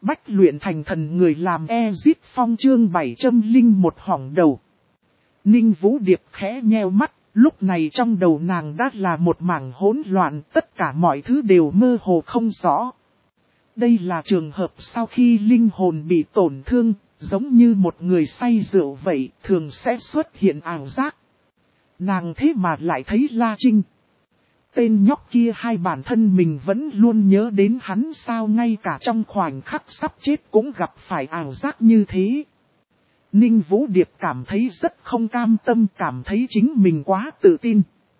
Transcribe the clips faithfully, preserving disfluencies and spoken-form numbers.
Bách luyện thành thần người làm Ezit Phong chương bảy trăm linh một hỏng đầu. Ninh Vũ Điệp khẽ nheo mắt, lúc này trong đầu nàng đã là một mảng hỗn loạn, tất cả mọi thứ đều mơ hồ không rõ. Đây là trường hợp sau khi linh hồn bị tổn thương, giống như một người say rượu vậy, thường sẽ xuất hiện ảo giác. Nàng thế mà lại thấy La Trinh. Tên nhóc kia hai bản thân mình vẫn luôn nhớ đến hắn sao ngay cả trong khoảnh khắc sắp chết cũng gặp phải ảo giác như thế. Ninh Vũ Điệp cảm thấy rất không cam tâm, cảm thấy chính mình quá tự tin.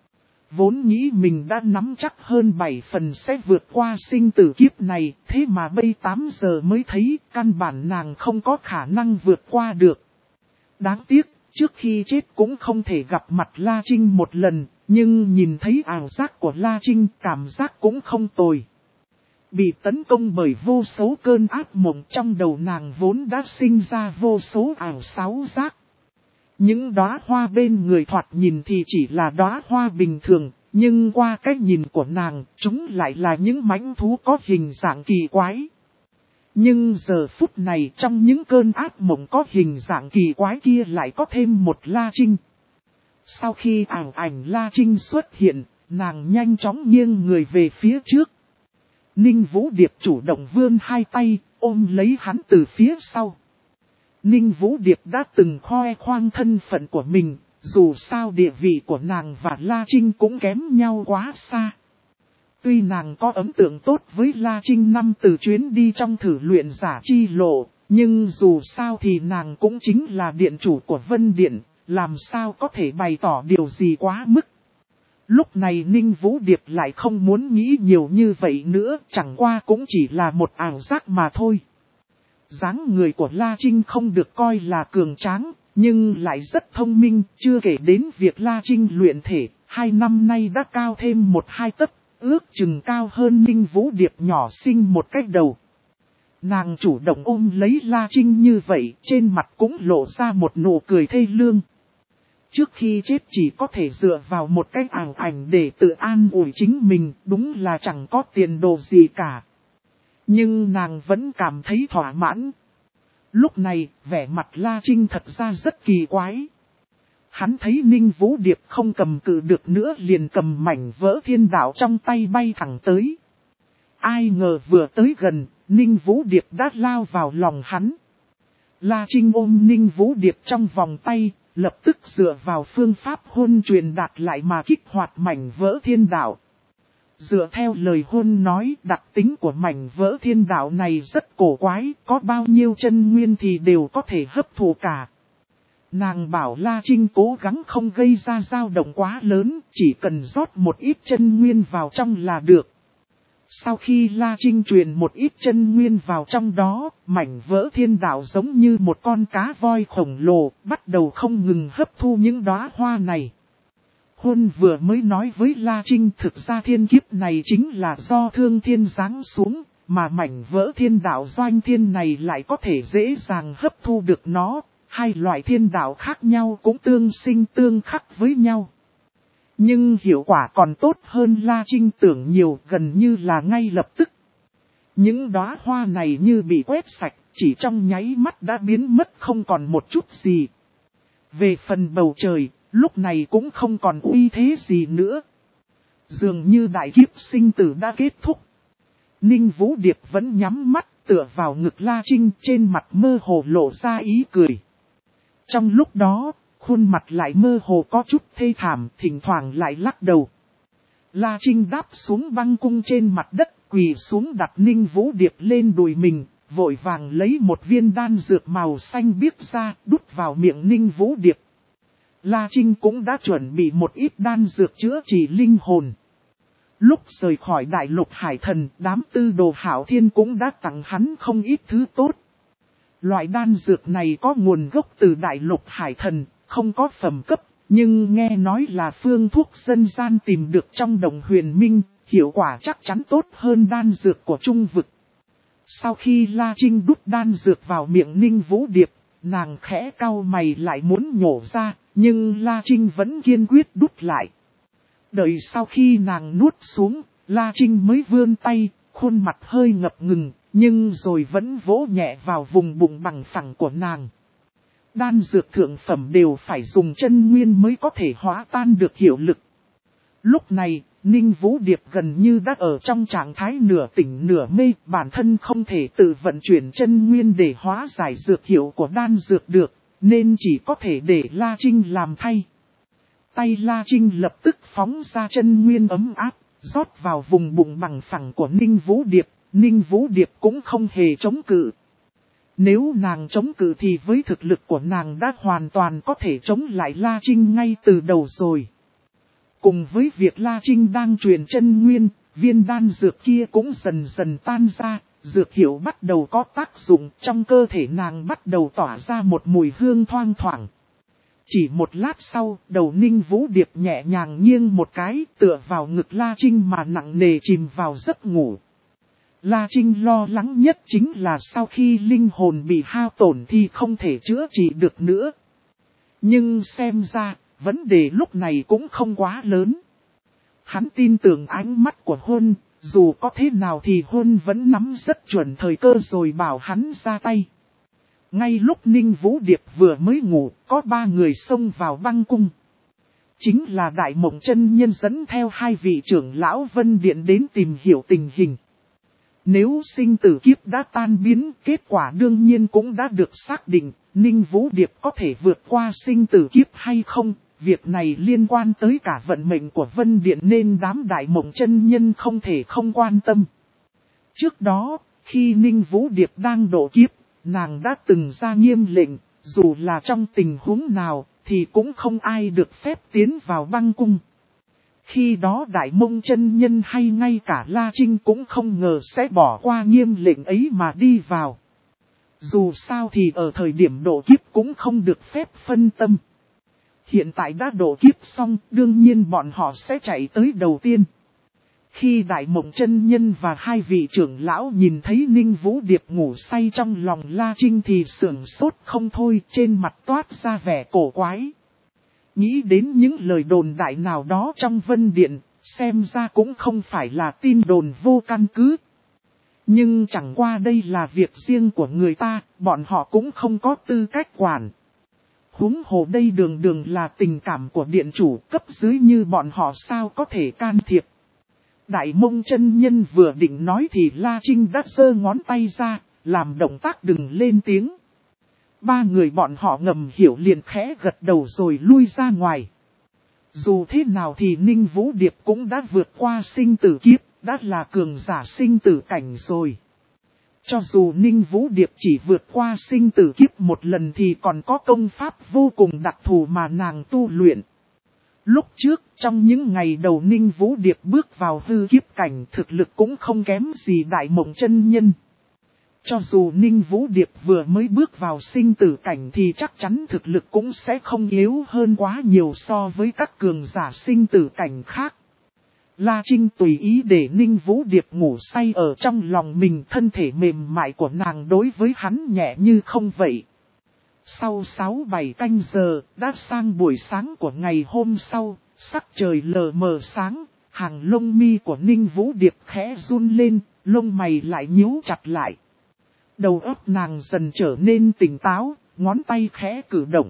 Vốn nghĩ mình đã nắm chắc hơn bảy phần sẽ vượt qua sinh tử kiếp này, thế mà bây tám giờ mới thấy căn bản nàng không có khả năng vượt qua được. Đáng tiếc, trước khi chết cũng không thể gặp mặt La Trinh một lần, nhưng nhìn thấy ảo giác của La Trinh cảm giác cũng không tồi. Bị tấn công bởi vô số cơn ác mộng trong đầu nàng vốn đã sinh ra vô số ảo xáo giác. Những đóa hoa bên người thoạt nhìn thì chỉ là đóa hoa bình thường, nhưng qua cách nhìn của nàng, chúng lại là những mãnh thú có hình dạng kỳ quái. Nhưng giờ phút này trong những cơn ác mộng có hình dạng kỳ quái kia lại có thêm một La Trinh. Sau khi ảo ảnh La Trinh xuất hiện, nàng nhanh chóng nghiêng người về phía trước. Ninh Vũ Điệp chủ động vươn hai tay, ôm lấy hắn từ phía sau. Ninh Vũ Điệp đã từng khoe khoang thân phận của mình, dù sao địa vị của nàng và La Trinh cũng kém nhau quá xa. Tuy nàng có ấn tượng tốt với La Trinh năm từ chuyến đi trong thử luyện giả chi lộ, nhưng dù sao thì nàng cũng chính là điện chủ của Vân Điện, làm sao có thể bày tỏ điều gì quá mức. Lúc này Ninh Vũ Điệp lại không muốn nghĩ nhiều như vậy nữa, chẳng qua cũng chỉ là một ảo giác mà thôi. Dáng người của La Trinh không được coi là cường tráng, nhưng lại rất thông minh, chưa kể đến việc La Trinh luyện thể, hai năm nay đã cao thêm một hai tấc, ước chừng cao hơn Ninh Vũ Điệp nhỏ xinh một cách đầu. Nàng chủ động ôm lấy La Trinh như vậy, trên mặt cũng lộ ra một nụ cười thê lương. Trước khi chết chỉ có thể dựa vào một cái ảo ảnh để tự an ủi chính mình, đúng là chẳng có tiền đồ gì cả. Nhưng nàng vẫn cảm thấy thỏa mãn. Lúc này, vẻ mặt La Trinh thật ra rất kỳ quái. Hắn thấy Ninh Vũ Điệp không cầm cự được nữa liền cầm mảnh vỡ thiên đạo trong tay bay thẳng tới. Ai ngờ vừa tới gần, Ninh Vũ Điệp đã lao vào lòng hắn. La Trinh ôm Ninh Vũ Điệp trong vòng tay, lập tức dựa vào phương pháp hôn truyền đạt lại mà kích hoạt mảnh vỡ thiên đạo. Dựa theo lời hôn nói, đặc tính của mảnh vỡ thiên đạo này rất cổ quái, có bao nhiêu chân nguyên thì đều có thể hấp thụ cả. Nàng bảo La Trinh cố gắng không gây ra dao động quá lớn, chỉ cần rót một ít chân nguyên vào trong là được. Sau khi La Trinh truyền một ít chân nguyên vào trong đó, mảnh vỡ thiên đạo giống như một con cá voi khổng lồ, bắt đầu không ngừng hấp thu những đóa hoa này. Hôn vừa mới nói với La Trinh thực ra thiên kiếp này chính là do thương thiên giáng xuống, mà mảnh vỡ thiên đạo doanh thiên này lại có thể dễ dàng hấp thu được nó, hai loại thiên đạo khác nhau cũng tương sinh tương khắc với nhau. Nhưng hiệu quả còn tốt hơn La Trinh tưởng nhiều, gần như là ngay lập tức. Những đóa hoa này như bị quét sạch, chỉ trong nháy mắt đã biến mất không còn một chút gì. Về phần bầu trời, lúc này cũng không còn uy thế gì nữa. Dường như đại kiếp sinh tử đã kết thúc. Ninh Vũ Điệp vẫn nhắm mắt tựa vào ngực La Trinh, trên mặt mơ hồ lộ ra ý cười. Trong lúc đó, khuôn mặt lại mơ hồ có chút thê thảm, thỉnh thoảng lại lắc đầu. La Trinh đáp xuống băng cung trên mặt đất, quỳ xuống đặt Ninh Vũ Điệp lên đùi mình, vội vàng lấy một viên đan dược màu xanh biếc ra, đút vào miệng Ninh Vũ Điệp. La Trinh cũng đã chuẩn bị một ít đan dược chữa trị linh hồn. Lúc rời khỏi đại lục hải thần, đám tư đồ hảo thiên cũng đã tặng hắn không ít thứ tốt. Loại đan dược này có nguồn gốc từ đại lục hải thần, không có phẩm cấp, nhưng nghe nói là phương thuốc dân gian tìm được trong đồng huyền minh, hiệu quả chắc chắn tốt hơn đan dược của trung vực. Sau khi La Trinh đút đan dược vào miệng Ninh Vũ Điệp, nàng khẽ cau mày lại muốn nhổ ra, nhưng La Trinh vẫn kiên quyết đút lại. Đợi sau khi nàng nuốt xuống, La Trinh mới vươn tay, khuôn mặt hơi ngập ngừng, Nhưng rồi vẫn vỗ nhẹ vào vùng bụng bằng phẳng của nàng. Đan dược thượng phẩm đều phải dùng chân nguyên mới có thể hóa tan được hiệu lực. Lúc này, Ninh Vũ Điệp gần như đã ở trong trạng thái nửa tỉnh nửa mê, bản thân không thể tự vận chuyển chân nguyên để hóa giải dược hiệu của đan dược được, nên chỉ có thể để La Trinh làm thay. Tay La Trinh lập tức phóng ra chân nguyên ấm áp, rót vào vùng bụng bằng phẳng của Ninh Vũ Điệp, Ninh Vũ Điệp cũng không hề chống cự. Nếu nàng chống cự thì với thực lực của nàng đã hoàn toàn có thể chống lại La Trinh ngay từ đầu rồi. Cùng với việc La Trinh đang truyền chân nguyên, viên đan dược kia cũng dần dần tan ra, dược hiệu bắt đầu có tác dụng, trong cơ thể nàng bắt đầu tỏa ra một mùi hương thoang thoảng. Chỉ một lát sau, đầu Ninh Vũ Điệp nhẹ nhàng nghiêng một cái, tựa vào ngực La Trinh mà nặng nề chìm vào giấc ngủ. La Trinh lo lắng nhất chính là sau khi linh hồn bị hao tổn thì không thể chữa trị được nữa. Nhưng xem ra, vấn đề lúc này cũng không quá lớn. Hắn tin tưởng ánh mắt của Huân, dù có thế nào thì Huân vẫn nắm rất chuẩn thời cơ rồi bảo hắn ra tay. Ngay lúc Ninh Vũ Điệp vừa mới ngủ, có ba người xông vào băng cung. Chính là Đại Mộng Chân Nhân dẫn theo hai vị trưởng lão Vân Điện đến tìm hiểu tình hình. Nếu sinh tử kiếp đã tan biến, kết quả đương nhiên cũng đã được xác định, Ninh Vũ Điệp có thể vượt qua sinh tử kiếp hay không, việc này liên quan tới cả vận mệnh của Vân Điện nên đám Đại Mộng Chân Nhân không thể không quan tâm. Trước đó, khi Ninh Vũ Điệp đang độ kiếp, nàng đã từng ra nghiêm lệnh, dù là trong tình huống nào, thì cũng không ai được phép tiến vào băng cung. Khi đó Đại Mộng Chân Nhân hay ngay cả La Trinh cũng không ngờ sẽ bỏ qua nghiêm lệnh ấy mà đi vào. Dù sao thì ở thời điểm độ kiếp cũng không được phép phân tâm. Hiện tại đã độ kiếp xong, đương nhiên bọn họ sẽ chạy tới đầu tiên. Khi Đại Mộng Chân Nhân và hai vị trưởng lão nhìn thấy Ninh Vũ Điệp ngủ say trong lòng La Trinh thì sưởng sốt không thôi, trên mặt toát ra vẻ cổ quái. Nghĩ đến những lời đồn đại nào đó trong Vân Điện, xem ra cũng không phải là tin đồn vô căn cứ. Nhưng chẳng qua đây là việc riêng của người ta, bọn họ cũng không có tư cách quản. Huống hồ đây đường đường là tình cảm của điện chủ, cấp dưới như bọn họ sao có thể can thiệp. Đại Mộng Chân Nhân vừa định nói thì La Trinh đã giơ ngón tay ra, làm động tác đừng lên tiếng. Ba người bọn họ ngầm hiểu liền khẽ gật đầu rồi lui ra ngoài. Dù thế nào thì Ninh Vũ Điệp cũng đã vượt qua sinh tử kiếp, đã là cường giả sinh tử cảnh rồi. Cho dù Ninh Vũ Điệp chỉ vượt qua sinh tử kiếp một lần thì còn có công pháp vô cùng đặc thù mà nàng tu luyện. Lúc trước, trong những ngày đầu Ninh Vũ Điệp bước vào hư kiếp cảnh, thực lực cũng không kém gì Đại Mộng Chân Nhân. Cho dù Ninh Vũ Điệp vừa mới bước vào sinh tử cảnh thì chắc chắn thực lực cũng sẽ không yếu hơn quá nhiều so với các cường giả sinh tử cảnh khác. La Trinh tùy ý để Ninh Vũ Điệp ngủ say ở trong lòng mình, thân thể mềm mại của nàng đối với hắn nhẹ như không vậy. Sau sáu bảy canh giờ, đã sang buổi sáng của ngày hôm sau, sắc trời lờ mờ sáng, hàng lông mi của Ninh Vũ Điệp khẽ run lên, lông mày lại nhíu chặt lại. Đầu óc nàng dần trở nên tỉnh táo, ngón tay khẽ cử động.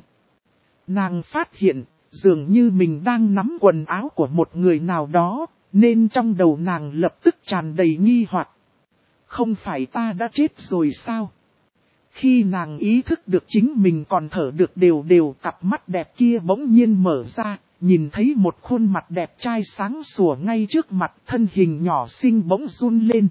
Nàng phát hiện, dường như mình đang nắm quần áo của một người nào đó, nên trong đầu nàng lập tức tràn đầy nghi hoặc. Không phải ta đã chết rồi sao? Khi nàng ý thức được chính mình còn thở được đều đều, cặp mắt đẹp kia bỗng nhiên mở ra, nhìn thấy một khuôn mặt đẹp trai sáng sủa ngay trước mặt, thân hình nhỏ xinh bỗng run lên.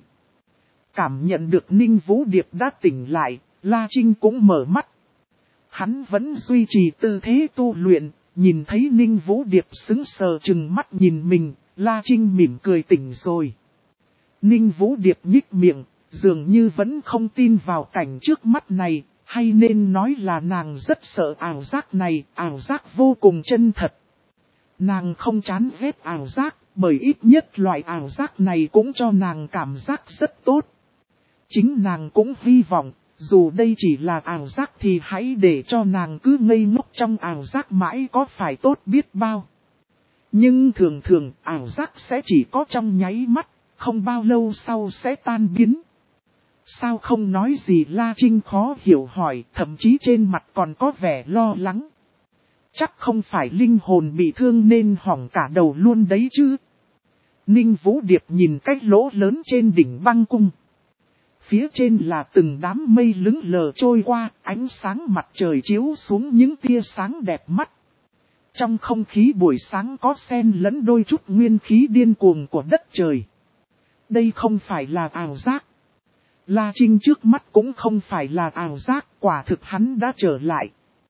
Cảm nhận được Ninh Vũ Điệp đã tỉnh lại, La Trinh cũng mở mắt. Hắn vẫn duy trì tư thế tu luyện, nhìn thấy Ninh Vũ Điệp sững sờ trừng mắt nhìn mình, La Trinh mỉm cười tỉnh rồi. Ninh Vũ Điệp nhích miệng, dường như vẫn không tin vào cảnh trước mắt này, hay nên nói là nàng rất sợ ảo giác này, ảo giác vô cùng chân thật. Nàng không chán ghét ảo giác, bởi ít nhất loại ảo giác này cũng cho nàng cảm giác rất tốt. Chính nàng cũng hy vọng, dù đây chỉ là ảo giác thì hãy để cho nàng cứ ngây ngốc trong ảo giác mãi có phải tốt biết bao. Nhưng thường thường ảo giác sẽ chỉ có trong nháy mắt, không bao lâu sau sẽ tan biến. Sao không nói gì? La Trinh khó hiểu hỏi, thậm chí trên mặt còn có vẻ lo lắng. Chắc không phải linh hồn bị thương nên hỏng cả đầu luôn đấy chứ. Ninh Vũ Điệp nhìn cái lỗ lớn trên đỉnh băng cung. Phía trên là từng đám mây lững lờ trôi qua, ánh sáng mặt trời chiếu xuống những tia sáng đẹp mắt. Trong không khí buổi sáng có xen lẫn đôi chút nguyên khí điên cuồng của đất trời. Đây không phải là ảo giác. La Trinh trước mắt cũng không phải là ảo giác, quả thực hắn đã trở lại.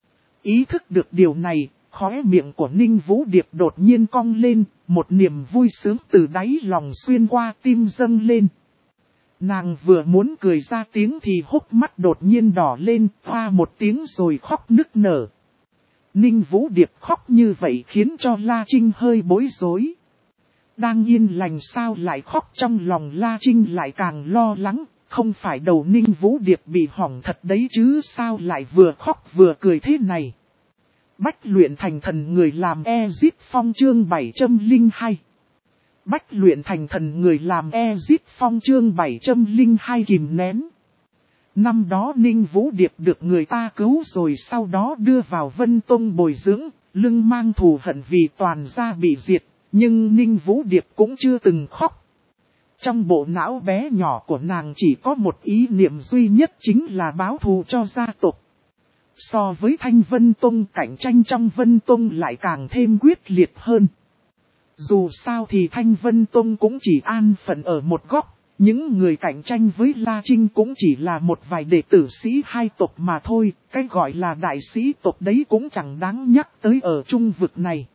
Ý thức được điều này, khóe miệng của Ninh Vũ Điệp đột nhiên cong lên, một niềm vui sướng từ đáy lòng xuyên qua tim dâng lên. Nàng vừa muốn cười ra tiếng thì hốc mắt đột nhiên đỏ lên, hoa một tiếng rồi khóc nức nở. Ninh Vũ Điệp khóc như vậy khiến cho La Trinh hơi bối rối. Đang yên lành sao lại khóc, trong lòng La Trinh lại càng lo lắng, không phải đầu Ninh Vũ Điệp bị hỏng thật đấy chứ, sao lại vừa khóc vừa cười thế này. Bách luyện thành thần người làm Ezip Phong chương bảy trăm lẻ hai. Bách luyện thành thần người làm Ezip Phong chương bảy trăm lẻ hai kìm nén. Năm đó Ninh Vũ Điệp được người ta cứu rồi sau đó đưa vào Vân Tông bồi dưỡng, lưng mang thù hận vì toàn gia bị diệt, nhưng Ninh Vũ Điệp cũng chưa từng khóc. Trong bộ não bé nhỏ của nàng chỉ có một ý niệm duy nhất, chính là báo thù cho gia tộc. So với Thanh Vân Tông, cạnh tranh trong Vân Tông lại càng thêm quyết liệt hơn. Dù sao thì Thanh Vân Tông cũng chỉ an phận ở một góc, những người cạnh tranh với La Trinh cũng chỉ là một vài đệ tử sĩ hai tộc mà thôi, cái gọi là đại sĩ tộc đấy cũng chẳng đáng nhắc tới ở trung vực này.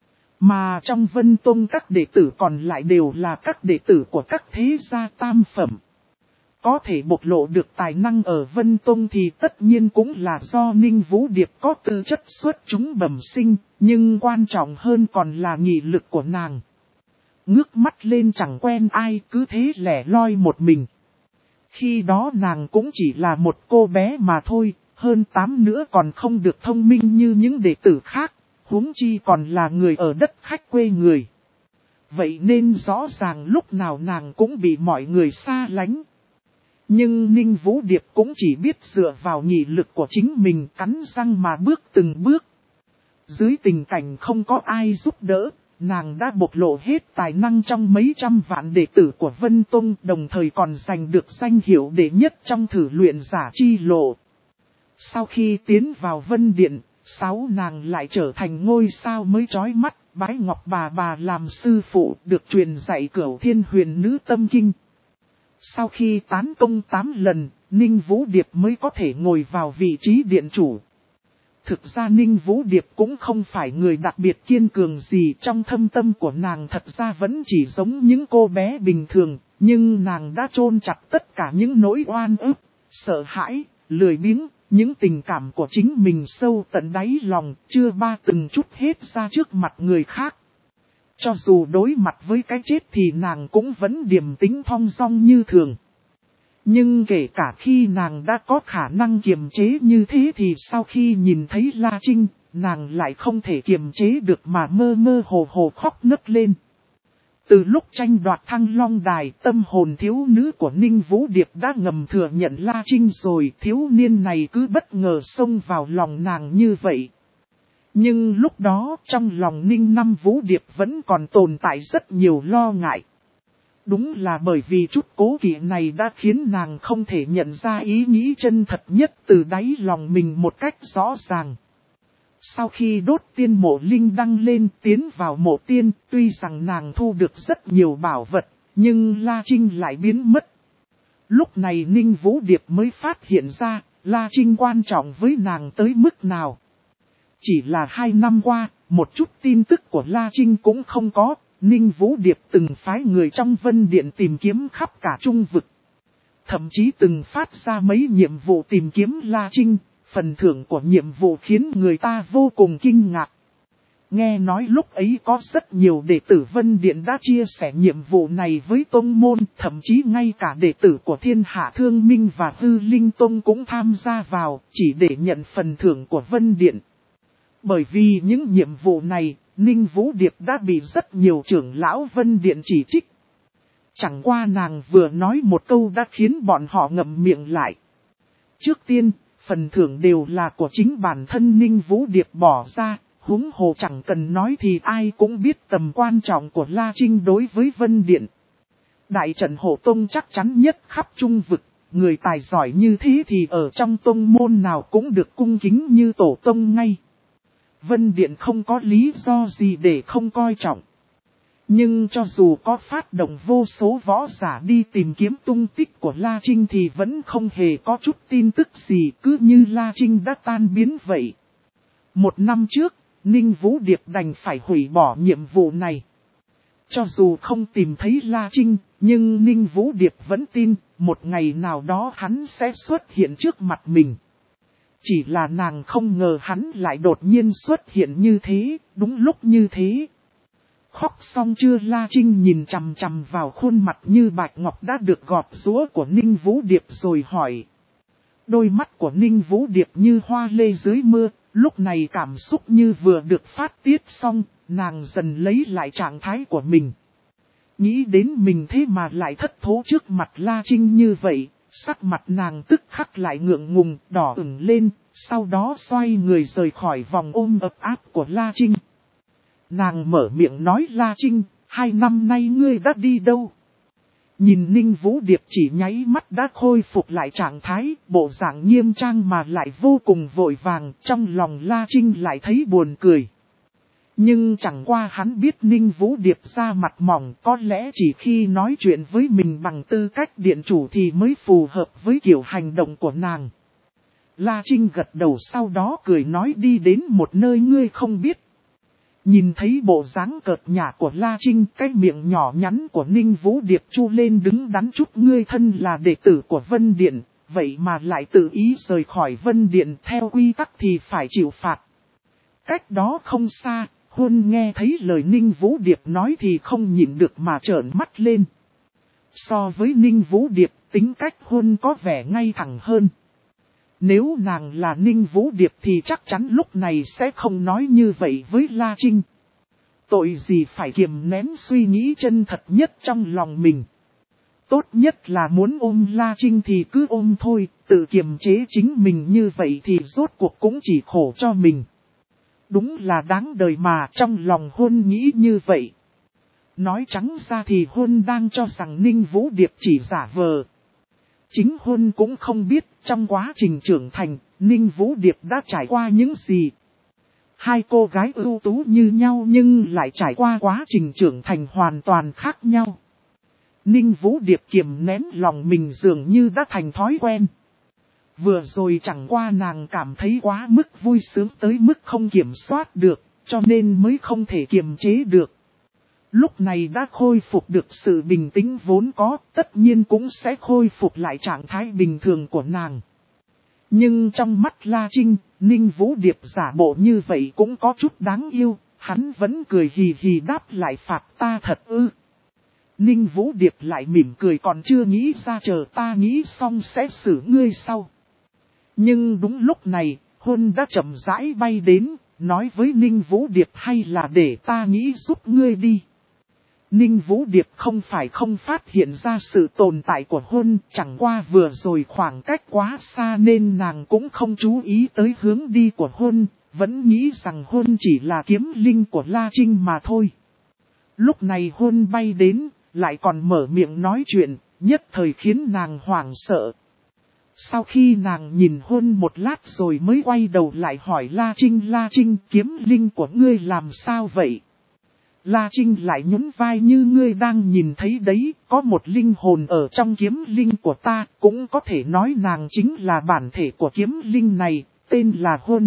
Mà trong Vân Tông các đệ tử còn lại đều là các đệ tử của các thế gia tam phẩm. Có thể bộc lộ được tài năng ở Vân Tông thì tất nhiên cũng là do Ninh Vũ Điệp có tư chất xuất chúng bẩm sinh, nhưng quan trọng hơn còn là nghị lực của nàng. Ngước mắt lên chẳng quen ai, cứ thế lẻ loi một mình. Khi đó nàng cũng chỉ là một cô bé mà thôi, hơn tám nữa còn không được thông minh như những đệ tử khác, huống chi còn là người ở đất khách quê người. Vậy nên rõ ràng lúc nào nàng cũng bị mọi người xa lánh. Nhưng Ninh Vũ Điệp cũng chỉ biết dựa vào nghị lực của chính mình cắn răng mà bước từng bước. Dưới tình cảnh không có ai giúp đỡ, nàng đã bộc lộ hết tài năng trong mấy trăm vạn đệ tử của Vân Tông, đồng thời còn giành được danh hiệu đệ nhất trong thử luyện giả chi lộ. Sau khi tiến vào Vân Điện, sáu nàng lại trở thành ngôi sao mới chói mắt, bái ngọc bà bà làm sư phụ, được truyền dạy Cửu Thiên Huyền Nữ Tâm Kinh. Sau khi tán công tám lần, Ninh Vũ Điệp mới có thể ngồi vào vị trí điện chủ. Thực ra Ninh Vũ Điệp cũng không phải người đặc biệt kiên cường gì, trong thâm tâm của nàng thật ra vẫn chỉ giống những cô bé bình thường, nhưng nàng đã chôn chặt tất cả những nỗi oan ức, sợ hãi, lười biếng, những tình cảm của chính mình sâu tận đáy lòng, chưa ba từng chút hết ra trước mặt người khác. Cho dù đối mặt với cái chết thì nàng cũng vẫn điềm tĩnh thong dong như thường. Nhưng kể cả khi nàng đã có khả năng kiềm chế như thế thì sau khi nhìn thấy La Trinh, nàng lại không thể kiềm chế được mà mơ mơ hồ hồ khóc nấc lên. Từ lúc tranh đoạt Thăng Long Đài, tâm hồn thiếu nữ của Ninh Vũ Điệp đã ngầm thừa nhận La Trinh rồi, thiếu niên này cứ bất ngờ xông vào lòng nàng như vậy. Nhưng lúc đó trong lòng Ninh Năm Vũ Điệp vẫn còn tồn tại rất nhiều lo ngại. Đúng là bởi vì chút cố kỵ này đã khiến nàng không thể nhận ra ý nghĩ chân thật nhất từ đáy lòng mình một cách rõ ràng. Sau khi đốt tiên mộ linh đăng lên tiến vào mộ tiên, tuy rằng nàng thu được rất nhiều bảo vật, nhưng La Trinh lại biến mất. Lúc này Ninh Vũ Điệp mới phát hiện ra, La Trinh quan trọng với nàng tới mức nào. Chỉ là hai năm qua, một chút tin tức của La Trinh cũng không có, Ninh Vũ Điệp từng phái người trong Vân Điện tìm kiếm khắp cả trung vực. Thậm chí từng phát ra mấy nhiệm vụ tìm kiếm La Trinh, phần thưởng của nhiệm vụ khiến người ta vô cùng kinh ngạc. Nghe nói lúc ấy có rất nhiều đệ tử Vân Điện đã chia sẻ nhiệm vụ này với tông môn, thậm chí ngay cả đệ tử của Thiên Hạ Thương Minh và Hư Linh Tông cũng tham gia vào, chỉ để nhận phần thưởng của Vân Điện. Bởi vì những nhiệm vụ này, Ninh Vũ Điệp đã bị rất nhiều trưởng lão Vân Điện chỉ trích. Chẳng qua nàng vừa nói một câu đã khiến bọn họ ngậm miệng lại. Trước tiên, phần thưởng đều là của chính bản thân Ninh Vũ Điệp bỏ ra, huống hồ chẳng cần nói thì ai cũng biết tầm quan trọng của La Trinh đối với Vân Điện. Đại trận hộ tông chắc chắn nhất khắp trung vực, người tài giỏi như thế thì ở trong tông môn nào cũng được cung kính như tổ tông ngay. Vân Điện không có lý do gì để không coi trọng. Nhưng cho dù có phát động vô số võ giả đi tìm kiếm tung tích của La Trinh thì vẫn không hề có chút tin tức gì, cứ như La Trinh đã tan biến vậy. Một năm trước, Ninh Vũ Điệp đành phải hủy bỏ nhiệm vụ này. Cho dù không tìm thấy La Trinh, nhưng Ninh Vũ Điệp vẫn tin, một ngày nào đó hắn sẽ xuất hiện trước mặt mình. Chỉ là nàng không ngờ hắn lại đột nhiên xuất hiện như thế, đúng lúc như thế. Khóc xong chưa, La Trinh nhìn chằm chằm vào khuôn mặt như bạch ngọc đã được gọt rũa của Ninh Vũ Điệp rồi hỏi. Đôi mắt của Ninh Vũ Điệp như hoa lê dưới mưa, lúc này cảm xúc như vừa được phát tiết xong, nàng dần lấy lại trạng thái của mình. Nghĩ đến mình thế mà lại thất thố trước mặt La Trinh như vậy, sắc mặt nàng tức khắc lại ngượng ngùng, đỏ ửng lên, sau đó xoay người rời khỏi vòng ôm ấp áp của La Trinh. Nàng mở miệng nói, La Trinh, hai năm nay ngươi đã đi đâu? Nhìn Ninh Vũ Điệp chỉ nháy mắt đã khôi phục lại trạng thái, bộ dạng nghiêm trang mà lại vô cùng vội vàng, trong lòng La Trinh lại thấy buồn cười. Nhưng chẳng qua hắn biết Ninh Vũ Điệp ra mặt mỏng, có lẽ chỉ khi nói chuyện với mình bằng tư cách điện chủ thì mới phù hợp với kiểu hành động của nàng. La Trinh gật đầu, sau đó cười nói, đi đến một nơi ngươi không biết. Nhìn thấy bộ dáng cợt nhả của La Trinh, cái miệng nhỏ nhắn của Ninh Vũ Điệp chu lên đứng đắn chút, ngươi thân là đệ tử của Vân Điện, vậy mà lại tự ý rời khỏi Vân Điện, theo quy tắc thì phải chịu phạt. Cách đó không xa, Huân nghe thấy lời Ninh Vũ Điệp nói thì không nhịn được mà trợn mắt lên. So với Ninh Vũ Điệp, tính cách Huân có vẻ ngay thẳng hơn. Nếu nàng là Ninh Vũ Điệp thì chắc chắn lúc này sẽ không nói như vậy với La Trinh. Tội gì phải kiềm nén suy nghĩ chân thật nhất trong lòng mình. Tốt nhất là muốn ôm La Trinh thì cứ ôm thôi, tự kiềm chế chính mình như vậy thì rốt cuộc cũng chỉ khổ cho mình. Đúng là đáng đời mà, trong lòng Huân nghĩ như vậy. Nói trắng ra thì Huân đang cho rằng Ninh Vũ Điệp chỉ giả vờ. Chính Huân cũng không biết trong quá trình trưởng thành, Ninh Vũ Điệp đã trải qua những gì. Hai cô gái ưu tú như nhau nhưng lại trải qua quá trình trưởng thành hoàn toàn khác nhau. Ninh Vũ Điệp kiềm nén lòng mình dường như đã thành thói quen. Vừa rồi chẳng qua nàng cảm thấy quá mức vui sướng tới mức không kiểm soát được, cho nên mới không thể kiềm chế được. Lúc này đã khôi phục được sự bình tĩnh vốn có, tất nhiên cũng sẽ khôi phục lại trạng thái bình thường của nàng. Nhưng trong mắt La Trinh, Ninh Vũ Điệp giả bộ như vậy cũng có chút đáng yêu, hắn vẫn cười hì hì đáp lại, phạt ta thật ư. Ninh Vũ Điệp lại mỉm cười, còn chưa nghĩ ra, chờ ta nghĩ xong sẽ xử ngươi sau. Nhưng đúng lúc này, Huân đã chậm rãi bay đến, nói với Ninh Vũ Điệp, hay là để ta nghĩ giúp ngươi đi. Ninh Vũ Điệp không phải không phát hiện ra sự tồn tại của Huân, chẳng qua vừa rồi khoảng cách quá xa nên nàng cũng không chú ý tới hướng đi của Huân, vẫn nghĩ rằng Huân chỉ là kiếm linh của La Trinh mà thôi. Lúc này Huân bay đến, lại còn mở miệng nói chuyện, nhất thời khiến nàng hoảng sợ. Sau khi nàng nhìn Huân một lát rồi mới quay đầu lại hỏi La Trinh, La Trinh, kiếm linh của ngươi làm sao vậy? La Trinh lại nhún vai, như ngươi đang nhìn thấy đấy, có một linh hồn ở trong kiếm linh của ta, cũng có thể nói nàng chính là bản thể của kiếm linh này, tên là Huân.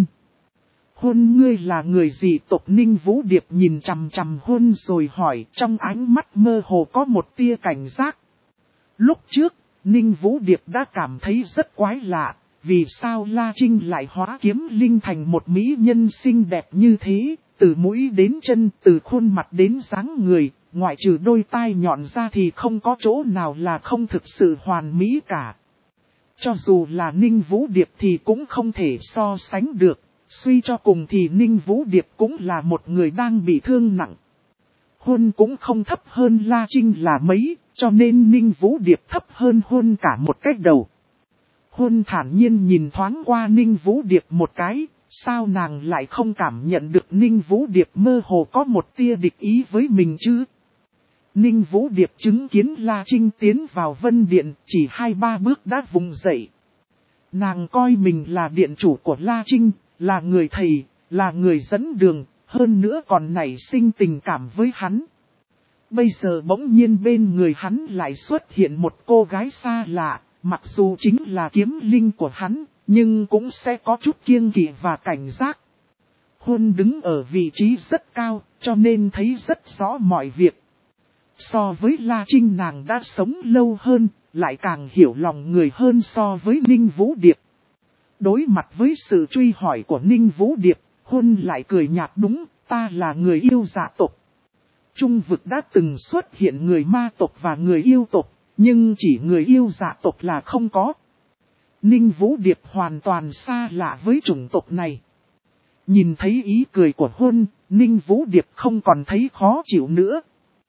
Huân, ngươi là người gì tộc? Ninh Vũ Điệp nhìn chằm chằm Huân rồi hỏi, trong ánh mắt mơ hồ có một tia cảnh giác. Lúc trước, Ninh Vũ Điệp đã cảm thấy rất quái lạ, vì sao La Trinh lại hóa kiếm linh thành một mỹ nhân xinh đẹp như thế, từ mũi đến chân, từ khuôn mặt đến dáng người, ngoại trừ đôi tai nhọn ra thì không có chỗ nào là không thực sự hoàn mỹ cả. Cho dù là Ninh Vũ Điệp thì cũng không thể so sánh được, suy cho cùng thì Ninh Vũ Điệp cũng là một người đang bị thương nặng. Huân cũng không thấp hơn La Trinh là mấy, cho nên Ninh Vũ Điệp thấp hơn Huân cả một cách đầu. Huân thản nhiên nhìn thoáng qua Ninh Vũ Điệp một cái, sao nàng lại không cảm nhận được Ninh Vũ Điệp mơ hồ có một tia địch ý với mình chứ? Ninh Vũ Điệp chứng kiến La Trinh tiến vào Vân Điện, chỉ hai ba bước đã vùng dậy. Nàng coi mình là điện chủ của La Trinh, là người thầy, là người dẫn đường, hơn nữa còn nảy sinh tình cảm với hắn. Bây giờ bỗng nhiên bên người hắn lại xuất hiện một cô gái xa lạ, mặc dù chính là kiếm linh của hắn, nhưng cũng sẽ có chút kiêng kỵ và cảnh giác. Huân đứng ở vị trí rất cao, cho nên thấy rất rõ mọi việc. So với La Trinh nàng đã sống lâu hơn, lại càng hiểu lòng người hơn so với Ninh Vũ Điệp. Đối mặt với sự truy hỏi của Ninh Vũ Điệp, Huân lại cười nhạt đúng, ta là người yêu dạ tộc. Trung vực đã từng xuất hiện người ma tộc và người yêu tộc, nhưng chỉ người yêu dạ tộc là không có. Ninh Vũ Điệp hoàn toàn xa lạ với chủng tộc này. Nhìn thấy ý cười của Huân, Ninh Vũ Điệp không còn thấy khó chịu nữa.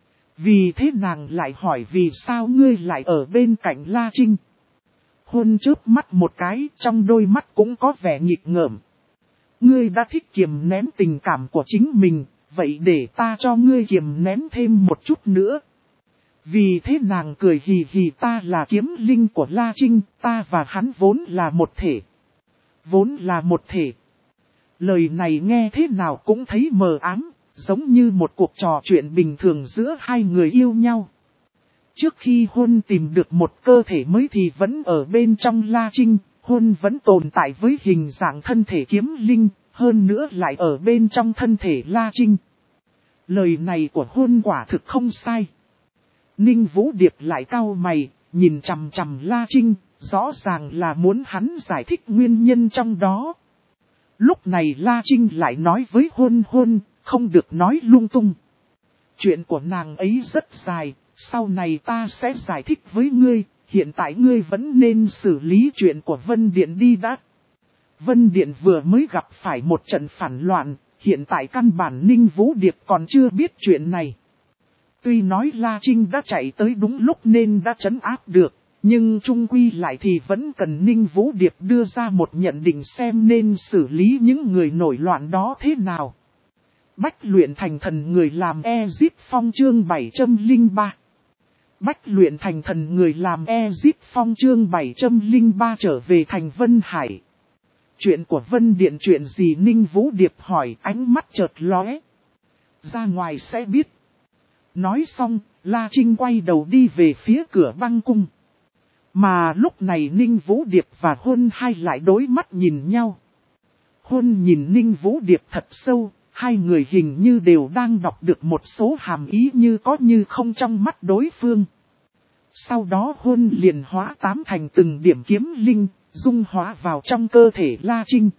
Vì thế nàng lại hỏi vì sao ngươi lại ở bên cạnh La Trinh. Huân chớp mắt một cái, trong đôi mắt cũng có vẻ nghịch ngợm. Ngươi đã thích kiềm nén tình cảm của chính mình, vậy để ta cho ngươi kiềm nén thêm một chút nữa. Vì thế nàng cười hì hì, ta là kiếm linh của La Trinh, ta và hắn vốn là một thể. Vốn là một thể. Lời này nghe thế nào cũng thấy mờ ám, giống như một cuộc trò chuyện bình thường giữa hai người yêu nhau. Trước khi Huân tìm được một cơ thể mới thì vẫn ở bên trong La Trinh, Huân vẫn tồn tại với hình dạng thân thể kiếm linh, hơn nữa lại ở bên trong thân thể La Trinh. Lời này của Huân quả thực không sai. Ninh Vũ Điệp lại cau mày, nhìn chằm chằm La Trinh, rõ ràng là muốn hắn giải thích nguyên nhân trong đó. Lúc này La Trinh lại nói với Huân Huân, không được nói lung tung. Chuyện của nàng ấy rất dài, sau này ta sẽ giải thích với ngươi, hiện tại ngươi vẫn nên xử lý chuyện của Vân Điện đi đã. Vân Điện vừa mới gặp phải một trận phản loạn, hiện tại căn bản Ninh Vũ Điệp còn chưa biết chuyện này. Tuy nói La Trinh đã chạy tới đúng lúc nên đã trấn áp được, nhưng chung quy lại thì vẫn cần Ninh Vũ Điệp đưa ra một nhận định xem nên xử lý những người nổi loạn đó thế nào. Bách luyện thành thần người làm Ezip Phong chương bảy trăm lẻ ba. Bách luyện thành thần người làm Ezip Phong chương bảy trăm lẻ ba trở về thành Vân Hải. Chuyện của Vân Điện chuyện gì Ninh Vũ Điệp hỏi, ánh mắt chợt lóe. Ra ngoài sẽ biết. Nói xong, La Trinh quay đầu đi về phía cửa băng cung. Mà lúc này Ninh Vũ Điệp và Huân hai lại đối mắt nhìn nhau. Huân nhìn Ninh Vũ Điệp thật sâu, hai người hình như đều đang đọc được một số hàm ý như có như không trong mắt đối phương. Sau đó Huân liền hóa tám thành từng điểm kiếm linh, dung hóa vào trong cơ thể La Trinh.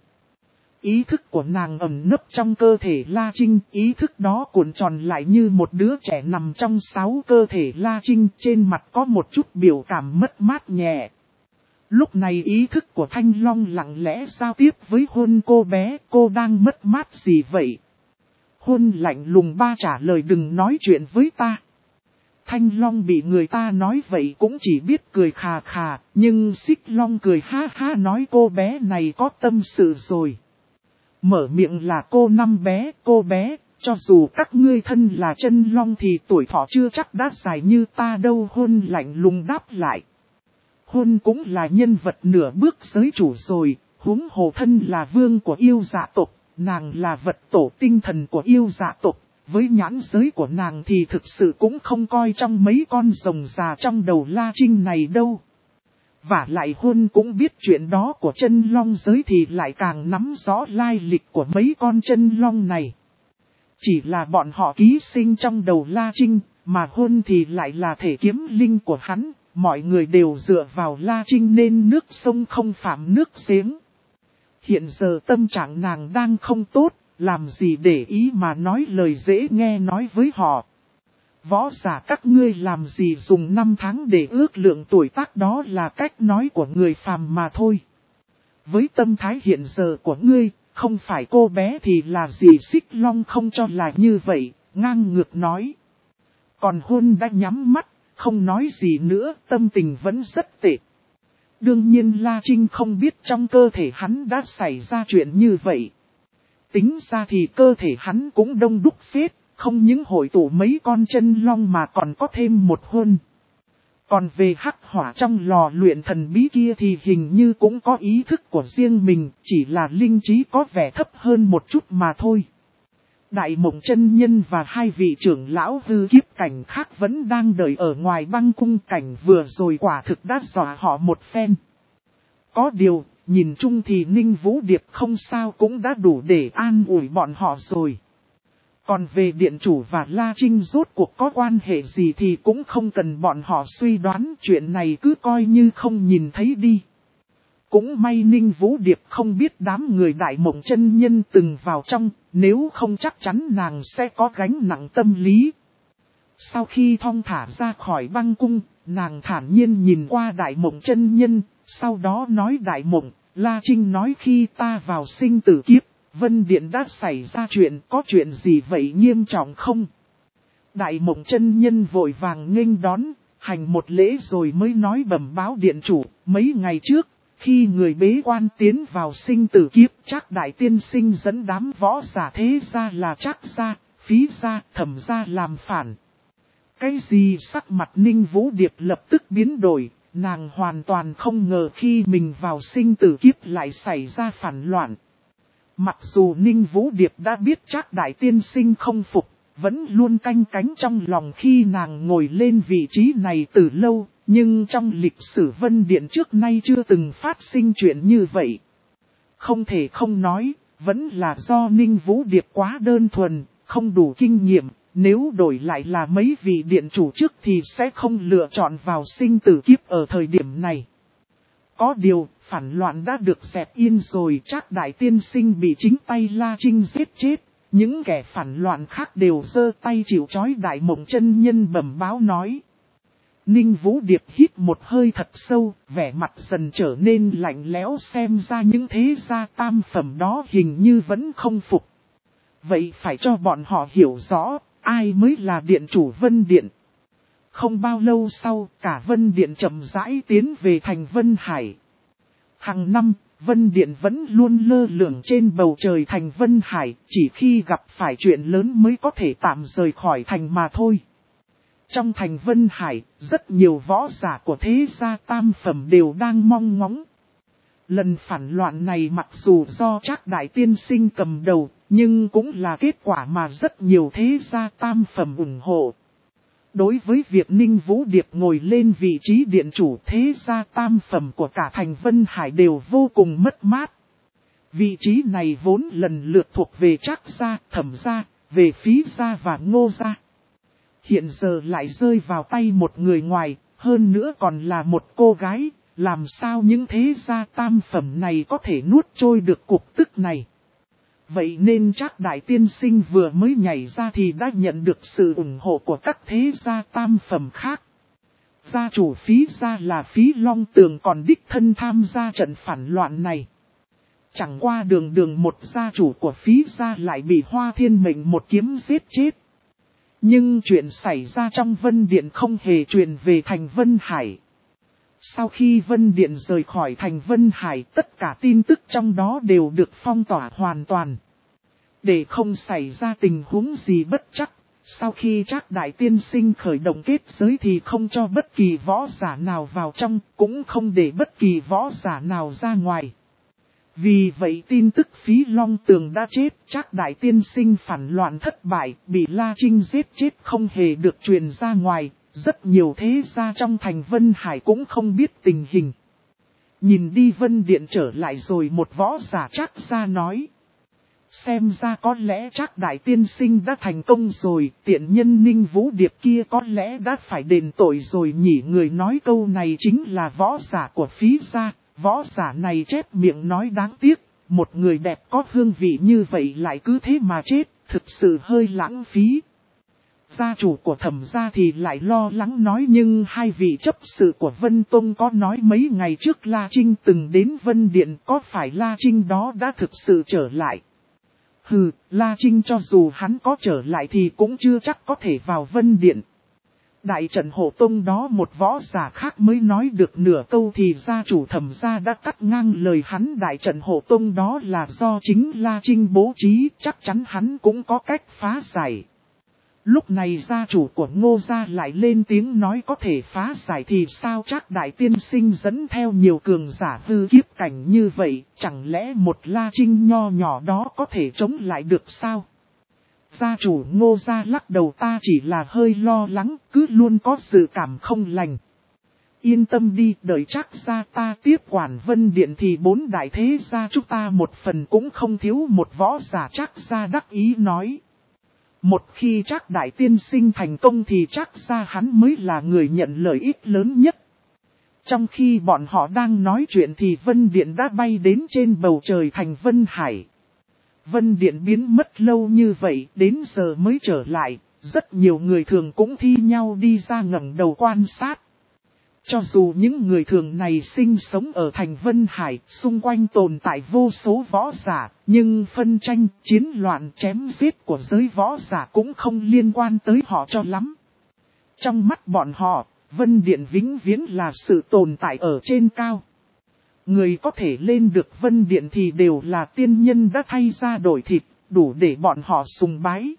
Ý thức của nàng ẩn nấp trong cơ thể La Trinh, ý thức đó cuộn tròn lại như một đứa trẻ nằm trong sáu cơ thể La Trinh, trên mặt có một chút biểu cảm mất mát nhẹ. Lúc này ý thức của Thanh Long lặng lẽ giao tiếp với Huân, cô bé, cô đang mất mát gì vậy? Huân lạnh lùng ba trả lời đừng nói chuyện với ta. Thanh Long bị người ta nói vậy cũng chỉ biết cười khà khà, nhưng Xích Long cười ha ha nói cô bé này có tâm sự rồi. Mở miệng là cô năm bé, cô bé, cho dù các ngươi thân là chân long thì tuổi thọ chưa chắc đã dài như ta đâu. Huân lạnh lùng đáp lại. Huân cũng là nhân vật nửa bước giới chủ rồi, huống hồ thân là vương của yêu dạ tộc, nàng là vật tổ tinh thần của yêu dạ tộc. Với nhãn giới của nàng thì thực sự cũng không coi trong mấy con rồng già trong đầu La Trinh này đâu. Và lại Huân cũng biết chuyện đó của chân long giới thì lại càng nắm rõ lai lịch của mấy con chân long này. Chỉ là bọn họ ký sinh trong đầu La Trinh, mà Huân thì lại là thể kiếm linh của hắn, mọi người đều dựa vào La Trinh nên nước sông không phạm nước giếng. Hiện giờ tâm trạng nàng đang không tốt, làm gì để ý mà nói lời dễ nghe nói với họ. Võ giả các ngươi làm gì dùng năm tháng để ước lượng tuổi tác, đó là cách nói của người phàm mà thôi. Với tâm thái hiện giờ của ngươi, không phải cô bé thì là gì? Xích Long không cho là như vậy, ngang ngược nói. Còn hôn đã nhắm mắt, không nói gì nữa, tâm tình vẫn rất tệ. Đương nhiên La Trinh không biết trong cơ thể hắn đã xảy ra chuyện như vậy. Tính ra thì cơ thể hắn cũng đông đúc phết, không những hội tụ mấy con chân long mà còn có thêm một hôn. Còn về hắc hỏa trong lò luyện thần bí kia thì hình như cũng có ý thức của riêng mình, chỉ là linh trí có vẻ thấp hơn một chút mà thôi. Đại Mộng chân nhân và hai vị trưởng lão hư kiếp cảnh khác vẫn đang đợi ở ngoài băng cung, cảnh vừa rồi quả thực đã dọa họ một phen. Có điều, nhìn chung thì Ninh Vũ Điệp không sao cũng đã đủ để an ủi bọn họ rồi. Còn về điện chủ và La Trinh rốt cuộc có quan hệ gì thì cũng không cần bọn họ suy đoán, chuyện này cứ coi như không nhìn thấy đi. Cũng may Ninh Vũ Điệp không biết đám người Đại Mộng chân nhân từng vào trong, nếu không chắc chắn nàng sẽ có gánh nặng tâm lý. Sau khi thong thả ra khỏi băng cung, nàng thản nhiên nhìn qua Đại Mộng chân nhân, sau đó nói Đại Mộng, La Trinh nói khi ta vào sinh tử kiếp, Vân Điện đã xảy ra chuyện, có chuyện gì vậy nghiêm trọng không? Đại Mộng chân nhân vội vàng nghênh đón, hành một lễ rồi mới nói bẩm báo điện chủ, mấy ngày trước, khi người bế quan tiến vào sinh tử kiếp, Trác đại tiên sinh dẫn đám võ giả thế gia là Trác gia, Phí gia, Thẩm gia làm phản. Cái gì? Sắc mặt Ninh Vũ Điệp lập tức biến đổi, nàng hoàn toàn không ngờ khi mình vào sinh tử kiếp lại xảy ra phản loạn. Mặc dù Ninh Vũ Điệp đã biết Trác đại tiên sinh không phục, vẫn luôn canh cánh trong lòng khi nàng ngồi lên vị trí này từ lâu, nhưng trong lịch sử Vân Điện trước nay chưa từng phát sinh chuyện như vậy. Không thể không nói, vẫn là do Ninh Vũ Điệp quá đơn thuần, không đủ kinh nghiệm, nếu đổi lại là mấy vị điện chủ trước thì sẽ không lựa chọn vào sinh tử kiếp ở thời điểm này. Có điều, phản loạn đã được dẹp yên rồi, Trác đại tiên sinh bị chính tay La Trinh giết chết. Những kẻ phản loạn khác đều giơ tay chịu trói. Đại Mộng chân nhân bẩm báo nói. Ninh Vũ Điệp hít một hơi thật sâu, vẻ mặt dần trở nên lạnh lẽo, xem ra những thế gia tam phẩm đó hình như vẫn không phục. Vậy phải cho bọn họ hiểu rõ, ai mới là điện chủ Vân Điện. Không bao lâu sau, cả Vân Điện chậm rãi tiến về thành Vân Hải. Hàng năm, Vân Điện vẫn luôn lơ lửng trên bầu trời thành Vân Hải, chỉ khi gặp phải chuyện lớn mới có thể tạm rời khỏi thành mà thôi. Trong thành Vân Hải, rất nhiều võ giả của thế gia tam phẩm đều đang mong ngóng. Lần phản loạn này mặc dù do Trác đại tiên sinh cầm đầu, nhưng cũng là kết quả mà rất nhiều thế gia tam phẩm ủng hộ. Đối với việc Ninh Vũ Điệp ngồi lên vị trí điện chủ, thế gia tam phẩm của cả thành Vân Hải đều vô cùng mất mát. Vị trí này vốn lần lượt thuộc về Trác gia, Thẩm gia, về Phí gia và Ngô gia. Hiện giờ lại rơi vào tay một người ngoài, hơn nữa còn là một cô gái, làm sao những thế gia tam phẩm này có thể nuốt trôi được cục tức này. Vậy nên Trác đại tiên sinh vừa mới nhảy ra thì đã nhận được sự ủng hộ của các thế gia tam phẩm khác. Gia chủ Phí gia là Phí Long Tường còn đích thân tham gia trận phản loạn này. Chẳng qua đường đường một gia chủ của Phí gia lại bị Hoa Thiên Mệnh một kiếm giết chết. Nhưng chuyện xảy ra trong Vân Điện không hề truyền về thành Vân Hải. Sau khi Vân Điện rời khỏi thành Vân Hải, tất cả tin tức trong đó đều được phong tỏa hoàn toàn. Để không xảy ra tình huống gì bất trắc, sau khi Trác đại tiên sinh khởi động kết giới thì không cho bất kỳ võ giả nào vào trong, cũng không để bất kỳ võ giả nào ra ngoài. Vì vậy tin tức Phí Long Tường đã chết, Trác đại tiên sinh phản loạn thất bại, bị La Trinh giết chết không hề được truyền ra ngoài. Rất nhiều thế gia trong thành Vân Hải cũng không biết tình hình. Nhìn đi Vân Điện trở lại rồi, một võ giả Trác gia nói. Xem ra có lẽ Trác đại tiên sinh đã thành công rồi, tiện nhân Ninh Vũ Điệp kia có lẽ đã phải đền tội rồi nhỉ. Người nói câu này chính là võ giả của Phí gia. Võ giả này chép miệng nói đáng tiếc, một người đẹp có hương vị như vậy lại cứ thế mà chết, thực sự hơi lãng phí. Gia chủ của Thẩm gia thì lại lo lắng nói, nhưng hai vị chấp sự của Vân Tông có nói mấy ngày trước La Trinh từng đến Vân Điện, có phải La Trinh đó đã thực sự trở lại? Hừ, La Trinh cho dù hắn có trở lại thì cũng chưa chắc có thể vào Vân Điện. Đại trận Hộ Tông đó một võ giả khác mới nói được nửa câu thì gia chủ Thẩm gia đã cắt ngang lời hắn. Đại trận Hộ Tông đó là do chính La Trinh bố trí, chắc chắn hắn cũng có cách phá giải. Lúc này gia chủ của Ngô gia lại lên tiếng nói có thể phá giải thì sao, Trác đại tiên sinh dẫn theo nhiều cường giả hư kiếp cảnh như vậy, chẳng lẽ một La Trinh nho nhỏ đó có thể chống lại được sao? Gia chủ Ngô gia lắc đầu, ta chỉ là hơi lo lắng, cứ luôn có dự cảm không lành. Yên tâm đi, đợi Trác gia ta tiếp quản Vân Điện thì bốn đại thế gia chúng ta một phần cũng không thiếu một võ giả. Trác gia đắc ý nói. Một khi Trác đại tiên sinh thành công thì Trác gia hắn mới là người nhận lợi ích lớn nhất. Trong khi bọn họ đang nói chuyện thì Vân Điện đã bay đến trên bầu trời thành Vân Hải. Vân Điện biến mất lâu như vậy, đến giờ mới trở lại, rất nhiều người thường cũng thi nhau đi ra ngẩng đầu quan sát. Cho dù những người thường này sinh sống ở thành Vân Hải, xung quanh tồn tại vô số võ giả, nhưng phân tranh, chiến loạn, chém giết của giới võ giả cũng không liên quan tới họ cho lắm. Trong mắt bọn họ, Vân Điện vĩnh viễn là sự tồn tại ở trên cao. Người có thể lên được Vân Điện thì đều là tiên nhân đã thay ra đổi thịt, đủ để bọn họ sùng bái.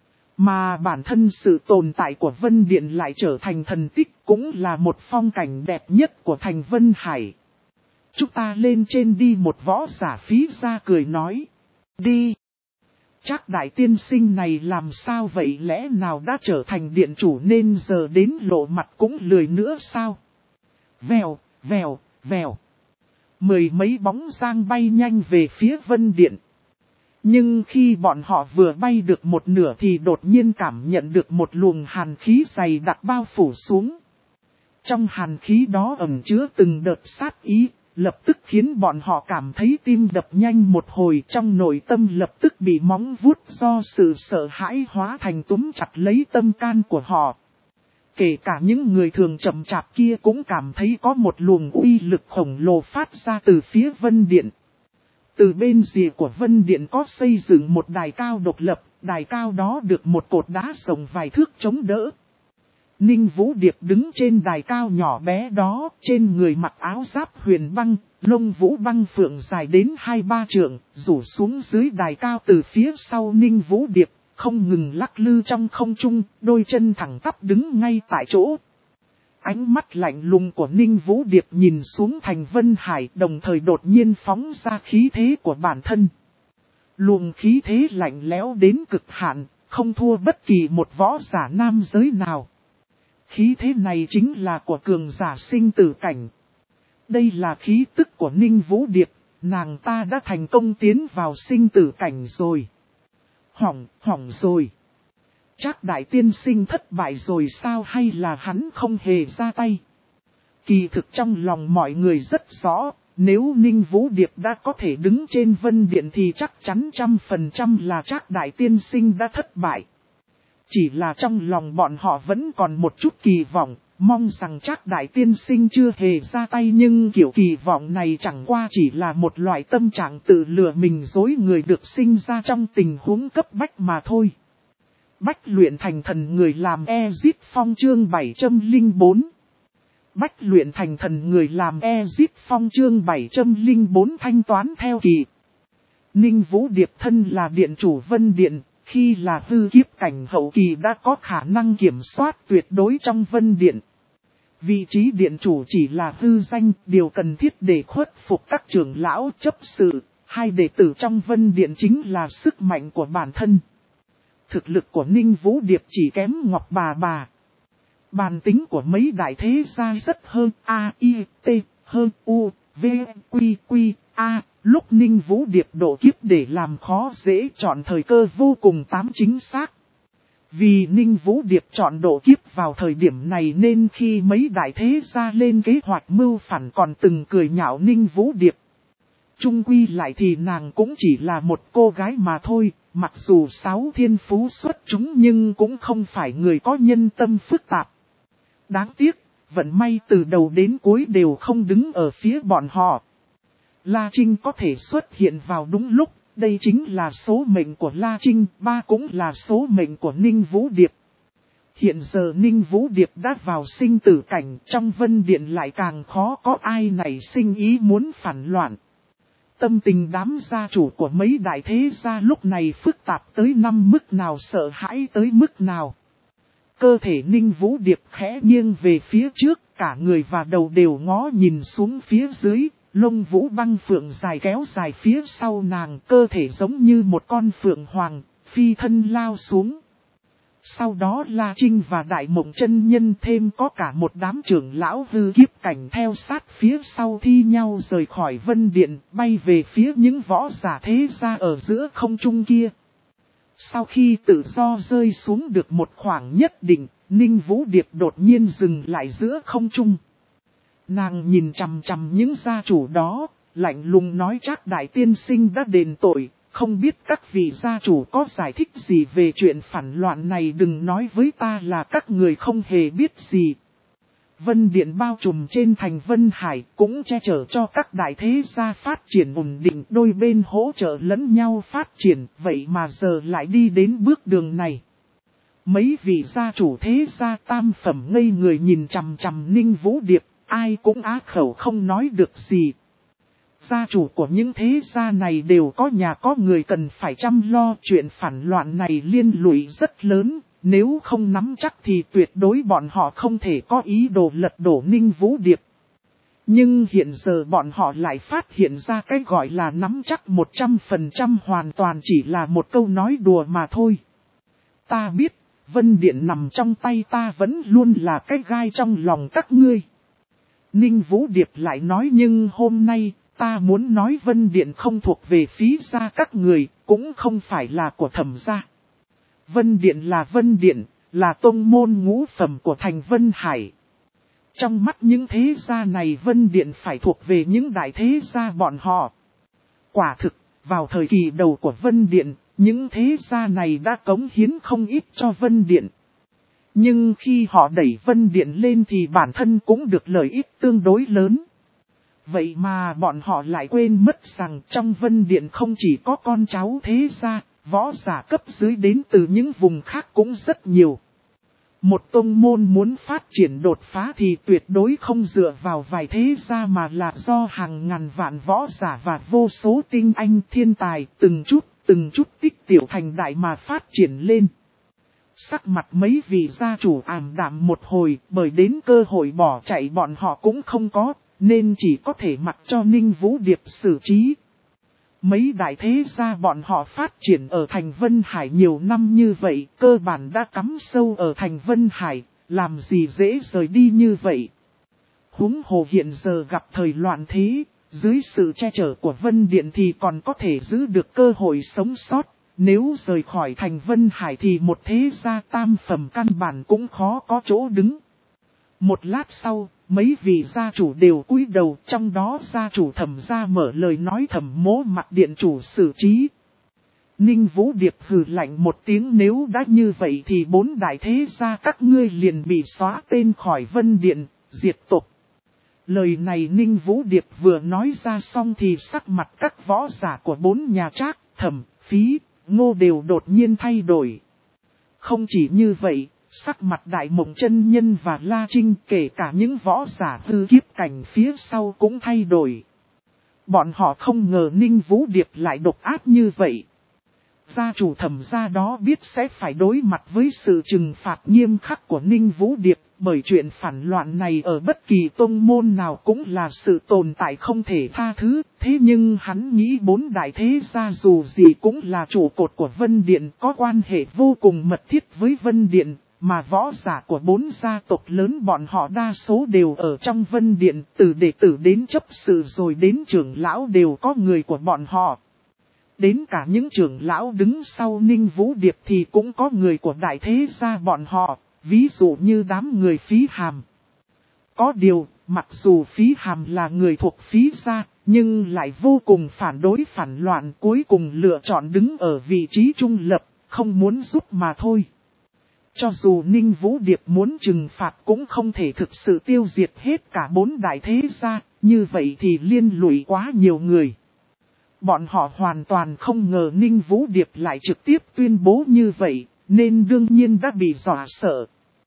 Mà bản thân sự tồn tại của Vân Điện lại trở thành thần tích, cũng là một phong cảnh đẹp nhất của thành Vân Hải. Chúng ta lên trên đi, một võ giả phí ra cười nói. Đi! Trác đại tiên sinh này làm sao vậy, lẽ nào đã trở thành điện chủ nên giờ đến lộ mặt cũng lười nữa sao? Vèo, vèo, vèo. Mười mấy bóng dáng bay nhanh về phía Vân Điện. Nhưng khi bọn họ vừa bay được một nửa thì đột nhiên cảm nhận được một luồng hàn khí dày đặc bao phủ xuống. Trong hàn khí đó ẩn chứa từng đợt sát ý, lập tức khiến bọn họ cảm thấy tim đập nhanh một hồi, trong nội tâm lập tức bị móng vuốt do sự sợ hãi hóa thành túm chặt lấy tâm can của họ. Kể cả những người thường chậm chạp kia cũng cảm thấy có một luồng uy lực khổng lồ phát ra từ phía Vân Điện. Từ bên rìa của Vân Điện có xây dựng một đài cao độc lập, đài cao đó được một cột đá rộng vài thước chống đỡ. Ninh Vũ Điệp đứng trên đài cao nhỏ bé đó, trên người mặc áo giáp huyền băng, lông vũ băng phượng dài đến hai ba trượng, rủ xuống dưới đài cao từ phía sau Ninh Vũ Điệp, không ngừng lắc lư trong không trung, đôi chân thẳng tắp đứng ngay tại chỗ. Ánh mắt lạnh lùng của Ninh Vũ Điệp nhìn xuống thành Vân Hải, đồng thời đột nhiên phóng ra khí thế của bản thân. Luồng khí thế lạnh lẽo đến cực hạn, không thua bất kỳ một võ giả nam giới nào. Khí thế này chính là của cường giả sinh tử cảnh. Đây là khí tức của Ninh Vũ Điệp, nàng ta đã thành công tiến vào sinh tử cảnh rồi. Hỏng, hỏng rồi. Trác đại tiên sinh thất bại rồi sao, hay là hắn không hề ra tay? Kỳ thực trong lòng mọi người rất rõ, nếu Ninh Vũ Điệp đã có thể đứng trên Vân Điện thì chắc chắn trăm phần trăm là Trác đại tiên sinh đã thất bại. Chỉ là trong lòng bọn họ vẫn còn một chút kỳ vọng, mong rằng Trác đại tiên sinh chưa hề ra tay, nhưng kiểu kỳ vọng này chẳng qua chỉ là một loại tâm trạng tự lừa mình dối người được sinh ra trong tình huống cấp bách mà thôi. Bách luyện thành thần người làm Ezit Phong chương bảy trăm lẻ bốn. Bách luyện thành thần người làm Ezit Phong chương bảy trăm lẻ bốn thanh toán theo kỳ. Ninh Vũ Điệp thân là điện chủ Vân Điện, khi là hư kiếp cảnh hậu kỳ đã có khả năng kiểm soát tuyệt đối trong Vân Điện. Vị trí điện chủ chỉ là hư danh, điều cần thiết để khuất phục các trưởng lão chấp sự, hai đệ tử trong Vân Điện chính là sức mạnh của bản thân. Thực lực của Ninh Vũ Điệp chỉ kém Ngọc Bà Bà. Bản tính của mấy đại thế gia rất hơn A, I, T, hơn U, V, Quy, Quy, A. Lúc Ninh Vũ Điệp độ kiếp để làm khó dễ chọn thời cơ vô cùng tám chính xác. Vì Ninh Vũ Điệp chọn độ kiếp vào thời điểm này nên khi mấy đại thế gia lên kế hoạch mưu phản còn từng cười nhạo Ninh Vũ Điệp. Chung quy lại thì nàng cũng chỉ là một cô gái mà thôi, mặc dù sáu thiên phú xuất chúng nhưng cũng không phải người có nhân tâm phức tạp. Đáng tiếc, vận may từ đầu đến cuối đều không đứng ở phía bọn họ. La Trinh có thể xuất hiện vào đúng lúc, đây chính là số mệnh của La Trinh, ba cũng là số mệnh của Ninh Vũ Điệp. Hiện giờ Ninh Vũ Điệp đã vào sinh tử cảnh, trong Vân Điện lại càng khó có ai nảy sinh ý muốn phản loạn. Tâm tình đám gia chủ của mấy đại thế gia lúc này phức tạp tới năm mức nào, sợ hãi tới mức nào. Cơ thể Ninh Vũ Điệp khẽ nghiêng về phía trước, cả người và đầu đều ngó nhìn xuống phía dưới, lông vũ băng phượng dài kéo dài phía sau nàng, cơ thể giống như một con phượng hoàng, phi thân lao xuống. Sau đó La Trinh và Đại Mộng Chân Nhân thêm có cả một đám trưởng lão hư kiếp cảnh theo sát phía sau thi nhau rời khỏi Vân Điện, bay về phía những võ giả thế gia ở giữa không trung kia. Sau khi tự do rơi xuống được một khoảng nhất định, Ninh Vũ Điệp đột nhiên dừng lại giữa không trung. Nàng nhìn chằm chằm những gia chủ đó, lạnh lùng nói: Trác đại tiên sinh đã đền tội, không biết các vị gia chủ có giải thích gì về chuyện phản loạn này, đừng nói với ta là các người không hề biết gì. Vân Điện bao trùm trên thành Vân Hải cũng che chở cho các đại thế gia phát triển ổn định, đôi bên hỗ trợ lẫn nhau phát triển, vậy mà giờ lại đi đến bước đường này. Mấy vị gia chủ thế gia tam phẩm ngây người nhìn chằm chằm Ninh Vũ Điệp, ai cũng á khẩu không nói được gì. Gia chủ của những thế gia này đều có nhà có người cần phải chăm lo, chuyện phản loạn này liên lụy rất lớn, nếu không nắm chắc thì tuyệt đối bọn họ không thể có ý đồ lật đổ Ninh Vũ Điệp. Nhưng hiện giờ bọn họ lại phát hiện ra cái gọi là nắm chắc một trăm phần trăm hoàn toàn chỉ là một câu nói đùa mà thôi. Ta biết, Vân Điện nằm trong tay ta vẫn luôn là cái gai trong lòng các ngươi. Ninh Vũ Điệp lại nói, nhưng hôm nay, ta muốn nói Vân Điện không thuộc về phí gia các người, cũng không phải là của Thẩm gia. Vân Điện là Vân Điện, là tông môn ngũ phẩm của thành Vân Hải. Trong mắt những thế gia này, Vân Điện phải thuộc về những đại thế gia bọn họ. Quả thực, vào thời kỳ đầu của Vân Điện, những thế gia này đã cống hiến không ít cho Vân Điện. Nhưng khi họ đẩy Vân Điện lên thì bản thân cũng được lợi ích tương đối lớn. Vậy mà bọn họ lại quên mất rằng trong Vân Điện không chỉ có con cháu thế gia, võ giả cấp dưới đến từ những vùng khác cũng rất nhiều. Một tông môn muốn phát triển đột phá thì tuyệt đối không dựa vào vài thế gia mà là do hàng ngàn vạn võ giả và vô số tinh anh thiên tài từng chút, từng chút tích tiểu thành đại mà phát triển lên. Sắc mặt mấy vị gia chủ ảm đạm một hồi, bởi đến cơ hội bỏ chạy bọn họ cũng không có, nên chỉ có thể mặc cho Ninh Vũ Điệp xử trí. Mấy đại thế gia bọn họ phát triển ở thành Vân Hải nhiều năm như vậy, cơ bản đã cắm sâu ở thành Vân Hải, làm gì dễ rời đi như vậy. Huống hồ hiện giờ gặp thời loạn thế, dưới sự che chở của Vân Điện thì còn có thể giữ được cơ hội sống sót. Nếu rời khỏi thành Vân Hải thì một thế gia tam phẩm căn bản cũng khó có chỗ đứng. Một lát sau, mấy vị gia chủ đều cúi đầu, trong đó gia chủ Thẩm gia mở lời nói: Thẩm mỗ mặc điện chủ xử trí. Ninh Vũ Điệp hừ lạnh một tiếng: nếu đã như vậy thì bốn đại thế gia các ngươi liền bị xóa tên khỏi Vân Điện, diệt tộc. Lời này Ninh Vũ Điệp vừa nói ra xong thì sắc mặt các võ giả của bốn nhà Trác, Thẩm, Phí, Ngô đều đột nhiên thay đổi. Không chỉ như vậy, sắc mặt Đại Mộng Chân Nhân và La Trinh, kể cả những võ giả hư kiếp cảnh phía sau cũng thay đổi. Bọn họ không ngờ Ninh Vũ Điệp lại độc ác như vậy. Gia chủ Thẩm gia đó biết sẽ phải đối mặt với sự trừng phạt nghiêm khắc của Ninh Vũ Điệp, bởi chuyện phản loạn này ở bất kỳ tông môn nào cũng là sự tồn tại không thể tha thứ. Thế nhưng hắn nghĩ bốn đại thế gia dù gì cũng là trụ cột của Vân Điện, có quan hệ vô cùng mật thiết với Vân Điện, mà võ giả của bốn gia tộc lớn bọn họ đa số đều ở trong Vân Điện, từ đệ tử đến chấp sự rồi đến trưởng lão đều có người của bọn họ. Đến cả những trưởng lão đứng sau Ninh Vũ Điệp thì cũng có người của đại thế gia bọn họ, ví dụ như đám người Phí Hàm. Có điều, mặc dù Phí Hàm là người thuộc Phí gia, nhưng lại vô cùng phản đối phản loạn, cuối cùng lựa chọn đứng ở vị trí trung lập, không muốn giúp mà thôi. Cho dù Ninh Vũ Điệp muốn trừng phạt cũng không thể thực sự tiêu diệt hết cả bốn đại thế gia, như vậy thì liên lụy quá nhiều người. Bọn họ hoàn toàn không ngờ Ninh Vũ Điệp lại trực tiếp tuyên bố như vậy, nên đương nhiên đã bị dọa sợ.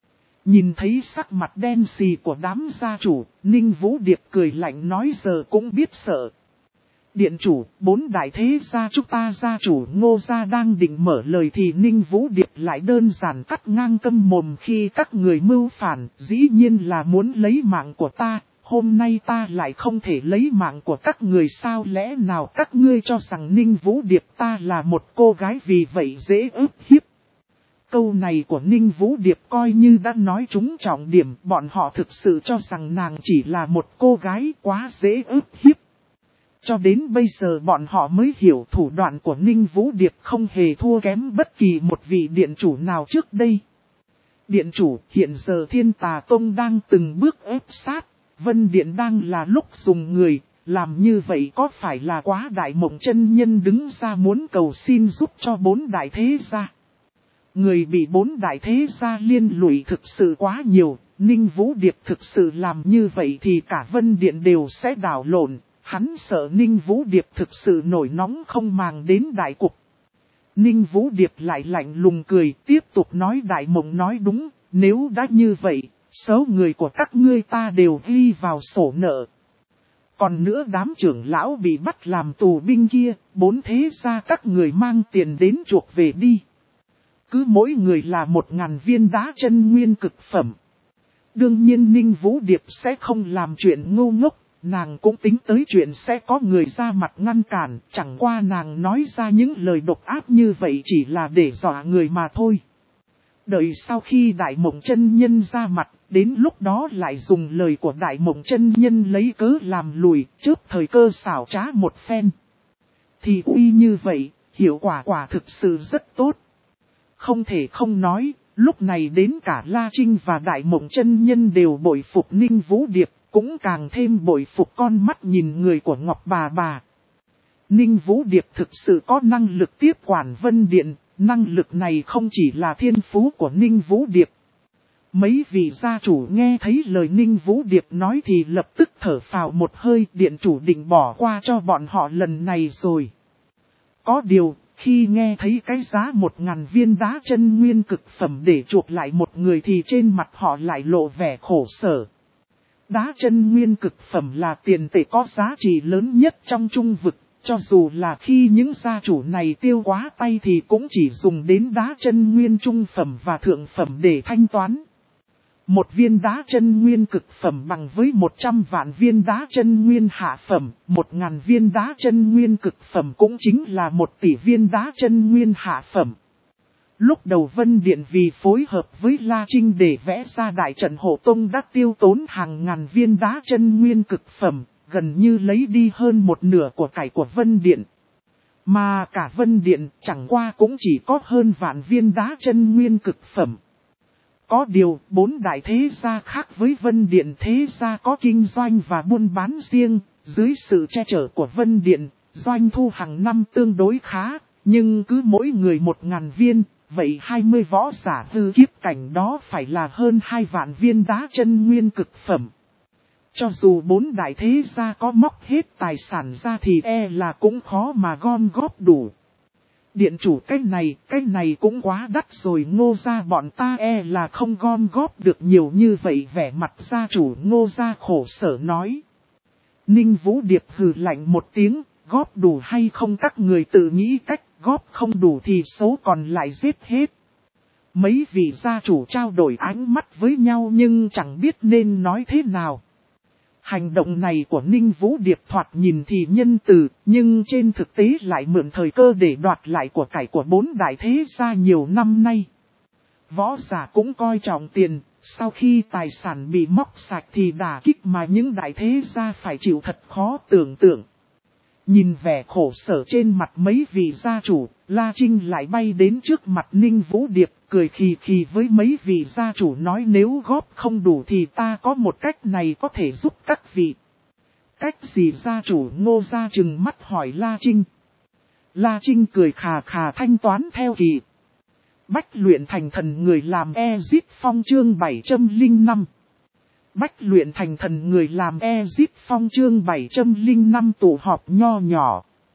Nhìn thấy sắc mặt đen xì của đám gia chủ, Ninh Vũ Điệp cười lạnh nói giờ cũng biết sợ. Điện chủ, bốn đại thế gia chúng ta gia chủ Ngô gia đang định mở lời thì Ninh Vũ Điệp lại đơn giản cắt ngang câm mồm khi các người mưu phản, dĩ nhiên là muốn lấy mạng của ta, hôm nay ta lại không thể lấy mạng của các người sao lẽ nào các ngươi cho rằng Ninh Vũ Điệp ta là một cô gái vì vậy dễ ức hiếp. Câu này của Ninh Vũ Điệp coi như đã nói trúng trọng điểm, bọn họ thực sự cho rằng nàng chỉ là một cô gái quá dễ ức hiếp. Cho đến bây giờ bọn họ mới hiểu thủ đoạn của Ninh Vũ Điệp không hề thua kém bất kỳ một vị điện chủ nào trước đây. Điện chủ, hiện giờ Thiên Tà Tông đang từng bước ép sát, Vân Điện đang là lúc dùng người, làm như vậy có phải là quá Đại Mộng chân nhân đứng ra muốn cầu xin giúp cho bốn đại thế gia. Người bị bốn đại thế gia liên lụy thực sự quá nhiều, Ninh Vũ Điệp thực sự làm như vậy thì cả Vân Điện đều sẽ đảo lộn, hắn sợ Ninh Vũ Điệp thực sự nổi nóng không màng đến đại cục. Ninh Vũ Điệp lại lạnh lùng cười, tiếp tục nói Đại Mộng nói đúng, nếu đã như vậy, số người của các ngươi ta đều ghi vào sổ nợ. Còn nữa đám trưởng lão bị bắt làm tù binh kia, bốn thế gia các người mang tiền đến chuộc về đi. Cứ mỗi người là một ngàn viên đá chân nguyên cực phẩm. Đương nhiên Ninh Vũ Điệp sẽ không làm chuyện ngu ngốc, nàng cũng tính tới chuyện sẽ có người ra mặt ngăn cản, chẳng qua nàng nói ra những lời độc ác như vậy chỉ là để dọa người mà thôi. Đợi sau khi Đại Mộng chân nhân ra mặt, đến lúc đó lại dùng lời của Đại Mộng chân nhân lấy cớ làm lùi, trước thời cơ xảo trá một phen. Thì uy như vậy, hiệu quả quả thực sự rất tốt. Không thể không nói, lúc này đến cả La Trinh và Đại Mộng chân nhân đều bội phục Ninh Vũ Điệp, cũng càng thêm bội phục con mắt nhìn người của Ngọc bà bà. Ninh Vũ Điệp thực sự có năng lực tiếp quản Vân Điện, năng lực này không chỉ là thiên phú của Ninh Vũ Điệp. Mấy vị gia chủ nghe thấy lời Ninh Vũ Điệp nói thì lập tức thở phào một hơi, điện chủ định bỏ qua cho bọn họ lần này rồi. Có điều, khi nghe thấy cái giá một ngàn viên đá chân nguyên cực phẩm để chuộc lại một người thì trên mặt họ lại lộ vẻ khổ sở. Đá chân nguyên cực phẩm là tiền tệ có giá trị lớn nhất trong trung vực, cho dù là khi những gia chủ này tiêu quá tay thì cũng chỉ dùng đến đá chân nguyên trung phẩm và thượng phẩm để thanh toán. Một viên đá chân nguyên cực phẩm bằng với một trăm vạn viên đá chân nguyên hạ phẩm, một ngàn viên đá chân nguyên cực phẩm cũng chính là một tỷ viên đá chân nguyên hạ phẩm. Lúc đầu Vân Điện vì phối hợp với La Trinh để vẽ ra đại trận hộ tông đã tiêu tốn hàng ngàn viên đá chân nguyên cực phẩm, gần như lấy đi hơn một nửa của cải của Vân Điện. Mà cả Vân Điện chẳng qua cũng chỉ có hơn vạn viên đá chân nguyên cực phẩm. Có điều, bốn đại thế gia khác với Vân Điện thế gia có kinh doanh và buôn bán riêng, dưới sự che chở của Vân Điện, doanh thu hàng năm tương đối khá, nhưng cứ mỗi người một ngàn viên, vậy hai mươi võ giả hư kiếp cảnh đó phải là hơn hai vạn viên đá chân nguyên cực phẩm. Cho dù bốn đại thế gia có móc hết tài sản ra thì e là cũng khó mà gom góp đủ. Điện chủ cái này, cái này cũng quá đắt rồi, Ngô gia bọn ta e là không gom góp được nhiều như vậy, vẻ mặt gia chủ Ngô gia khổ sở nói. Ninh Vũ Điệp hừ lạnh một tiếng, góp đủ hay không các người tự nghĩ cách, góp không đủ thì số còn lại giết hết. Mấy vị gia chủ trao đổi ánh mắt với nhau nhưng chẳng biết nên nói thế nào. Hành động này của Ninh Vũ Điệp thoạt nhìn thì nhân từ, nhưng trên thực tế lại mượn thời cơ để đoạt lại của cải của bốn đại thế gia nhiều năm nay. Võ giả cũng coi trọng tiền, sau khi tài sản bị móc sạch thì đả kích mà những đại thế gia phải chịu thật khó tưởng tượng. Nhìn vẻ khổ sở trên mặt mấy vị gia chủ, La Trinh lại bay đến trước mặt Ninh Vũ Điệp, cười khì khì với mấy vị gia chủ nói nếu góp không đủ thì ta có một cách này có thể giúp các vị. Cách gì gia chủ Ngô gia trừng mắt hỏi La Trinh. La Trinh cười khà khà thanh toán theo kỳ. Bách luyện thành thần người làm Ezit Phong chương bảy trăm lẻ năm. Bách luyện thành thần người làm Ezit Phong chương bảy trăm lẻ năm tụ họp nho nhỏ.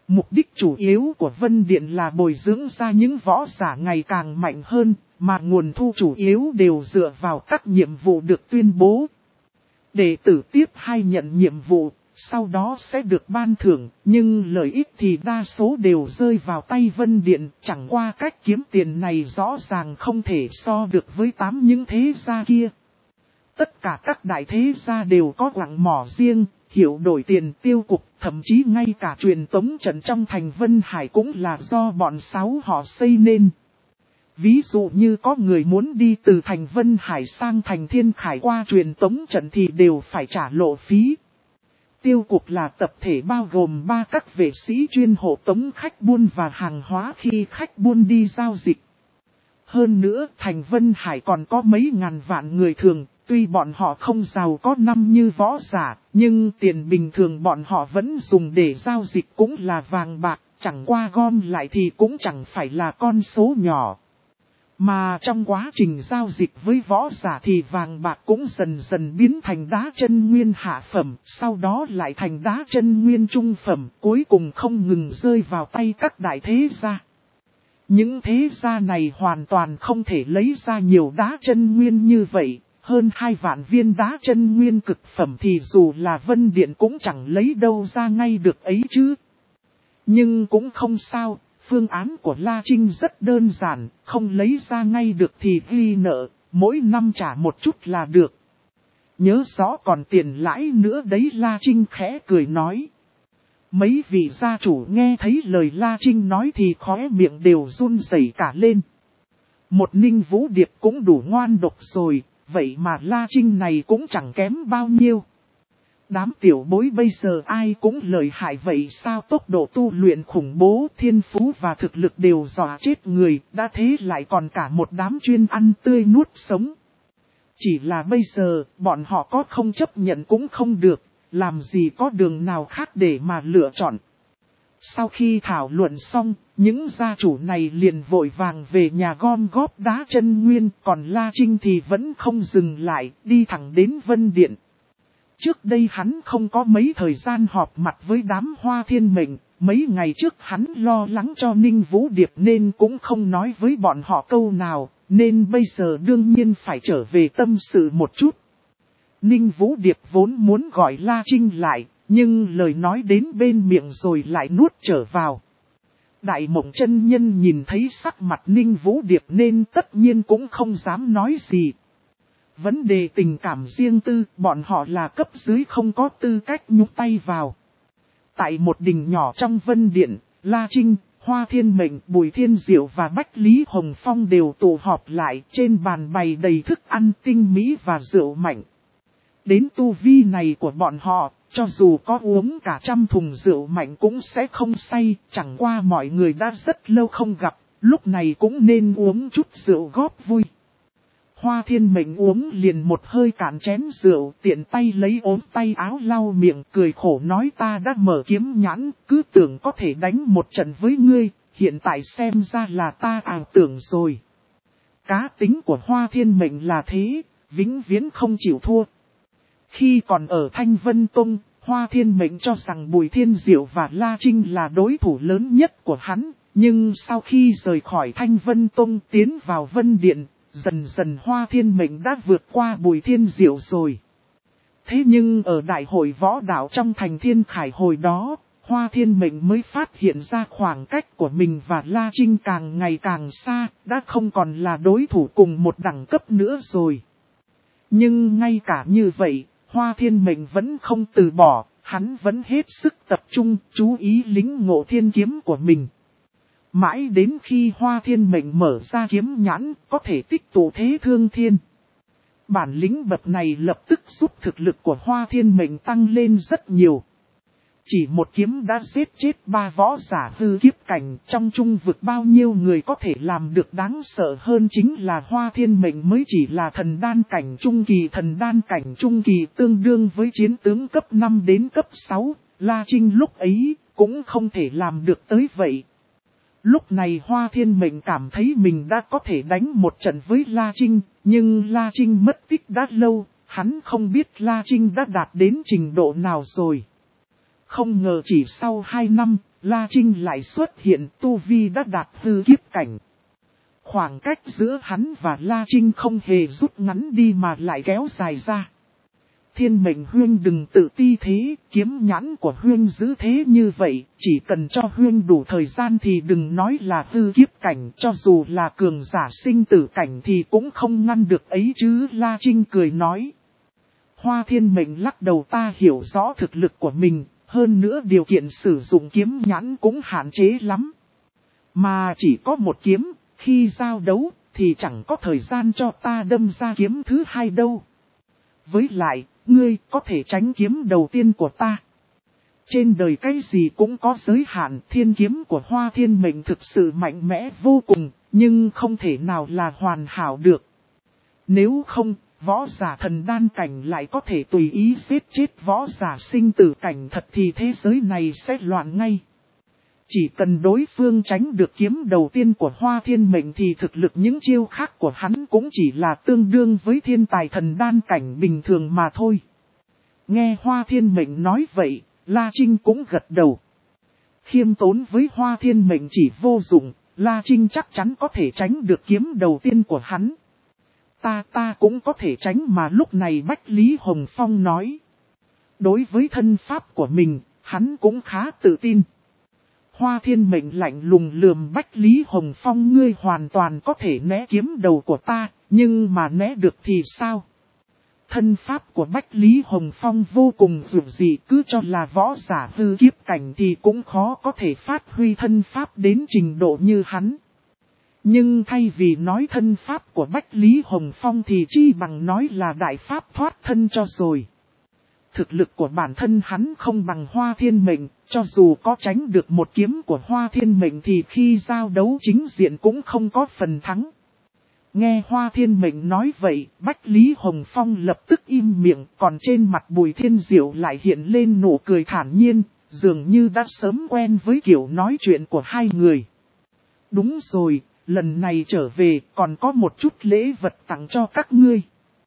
Mục đích chủ yếu của Vân Điện là bồi dưỡng ra những võ giả ngày càng mạnh hơn, mà nguồn thu chủ yếu đều dựa vào các nhiệm vụ được tuyên bố. Đệ tử tiếp hay nhận nhiệm vụ, sau đó sẽ được ban thưởng, nhưng lợi ích thì đa số đều rơi vào tay Vân Điện, chẳng qua cách kiếm tiền này rõ ràng không thể so được với tám những thế gia kia. Tất cả các đại thế gia đều có quặng mỏ riêng, hiểu đổi tiền tiêu cục, thậm chí ngay cả truyền tống trận trong thành Vân Hải cũng là do bọn sáu họ xây nên. Ví dụ như có người muốn đi từ thành Vân Hải sang thành Thiên Khải qua truyền tống trận thì đều phải trả lộ phí. Tiêu cục là tập thể bao gồm ba các vệ sĩ chuyên hộ tống khách buôn và hàng hóa khi khách buôn đi giao dịch. Hơn nữa, thành Vân Hải còn có mấy ngàn vạn người thường, tuy bọn họ không giàu có năm như võ giả, nhưng tiền bình thường bọn họ vẫn dùng để giao dịch cũng là vàng bạc, chẳng qua gom lại thì cũng chẳng phải là con số nhỏ. Mà trong quá trình giao dịch với võ giả thì vàng bạc cũng dần dần biến thành đá chân nguyên hạ phẩm, sau đó lại thành đá chân nguyên trung phẩm, cuối cùng không ngừng rơi vào tay các đại thế gia. Những thế gia này hoàn toàn không thể lấy ra nhiều đá chân nguyên như vậy, hơn hai vạn viên đá chân nguyên cực phẩm thì dù là Vân Điện cũng chẳng lấy đâu ra ngay được ấy chứ. Nhưng cũng không sao. Phương án của La Trinh rất đơn giản, không lấy ra ngay được thì ghi nợ, mỗi năm trả một chút là được. Nhớ rõ còn tiền lãi nữa đấy, La Trinh khẽ cười nói. Mấy vị gia chủ nghe thấy lời La Trinh nói thì khóe miệng đều run rẩy cả lên. Một Ninh Vũ Điệp cũng đủ ngoan độc rồi, vậy mà La Trinh này cũng chẳng kém bao nhiêu. Đám tiểu bối bây giờ ai cũng lợi hại vậy sao, tốc độ tu luyện khủng bố, thiên phú và thực lực đều dọa chết người, đã thế lại còn cả một đám chuyên ăn tươi nuốt sống. Chỉ là bây giờ, bọn họ có không chấp nhận cũng không được, làm gì có đường nào khác để mà lựa chọn. Sau khi thảo luận xong, những gia chủ này liền vội vàng về nhà gom góp đá chân nguyên, còn La Trinh thì vẫn không dừng lại, đi thẳng đến Vân Điện. Trước đây hắn không có mấy thời gian họp mặt với đám Hoa Thiên Mệnh, mấy ngày trước hắn lo lắng cho Ninh Vũ Điệp nên cũng không nói với bọn họ câu nào, nên bây giờ đương nhiên phải trở về tâm sự một chút. Ninh Vũ Điệp vốn muốn gọi La Trinh lại, nhưng lời nói đến bên miệng rồi lại nuốt trở vào. Đại Mộng chân nhân nhìn thấy sắc mặt Ninh Vũ Điệp nên tất nhiên cũng không dám nói gì. Vấn đề tình cảm riêng tư, bọn họ là cấp dưới không có tư cách nhúng tay vào. Tại một đình nhỏ trong Vân Điện, La Trinh, Hoa Thiên Mệnh, Bùi Thiên Diệu và Bách Lý Hồng Phong đều tụ họp lại, trên bàn bày đầy thức ăn tinh mỹ và rượu mạnh. Đến tu vi này của bọn họ, cho dù có uống cả trăm thùng rượu mạnh cũng sẽ không say, chẳng qua mọi người đã rất lâu không gặp, lúc này cũng nên uống chút rượu góp vui. Hoa Thiên Mệnh uống liền một hơi cạn chén rượu, tiện tay lấy ốm tay áo lau miệng, cười khổ nói ta đã mở kiếm nhãn, cứ tưởng có thể đánh một trận với ngươi, hiện tại xem ra là ta ảo tưởng rồi. Cá tính của Hoa Thiên Mệnh là thế, vĩnh viễn không chịu thua. Khi còn ở Thanh Vân Tông, Hoa Thiên Mệnh cho rằng Bùi Thiên Diệu và La Trinh là đối thủ lớn nhất của hắn, nhưng sau khi rời khỏi Thanh Vân Tông tiến vào Vân Điện, dần dần Hoa Thiên Mệnh đã vượt qua Bùi Thiên Diệu rồi. Thế nhưng ở đại hội võ đạo trong thành Thiên Khải hồi đó, Hoa Thiên Mệnh mới phát hiện ra khoảng cách của mình và La Trinh càng ngày càng xa, đã không còn là đối thủ cùng một đẳng cấp nữa rồi. Nhưng ngay cả như vậy, Hoa Thiên Mệnh vẫn không từ bỏ, hắn vẫn hết sức tập trung, chú ý lĩnh ngộ thiên kiếm của mình. Mãi đến khi Hoa Thiên Mệnh mở ra kiếm nhãn, có thể tích tụ thế thương thiên. Bản lĩnh bậc này lập tức giúp thực lực của Hoa Thiên Mệnh tăng lên rất nhiều. Chỉ một kiếm đã giết chết ba võ giả hư kiếp cảnh, trong trung vực bao nhiêu người có thể làm được đáng sợ hơn chính là Hoa Thiên Mệnh mới chỉ là thần đan cảnh trung kỳ. Thần đan cảnh trung kỳ tương đương với chiến tướng cấp năm đến cấp sáu, La Trinh lúc ấy cũng không thể làm được tới vậy. Lúc này Hoa Thiên Mệnh cảm thấy mình đã có thể đánh một trận với La Trinh, nhưng La Trinh mất tích đã lâu, hắn không biết La Trinh đã đạt đến trình độ nào rồi. Không ngờ chỉ sau hai năm, La Trinh lại xuất hiện, tu vi đã đạt hư kiếp cảnh. Khoảng cách giữa hắn và La Trinh không hề rút ngắn đi mà lại kéo dài ra. Thiên mệnh huyên đừng tự ti thế, kiếm nhãn của huyên giữ thế như vậy, chỉ cần cho huyên đủ thời gian thì đừng nói là hư kiếp cảnh, cho dù là cường giả sinh tử cảnh thì cũng không ngăn được ấy chứ. La Trinh cười nói. Hoa thiên mệnh lắc đầu, ta hiểu rõ thực lực của mình, hơn nữa điều kiện sử dụng kiếm nhãn cũng hạn chế lắm. Mà chỉ có một kiếm, khi giao đấu thì chẳng có thời gian cho ta đâm ra kiếm thứ hai đâu. Với lại, ngươi có thể tránh kiếm đầu tiên của ta. Trên đời cái gì cũng có giới hạn, thiên kiếm của Hoa Thiên Mệnh thực sự mạnh mẽ vô cùng, nhưng không thể nào là hoàn hảo được. Nếu không, võ giả thần đan cảnh lại có thể tùy ý giết chết võ giả sinh tử cảnh, thật thì thế giới này sẽ loạn ngay. Chỉ cần đối phương tránh được kiếm đầu tiên của Hoa Thiên Mệnh thì thực lực những chiêu khác của hắn cũng chỉ là tương đương với thiên tài thần đan cảnh bình thường mà thôi. Nghe Hoa Thiên Mệnh nói vậy, La Trinh cũng gật đầu. Khiêm tốn với Hoa Thiên Mệnh chỉ vô dụng, La Trinh chắc chắn có thể tránh được kiếm đầu tiên của hắn. Ta ta cũng có thể tránh mà. Lúc này Bách Lý Hồng Phong nói. Đối với thân pháp của mình, hắn cũng khá tự tin. Hoa Thiên Mệnh lạnh lùng lườm Bách Lý Hồng Phong, ngươi hoàn toàn có thể né kiếm đầu của ta, nhưng mà né được thì sao? Thân pháp của Bách Lý Hồng Phong vô cùng dù gì, cứ cho là võ giả hư kiếp cảnh thì cũng khó có thể phát huy thân pháp đến trình độ như hắn. Nhưng thay vì nói thân pháp của Bách Lý Hồng Phong thì chi bằng nói là đại pháp thoát thân cho rồi. Thực lực của bản thân hắn không bằng Hoa Thiên Mệnh, cho dù có tránh được một kiếm của Hoa Thiên Mệnh thì khi giao đấu chính diện cũng không có phần thắng. Nghe Hoa Thiên Mệnh nói vậy, Bách Lý Hồng Phong lập tức im miệng, còn trên mặt Bùi Thiên Diệu lại hiện lên nụ cười thản nhiên, dường như đã sớm quen với kiểu nói chuyện của hai người. Đúng rồi, lần này trở về còn có một chút lễ vật tặng cho các ngươi.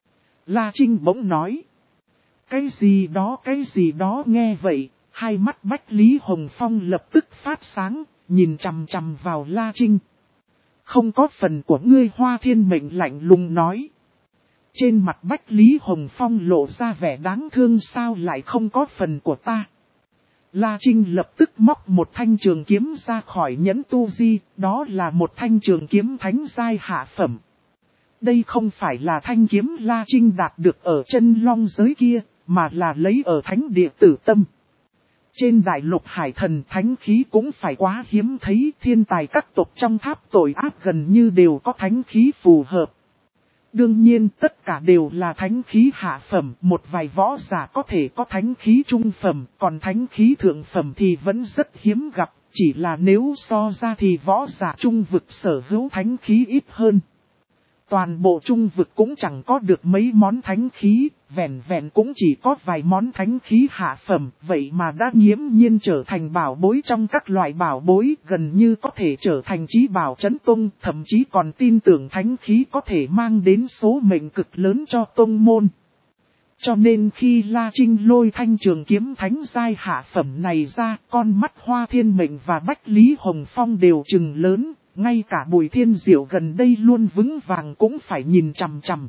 La Trinh bỗng nói. Cái gì đó cái gì đó, nghe vậy, hai mắt Bách Lý Hồng Phong lập tức phát sáng, nhìn chằm chằm vào La Trinh. Không có phần của ngươi. Hoa Thiên Mệnh lạnh lùng nói. Trên mặt Bách Lý Hồng Phong lộ ra vẻ đáng thương, sao lại không có phần của ta. La Trinh lập tức móc một thanh trường kiếm ra khỏi nhẫn tu di, đó là một thanh trường kiếm thánh giai hạ phẩm. Đây không phải là thanh kiếm La Trinh đạt được ở chân long giới kia, mà là lấy ở thánh địa Tử Tâm. Trên đại lục hải thần thánh khí cũng phải quá hiếm thấy, thiên tài các tộc trong tháp tội ác gần như đều có thánh khí phù hợp. Đương nhiên tất cả đều là thánh khí hạ phẩm, một vài võ giả có thể có thánh khí trung phẩm, còn thánh khí thượng phẩm thì vẫn rất hiếm gặp, chỉ là nếu so ra thì võ giả trung vực sở hữu thánh khí ít hơn. Toàn bộ trung vực cũng chẳng có được mấy món thánh khí, vẹn vẹn cũng chỉ có vài món thánh khí hạ phẩm, vậy mà đã nghiễm nhiên trở thành bảo bối trong các loại bảo bối, gần như có thể trở thành chí bảo chấn tông, thậm chí còn tin tưởng thánh khí có thể mang đến số mệnh cực lớn cho tông môn. Cho nên khi La Trinh lôi thanh trường kiếm thánh giai hạ phẩm này ra, con mắt Hoa Thiên Mệnh và Bách Lý Hồng Phong đều trừng lớn. Ngay cả Bùi Thiên Diệu gần đây luôn vững vàng cũng phải nhìn chằm chằm.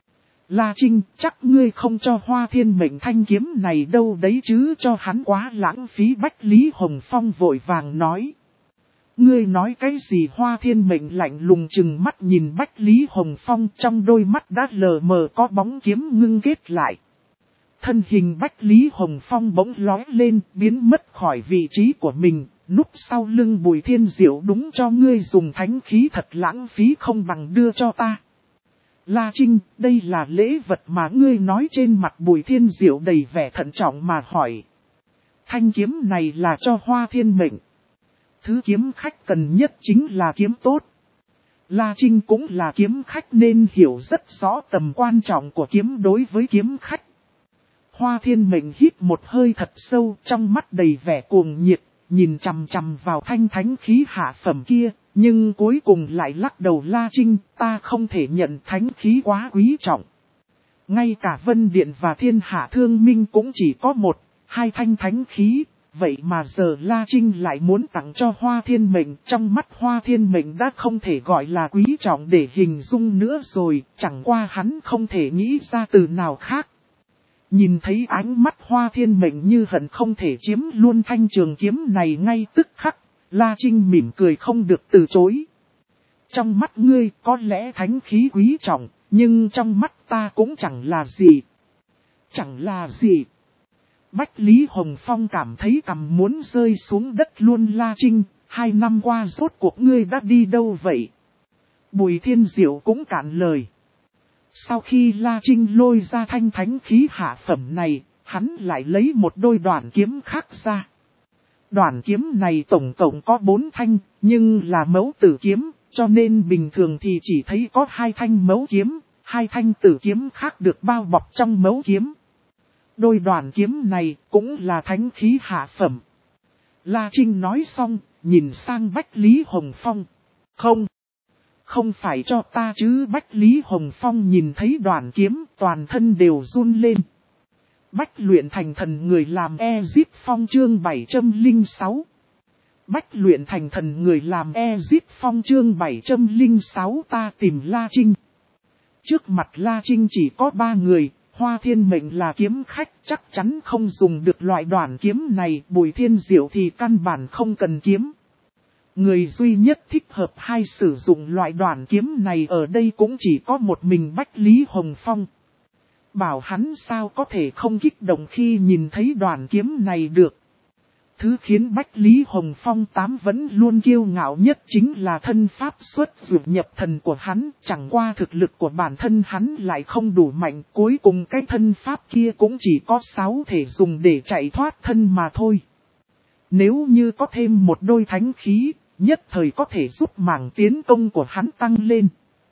La Trinh, chắc ngươi không cho Hoa Thiên Mệnh thanh kiếm này đâu đấy chứ, cho hắn quá lãng phí. Bách Lý Hồng Phong vội vàng nói. Ngươi nói cái gì? Hoa Thiên Mệnh lạnh lùng chừng mắt nhìn Bách Lý Hồng Phong, trong đôi mắt đã lờ mờ có bóng kiếm ngưng kết lại. Thân hình Bách Lý Hồng Phong bỗng lói lên, biến mất khỏi vị trí của mình. Núp sau lưng Bùi Thiên Diệu, đúng cho ngươi dùng thánh khí thật lãng phí, không bằng đưa cho ta. La Trinh, đây là lễ vật mà ngươi nói. Trên mặt Bùi Thiên Diệu đầy vẻ thận trọng mà hỏi. Thanh kiếm này là cho Hoa Thiên Mệnh. Thứ kiếm khách cần nhất chính là kiếm tốt. La Trinh cũng là kiếm khách nên hiểu rất rõ tầm quan trọng của kiếm đối với kiếm khách. Hoa Thiên Mệnh hít một hơi thật sâu, trong mắt đầy vẻ cuồng nhiệt. Nhìn chằm chằm vào thanh thánh khí hạ phẩm kia, nhưng cuối cùng lại lắc đầu. La Trinh, ta không thể nhận, thánh khí quá quý trọng. Ngay cả Vân Điện và Thiên Hạ Thương Minh cũng chỉ có một, hai thanh thánh khí, vậy mà giờ La Trinh lại muốn tặng cho Hoa Thiên Mệnh. Trong mắt Hoa Thiên Mệnh đã không thể gọi là quý trọng để hình dung nữa rồi, chẳng qua hắn không thể nghĩ ra từ nào khác. Nhìn thấy ánh mắt Hoa Thiên Mệnh như hận không thể chiếm luôn thanh trường kiếm này ngay tức khắc, La Trinh mỉm cười không được từ chối. Trong mắt ngươi có lẽ thánh khí quý trọng, nhưng trong mắt ta cũng chẳng là gì. Chẳng là gì. Bách Lý Hồng Phong cảm thấy cằm muốn rơi xuống đất luôn. La Trinh, hai năm qua rốt cuộc ngươi đã đi đâu vậy? Bùi Thiên Diệu cũng cạn lời. Sau khi La Trinh lôi ra thanh thánh khí hạ phẩm này, hắn lại lấy một đôi đoạn kiếm khác ra. Đoạn kiếm này tổng cộng có bốn thanh, nhưng là mẫu tử kiếm, cho nên bình thường thì chỉ thấy có hai thanh mẫu kiếm, hai thanh tử kiếm khác được bao bọc trong mẫu kiếm. Đôi đoạn kiếm này cũng là thánh khí hạ phẩm. La Trinh nói xong, nhìn sang Bách Lý Hồng Phong. Không, không phải cho ta chứ. Bách Lý Hồng Phong nhìn thấy đoạn kiếm toàn thân đều run lên. Bách luyện thành thần người làm Ezip Phong chương bảy trăm lẻ sáu. Bách luyện thành thần người làm Ezip Phong chương bảy trăm lẻ sáu. Ta tìm La Trinh. Trước mặt La Trinh chỉ có ba người. Hoa Thiên Mệnh là kiếm khách, chắc chắn không dùng được loại đoạn kiếm này. Bùi Thiên Diệu thì căn bản không cần kiếm. Người duy nhất thích hợp hay sử dụng loại đoạn kiếm này ở đây cũng chỉ có một mình Bách Lý Hồng Phong. Bảo hắn sao có thể không kích động khi nhìn thấy đoạn kiếm này được. Thứ khiến Bách Lý Hồng Phong tám vẫn luôn kiêu ngạo nhất chính là thân pháp xuất dụ nhập thần của hắn. Chẳng qua thực lực của bản thân hắn lại không đủ mạnh. Cuối cùng cái thân pháp kia cũng chỉ có sáu thể dùng để chạy thoát thân mà thôi. Nếu như có thêm một đôi thánh khí, nhất thời có thể giúp mảng tiến công của hắn tăng lên.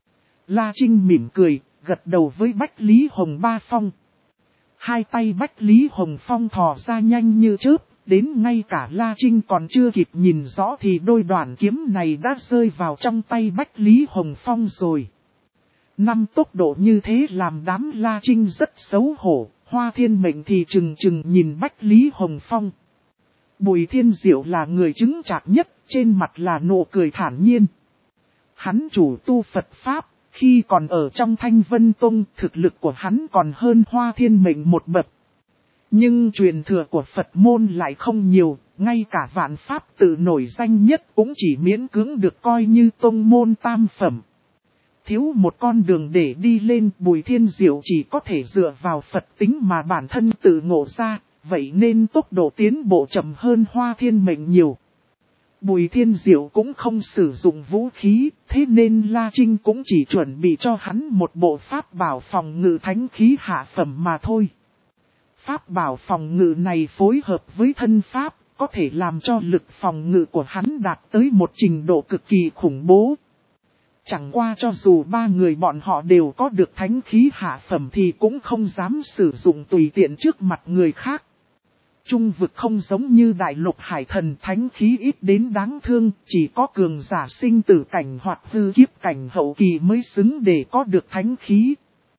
La Trinh mỉm cười, gật đầu với Bách Lý Hồng Ba Phong. Hai tay Bách Lý Hồng Phong thò ra nhanh như chớp. Đến ngay cả La Trinh còn chưa kịp nhìn rõ thì đôi đoạn kiếm này đã rơi vào trong tay Bách Lý Hồng Phong rồi. Năm tốc độ như thế làm đám La Trinh rất xấu hổ, Hoa Thiên Mệnh thì chừng chừng nhìn Bách Lý Hồng Phong. Bùi Thiên Diệu là người chứng chạc nhất, trên mặt là nụ cười thản nhiên. Hắn chủ tu Phật Pháp, khi còn ở trong Thanh Vân Tông, thực lực của hắn còn hơn Hoa Thiên Mệnh một bậc. Nhưng truyền thừa của Phật môn lại không nhiều, ngay cả vạn pháp tự nổi danh nhất cũng chỉ miễn cưỡng được coi như tông môn tam phẩm. Thiếu một con đường để đi lên, Bùi Thiên Diệu chỉ có thể dựa vào Phật tính mà bản thân tự ngộ ra, vậy nên tốc độ tiến bộ chậm hơn Hoa Thiên Mệnh nhiều. Bùi Thiên Diệu cũng không sử dụng vũ khí, thế nên La Trinh cũng chỉ chuẩn bị cho hắn một bộ pháp bảo phòng ngự thánh khí hạ phẩm mà thôi. Pháp bảo phòng ngự này phối hợp với thân pháp, có thể làm cho lực phòng ngự của hắn đạt tới một trình độ cực kỳ khủng bố. Chẳng qua cho dù ba người bọn họ đều có được thánh khí hạ phẩm thì cũng không dám sử dụng tùy tiện trước mặt người khác. Trung vực không giống như đại lục hải thần, thánh khí ít đến đáng thương, chỉ có cường giả sinh tử cảnh hoặc hư kiếp cảnh hậu kỳ mới xứng để có được thánh khí.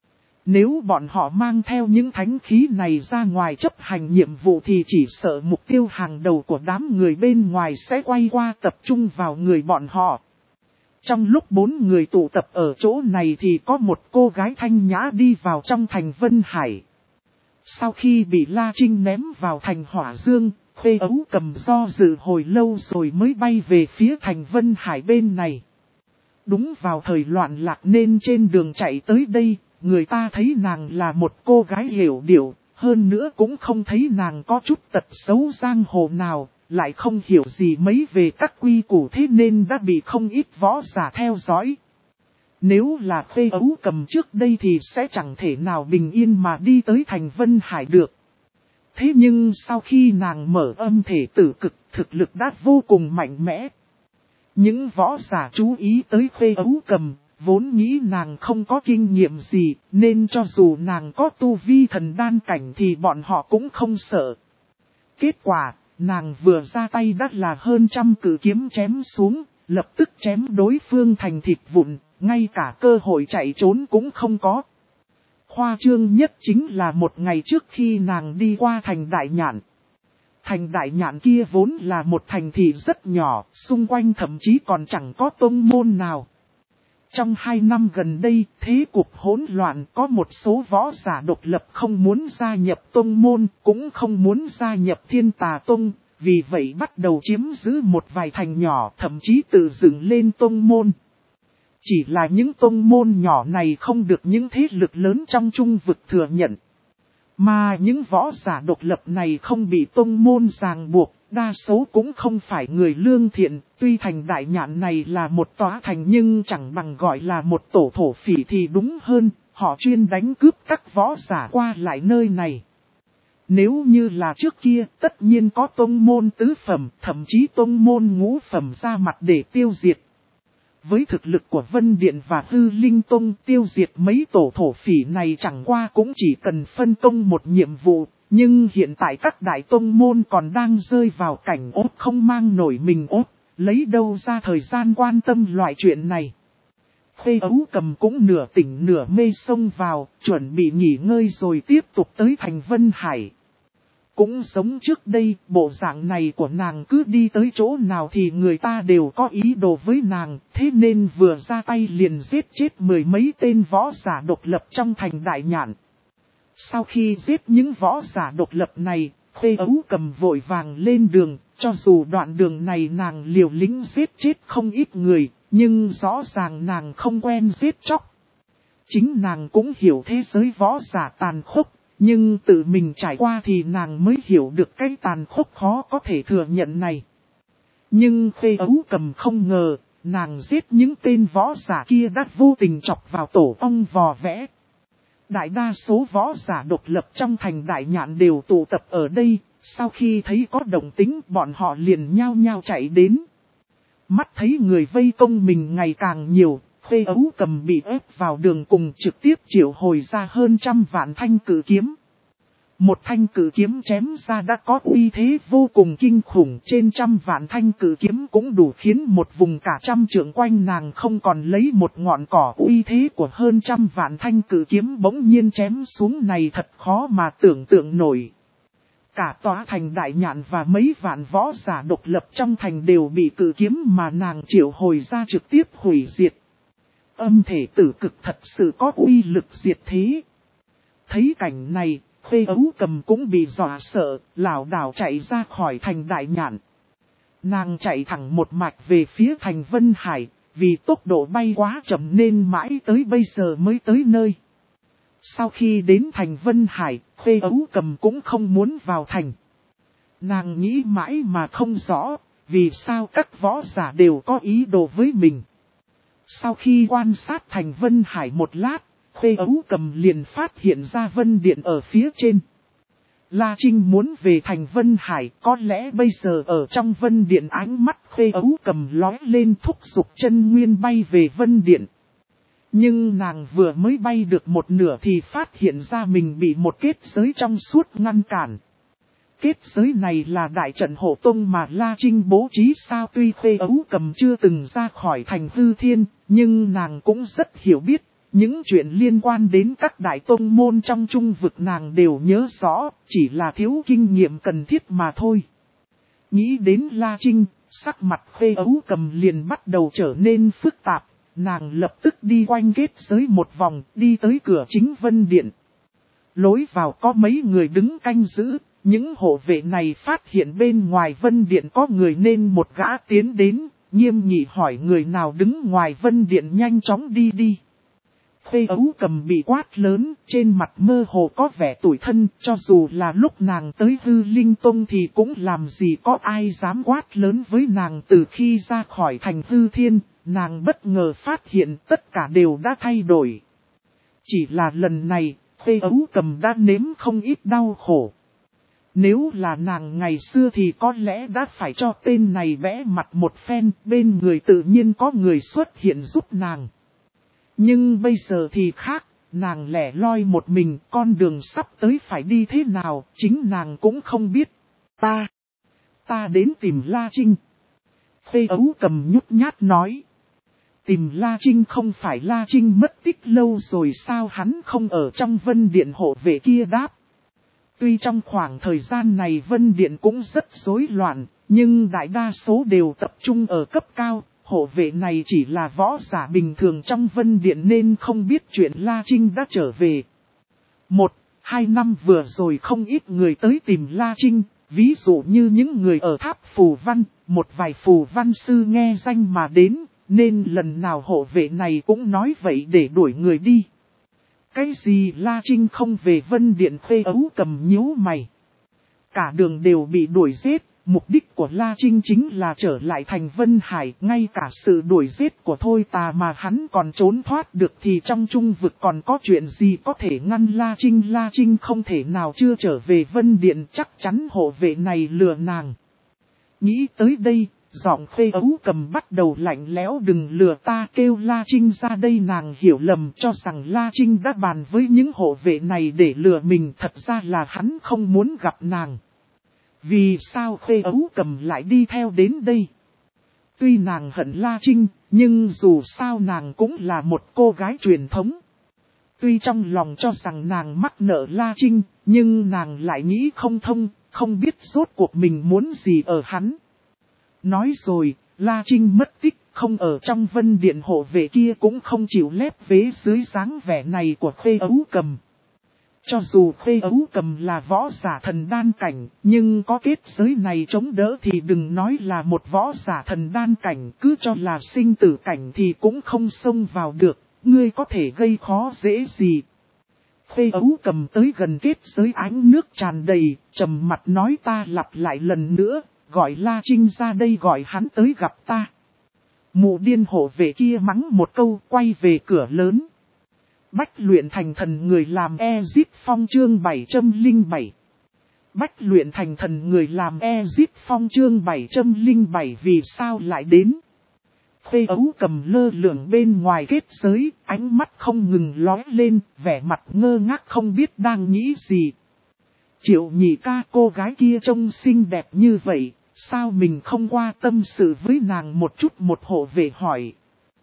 Nếu bọn họ mang theo những thánh khí này ra ngoài chấp hành nhiệm vụ thì chỉ sợ mục tiêu hàng đầu của đám người bên ngoài sẽ quay qua tập trung vào người bọn họ. Trong lúc bốn người tụ tập ở chỗ này thì có một cô gái thanh nhã đi vào trong thành Vân Hải. Sau khi bị La Trinh ném vào thành Hỏa Dương, Khê Ấu Cầm do dự hồi lâu rồi mới bay về phía thành Vân Hải bên này. Đúng vào thời loạn lạc nên trên đường chạy tới đây, người ta thấy nàng là một cô gái hiểu điệu, hơn nữa cũng không thấy nàng có chút tật xấu giang hồ nào, lại không hiểu gì mấy về các quy củ thế nên đã bị không ít võ giả theo dõi. Nếu là Khê Ấu Cầm trước đây thì sẽ chẳng thể nào bình yên mà đi tới thành Vân Hải được. Thế nhưng sau khi nàng mở âm thể tử cực, thực lực đã vô cùng mạnh mẽ. Những võ giả chú ý tới Khê Ấu Cầm, vốn nghĩ nàng không có kinh nghiệm gì, nên cho dù nàng có tu vi thần đan cảnh thì bọn họ cũng không sợ. Kết quả, nàng vừa ra tay đã là hơn trăm cự kiếm chém xuống, lập tức chém đối phương thành thịt vụn, ngay cả cơ hội chạy trốn cũng không có. Khoa trương nhất chính là một ngày trước khi nàng đi qua thành Đại Nhạn. Thành Đại Nhạn kia vốn là một thành thị rất nhỏ, xung quanh thậm chí còn chẳng có tông môn nào. Trong hai năm gần đây, thế cục hỗn loạn, có một số võ giả độc lập không muốn gia nhập tông môn, cũng không muốn gia nhập Thiên Tà Tông, vì vậy bắt đầu chiếm giữ một vài thành nhỏ, thậm chí tự dựng lên tông môn. Chỉ là những tông môn nhỏ này không được những thế lực lớn trong trung vực thừa nhận. Mà những võ giả độc lập này không bị tông môn ràng buộc, đa số cũng không phải người lương thiện, tuy thành Đại Nhạn này là một tòa thành nhưng chẳng bằng gọi là một tổ thổ phỉ thì đúng hơn, họ chuyên đánh cướp các võ giả qua lại nơi này. Nếu như là trước kia, tất nhiên có tông môn tứ phẩm, thậm chí tông môn ngũ phẩm ra mặt để tiêu diệt. Với thực lực của Vân Điện và Hư Linh Tông, tiêu diệt mấy tổ thổ phỉ này chẳng qua cũng chỉ cần phân công một nhiệm vụ, nhưng hiện tại các đại tông môn còn đang rơi vào cảnh ốt không mang nổi mình ốt, lấy đâu ra thời gian quan tâm loại chuyện này. Khê Ấu Cầm cũng nửa tỉnh nửa mê xông vào, chuẩn bị nghỉ ngơi rồi tiếp tục tới thành Vân Hải. Cũng giống trước đây, bộ dạng này của nàng cứ đi tới chỗ nào thì người ta đều có ý đồ với nàng, thế nên vừa ra tay liền giết chết mười mấy tên võ giả độc lập trong thành Đại Nhạn. Sau khi giết những võ giả độc lập này, Khê Ấu Cầm vội vàng lên đường, cho dù đoạn đường này nàng liều lĩnh giết chết không ít người, nhưng rõ ràng nàng không quen giết chóc. Chính nàng cũng hiểu thế giới võ giả tàn khốc. Nhưng tự mình trải qua thì nàng mới hiểu được cái tàn khốc khó có thể thừa nhận này. Nhưng Khê Ấu Cầm không ngờ, nàng giết những tên võ giả kia đã vô tình chọc vào tổ ong vò vẽ. Đại đa số võ giả độc lập trong thành Đại Nhạn đều tụ tập ở đây, sau khi thấy có động tĩnh bọn họ liền nhao nhao chạy đến. Mắt thấy người vây công mình ngày càng nhiều. Khê Ấu Cầm bị ép vào đường cùng trực tiếp triệu hồi ra hơn trăm vạn thanh cử kiếm. Một thanh cử kiếm chém ra đã có uy thế vô cùng kinh khủng, trên trăm vạn thanh cử kiếm cũng đủ khiến một vùng cả trăm trượng quanh nàng không còn lấy một ngọn cỏ. Uy thế của hơn trăm vạn thanh cử kiếm bỗng nhiên chém xuống này thật khó mà tưởng tượng nổi. Cả tòa thành Đại Nhạn và mấy vạn võ giả độc lập trong thành đều bị cử kiếm mà nàng triệu hồi ra trực tiếp hủy diệt. Âm thể tử cực thật sự có uy lực diệt thế. Thấy cảnh này, Khê Ấu Cầm cũng bị dọa sợ, lảo đảo chạy ra khỏi thành Đại Nhạn. Nàng chạy thẳng một mạch về phía thành Vân Hải, vì tốc độ bay quá chậm nên mãi tới bây giờ mới tới nơi. Sau khi đến thành Vân Hải, Khê Ấu Cầm cũng không muốn vào thành. Nàng nghĩ mãi mà không rõ, vì sao các võ giả đều có ý đồ với mình. Sau khi quan sát thành Vân Hải một lát, Khê Ấu Cầm liền phát hiện ra Vân Điện ở phía trên. La Trinh muốn về thành Vân Hải, có lẽ bây giờ ở trong Vân Điện ánh mắt Khê Ấu Cầm lói lên thúc giục chân nguyên bay về Vân Điện. Nhưng nàng vừa mới bay được một nửa thì phát hiện ra mình bị một kết giới trong suốt ngăn cản. Kết giới này là đại trận hộ tông mà La Trinh bố trí sao, tuy Khê Ấu Cầm chưa từng ra khỏi thành Hư Thiên, nhưng nàng cũng rất hiểu biết, những chuyện liên quan đến các đại tông môn trong trung vực nàng đều nhớ rõ, chỉ là thiếu kinh nghiệm cần thiết mà thôi. Nghĩ đến La Trinh, sắc mặt Khê Ấu Cầm liền bắt đầu trở nên phức tạp, nàng lập tức đi quanh kết giới một vòng, đi tới cửa chính Vân Điện. Lối vào có mấy người đứng canh giữ. Những hộ vệ này phát hiện bên ngoài Vân Điện có người nên một gã tiến đến, nghiêm nghị hỏi người nào đứng ngoài Vân Điện nhanh chóng đi đi. Khê Ấu Cầm bị quát lớn, trên mặt mơ hồ có vẻ tủi thân, cho dù là lúc nàng tới Hư Linh Tông thì cũng làm gì có ai dám quát lớn với nàng. Từ khi ra khỏi thành Hư Thiên, nàng bất ngờ phát hiện tất cả đều đã thay đổi. Chỉ là lần này, Khê Ấu Cầm đã nếm không ít đau khổ. Nếu là nàng ngày xưa thì có lẽ đã phải cho tên này vẽ mặt một phen, bên người tự nhiên có người xuất hiện giúp nàng. Nhưng bây giờ thì khác, nàng lẻ loi một mình, con đường sắp tới phải đi thế nào, chính nàng cũng không biết. Ta, ta đến tìm La Trinh. Khê Ấu Cầm nhút nhát nói. Tìm La Trinh không phải La Trinh mất tích lâu rồi sao, hắn không ở trong Vân Điện hộ vệ kia đáp. Tuy trong khoảng thời gian này Vân Điện cũng rất rối loạn, nhưng đại đa số đều tập trung ở cấp cao, hộ vệ này chỉ là võ giả bình thường trong Vân Điện nên không biết chuyện La Trinh đã trở về. Một, hai năm vừa rồi không ít người tới tìm La Trinh, ví dụ như những người ở tháp phù văn, một vài phù văn sư nghe danh mà đến, nên lần nào hộ vệ này cũng nói vậy để đuổi người đi. Cái gì La Trinh không về Vân Điện? Khê Ấu Cầm nhíu mày. Cả đường đều bị đuổi giết, mục đích của La Trinh chính là trở lại thành Vân Hải. Ngay cả sự đuổi giết của Thôi Tà mà hắn còn trốn thoát được thì trong trung vực còn có chuyện gì có thể ngăn La Trinh? La Trinh không thể nào chưa trở về Vân Điện, chắc chắn hộ vệ này lừa nàng. Nghĩ tới đây, giọng Khê Ấu Cầm bắt đầu lạnh lẽo. Đừng lừa ta, kêu La Trinh ra đây. Nàng hiểu lầm cho rằng La Trinh đã bàn với những hộ vệ này để lừa mình, thật ra là hắn không muốn gặp nàng. Vì sao Khê Ấu Cầm lại đi theo đến đây? Tuy nàng hận La Trinh, nhưng dù sao nàng cũng là một cô gái truyền thống. Tuy trong lòng cho rằng nàng mắc nợ La Trinh, nhưng nàng lại nghĩ không thông, không biết rốt cuộc mình muốn gì ở hắn. Nói rồi, La Trinh mất tích, không ở trong Vân Điện, hộ vệ kia cũng không chịu lép vế dưới dáng vẻ này của Khê Ấu Cầm. Cho dù Khê Ấu Cầm là võ giả thần đan cảnh, nhưng có kết giới này chống đỡ thì đừng nói là một võ giả thần đan cảnh, cứ cho là sinh tử cảnh thì cũng không xông vào được, ngươi có thể gây khó dễ gì. Khê Ấu Cầm tới gần kết giới, ánh nước tràn đầy, trầm mặt nói: ta lặp lại lần nữa, gọi La Trinh ra đây, gọi hắn tới gặp ta. Mụ điên hộ vệ kia mắng một câu, quay về cửa lớn. Bách luyện thành thần người làm Ezit Phong chương bảy trăm lẻ bảy. Bách luyện thành thần người làm Ezit Phong chương bảy trăm lẻ bảy. Vì sao lại đến? Khê Ấu Cầm lơ lửng bên ngoài kết giới, ánh mắt không ngừng lóe lên, vẻ mặt ngơ ngác không biết đang nghĩ gì. Triệu Nhị ca, cô gái kia trông xinh đẹp như vậy, sao mình không qua tâm sự với nàng một chút? Một hộ vệ hỏi.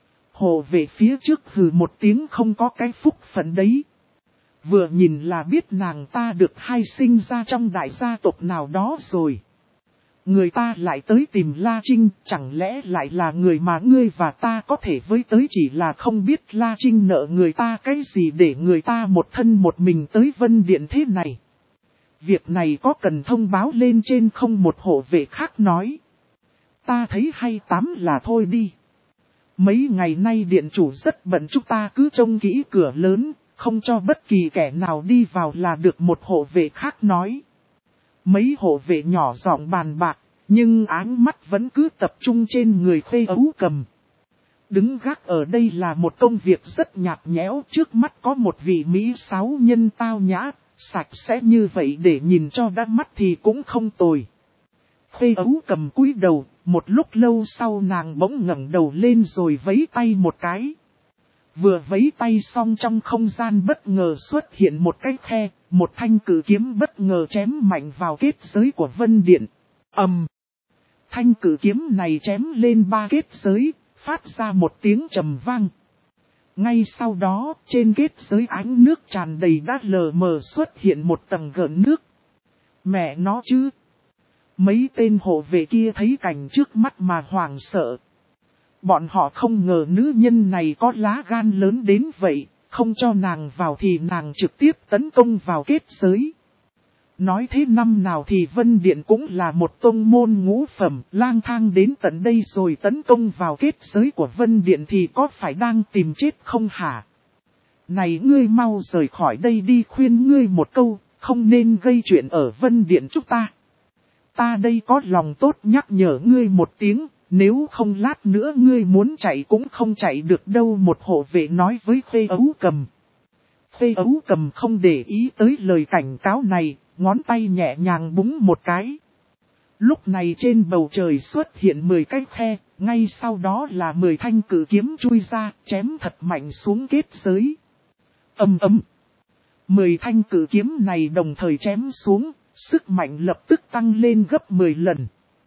Hộ vệ phía trước hừ một tiếng: không có cái phúc phận đấy. Vừa nhìn là biết nàng ta được hai sinh ra trong đại gia tộc nào đó rồi. Người ta lại tới tìm La Trinh, chẳng lẽ lại là người mà ngươi và ta có thể với tới? Chỉ là không biết La Trinh nợ người ta cái gì để người ta một thân một mình tới Vân Điện thế này. Việc này có cần thông báo lên trên không? Một hộ vệ khác nói. Ta thấy hay tắm là thôi đi. Mấy ngày nay điện chủ rất bận, chúng ta cứ trông kỹ cửa lớn, không cho bất kỳ kẻ nào đi vào là được. Một hộ vệ khác nói. Mấy hộ vệ nhỏ giọng bàn bạc, nhưng ánh mắt vẫn cứ tập trung trên người Khê Ấu Cầm. Đứng gác ở đây là một công việc rất nhạt nhẽo, trước mắt có một vị Mỹ sáu nhân tao nhã, sạch sẽ như vậy để nhìn cho đã mắt thì cũng không tồi. Khê Ấu Cầm cúi đầu, một lúc lâu sau nàng bỗng ngẩng đầu lên rồi vẫy tay một cái. Vừa vẫy tay xong trong không gian bất ngờ xuất hiện một cái khe, một thanh cử kiếm bất ngờ chém mạnh vào kết giới của Vân Điện. Ầm! Um, thanh cử kiếm này chém lên ba kết giới, phát ra một tiếng trầm vang. Ngay sau đó, trên kết giới ánh nước tràn đầy đã lờ mờ xuất hiện một tầng gợn nước. Mẹ nó chứ! Mấy tên hộ vệ kia thấy cảnh trước mắt mà hoảng sợ. Bọn họ không ngờ nữ nhân này có lá gan lớn đến vậy, không cho nàng vào thì nàng trực tiếp tấn công vào kết giới. Nói thế năm nào thì Vân Điện cũng là một tông môn ngũ phẩm, lang thang đến tận đây rồi tấn công vào kết giới của Vân Điện thì có phải đang tìm chết không hả? Này ngươi mau rời khỏi đây đi, khuyên ngươi một câu, không nên gây chuyện ở Vân Điện chúng ta. Ta đây có lòng tốt nhắc nhở ngươi một tiếng, nếu không lát nữa ngươi muốn chạy cũng không chạy được đâu. Một hộ vệ nói với Khê Ấu Cầm. Khê Ấu Cầm không để ý tới lời cảnh cáo này, ngón tay nhẹ nhàng búng một cái. Lúc này trên bầu trời xuất hiện mười cái khe, ngay sau đó là mười thanh cử kiếm chui ra, chém thật mạnh xuống kết giới. Ầm ầm. mười thanh cử kiếm này đồng thời chém xuống, sức mạnh lập tức tăng lên gấp mười lần.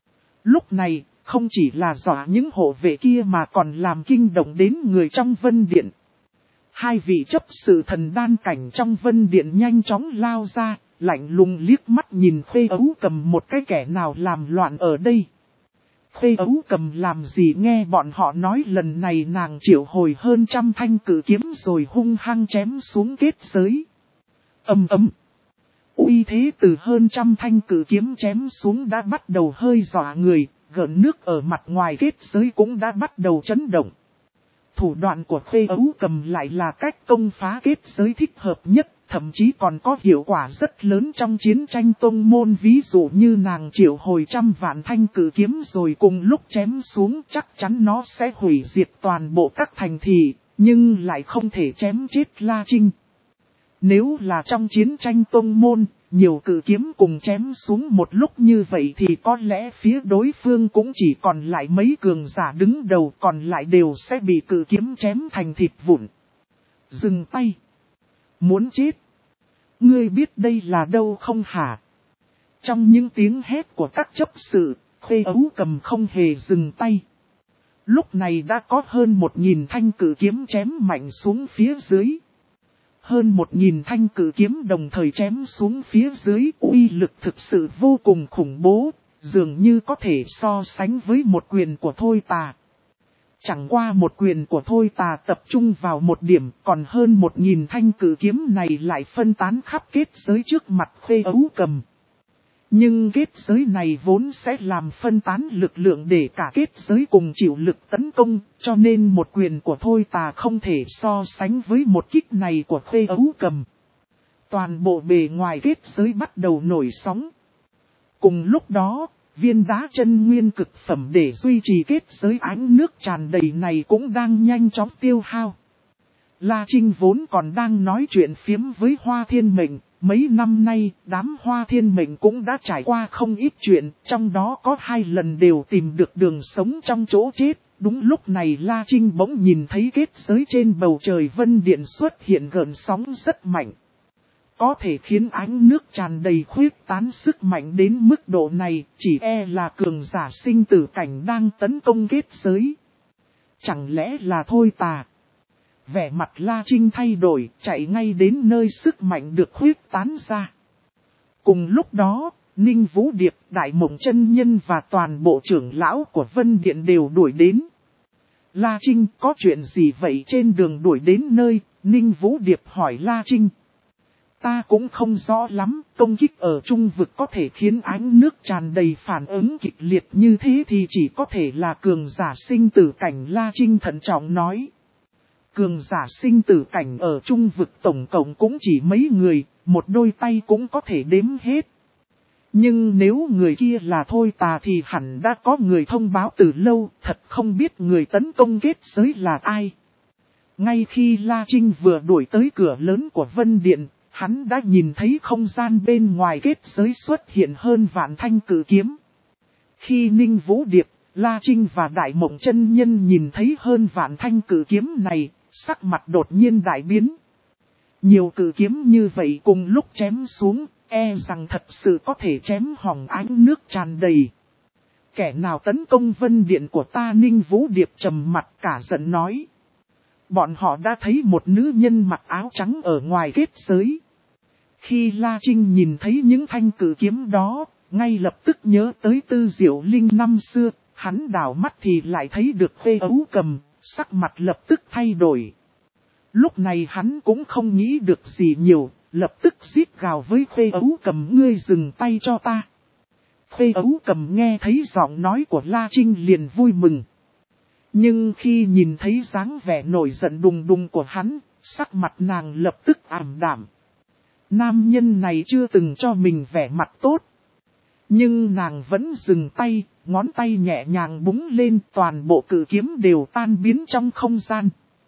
Lúc này, không chỉ là dọa những hộ vệ kia mà còn làm kinh động đến người trong Vân Điện. Hai vị chấp sự thần đan cảnh trong Vân Điện nhanh chóng lao ra, lạnh lùng liếc mắt nhìn Khê Ấu Cầm một cái kẻ nào làm loạn ở đây. Khê Ấu Cầm làm gì nghe bọn họ nói lần này nàng triệu hồi hơn trăm thanh cử kiếm rồi hung hăng chém xuống kết giới. Ầm ầm. Uy thế từ hơn trăm thanh cử kiếm chém xuống đã bắt đầu hơi dọa người, gợn nước ở mặt ngoài kết giới cũng đã bắt đầu chấn động. Thủ đoạn của Khê Ấu Cầm lại là cách công phá kết giới thích hợp nhất, thậm chí còn có hiệu quả rất lớn trong chiến tranh tông môn, ví dụ như nàng triệu hồi trăm vạn thanh cử kiếm rồi cùng lúc chém xuống, chắc chắn nó sẽ hủy diệt toàn bộ các thành thị, nhưng lại không thể chém chết La Trinh. Nếu là trong chiến tranh tông môn, nhiều cử kiếm cùng chém xuống một lúc như vậy thì có lẽ phía đối phương cũng chỉ còn lại mấy cường giả đứng đầu, còn lại đều sẽ bị cử kiếm chém thành thịt vụn. Dừng tay. Muốn chết. Ngươi biết đây là đâu không hả? Trong những tiếng hét của các chấp sự, Khê Ấu Cầm không hề dừng tay. Lúc này đã có hơn một nghìn thanh cử kiếm chém mạnh xuống phía dưới. Hơn một nghìn thanh cử kiếm đồng thời chém xuống phía dưới, uy lực thực sự vô cùng khủng bố, dường như có thể so sánh với một quyền của Thôi Tà. Chẳng qua một quyền của Thôi Tà tập trung vào một điểm, còn hơn một nghìn thanh cử kiếm này lại phân tán khắp kết giới trước mặt Khê Ấu Cầm. Nhưng kết giới này vốn sẽ làm phân tán lực lượng để cả kết giới cùng chịu lực tấn công, cho nên một quyền của Thôi Tà không thể so sánh với một kích này của Khê Ấu Cầm. Toàn bộ bề ngoài kết giới bắt đầu nổi sóng. Cùng lúc đó, viên đá chân nguyên cực phẩm để duy trì kết giới ánh nước tràn đầy này cũng đang nhanh chóng tiêu hao. La Trinh vốn còn đang nói chuyện phiếm với Hoa Thiên Mệnh. Mấy năm nay, đám Hoa Thiên Mệnh cũng đã trải qua không ít chuyện, trong đó có hai lần đều tìm được đường sống trong chỗ chết. Đúng lúc này La Trinh bỗng nhìn thấy kết giới trên bầu trời Vân Điện xuất hiện gợn sóng rất mạnh. Có thể khiến ánh nước tràn đầy khuyết tán sức mạnh đến mức độ này, chỉ e là cường giả sinh tử cảnh đang tấn công kết giới. Chẳng lẽ là Thôi Tà? Vẻ mặt La Trinh thay đổi, chạy ngay đến nơi sức mạnh được khuyết tán ra. Cùng lúc đó, Ninh Vũ Điệp, Đại Mộng Chân Nhân và toàn bộ trưởng lão của Vân Điện đều đuổi đến. La Trinh, có chuyện gì vậy? Trên đường đuổi đến nơi, Ninh Vũ Điệp hỏi La Trinh. Ta cũng không rõ lắm, công kích ở trung vực có thể khiến ánh nước tràn đầy phản ứng kịch liệt như thế thì chỉ có thể là cường giả sinh tử cảnh. La Trinh thận trọng nói. Cường giả sinh tử cảnh ở trung vực tổng cộng cũng chỉ mấy người, một đôi tay cũng có thể đếm hết. Nhưng nếu người kia là Thôi Tà thì hẳn đã có người thông báo từ lâu, thật không biết người tấn công kết giới là ai. Ngay khi La Trinh vừa đuổi tới cửa lớn của Vân Điện, hắn đã nhìn thấy không gian bên ngoài kết giới xuất hiện hơn vạn thanh cử kiếm. Khi Ninh Vũ Điệp, La Trinh và Đại Mộng Chân Nhân nhìn thấy hơn vạn thanh cử kiếm này, sắc mặt đột nhiên đại biến. Nhiều cử kiếm như vậy cùng lúc chém xuống, e rằng thật sự có thể chém hỏng ánh nước tràn đầy. Kẻ nào tấn công Vân Điện của ta? Ninh Vũ Điệp trầm mặt cả giận nói. Bọn họ đã thấy một nữ nhân mặc áo trắng ở ngoài kết giới. Khi La Trinh nhìn thấy những thanh cử kiếm đó, ngay lập tức nhớ tới Tư Diệu Linh năm xưa, hắn đảo mắt thì lại thấy được Khê Ấu Cầm, sắc mặt lập tức thay đổi. Lúc này hắn cũng không nghĩ được gì nhiều, lập tức giết gào với Khê Ấu Cầm, ngươi dừng tay cho ta. Khê Ấu Cầm nghe thấy giọng nói của La Trinh liền vui mừng. Nhưng khi nhìn thấy dáng vẻ nổi giận đùng đùng của hắn, sắc mặt nàng lập tức ảm đạm. Nam nhân này chưa từng cho mình vẻ mặt tốt. Nhưng nàng vẫn dừng tay, ngón tay nhẹ nhàng búng lên, toàn bộ cử kiếm đều tan biến trong không gian.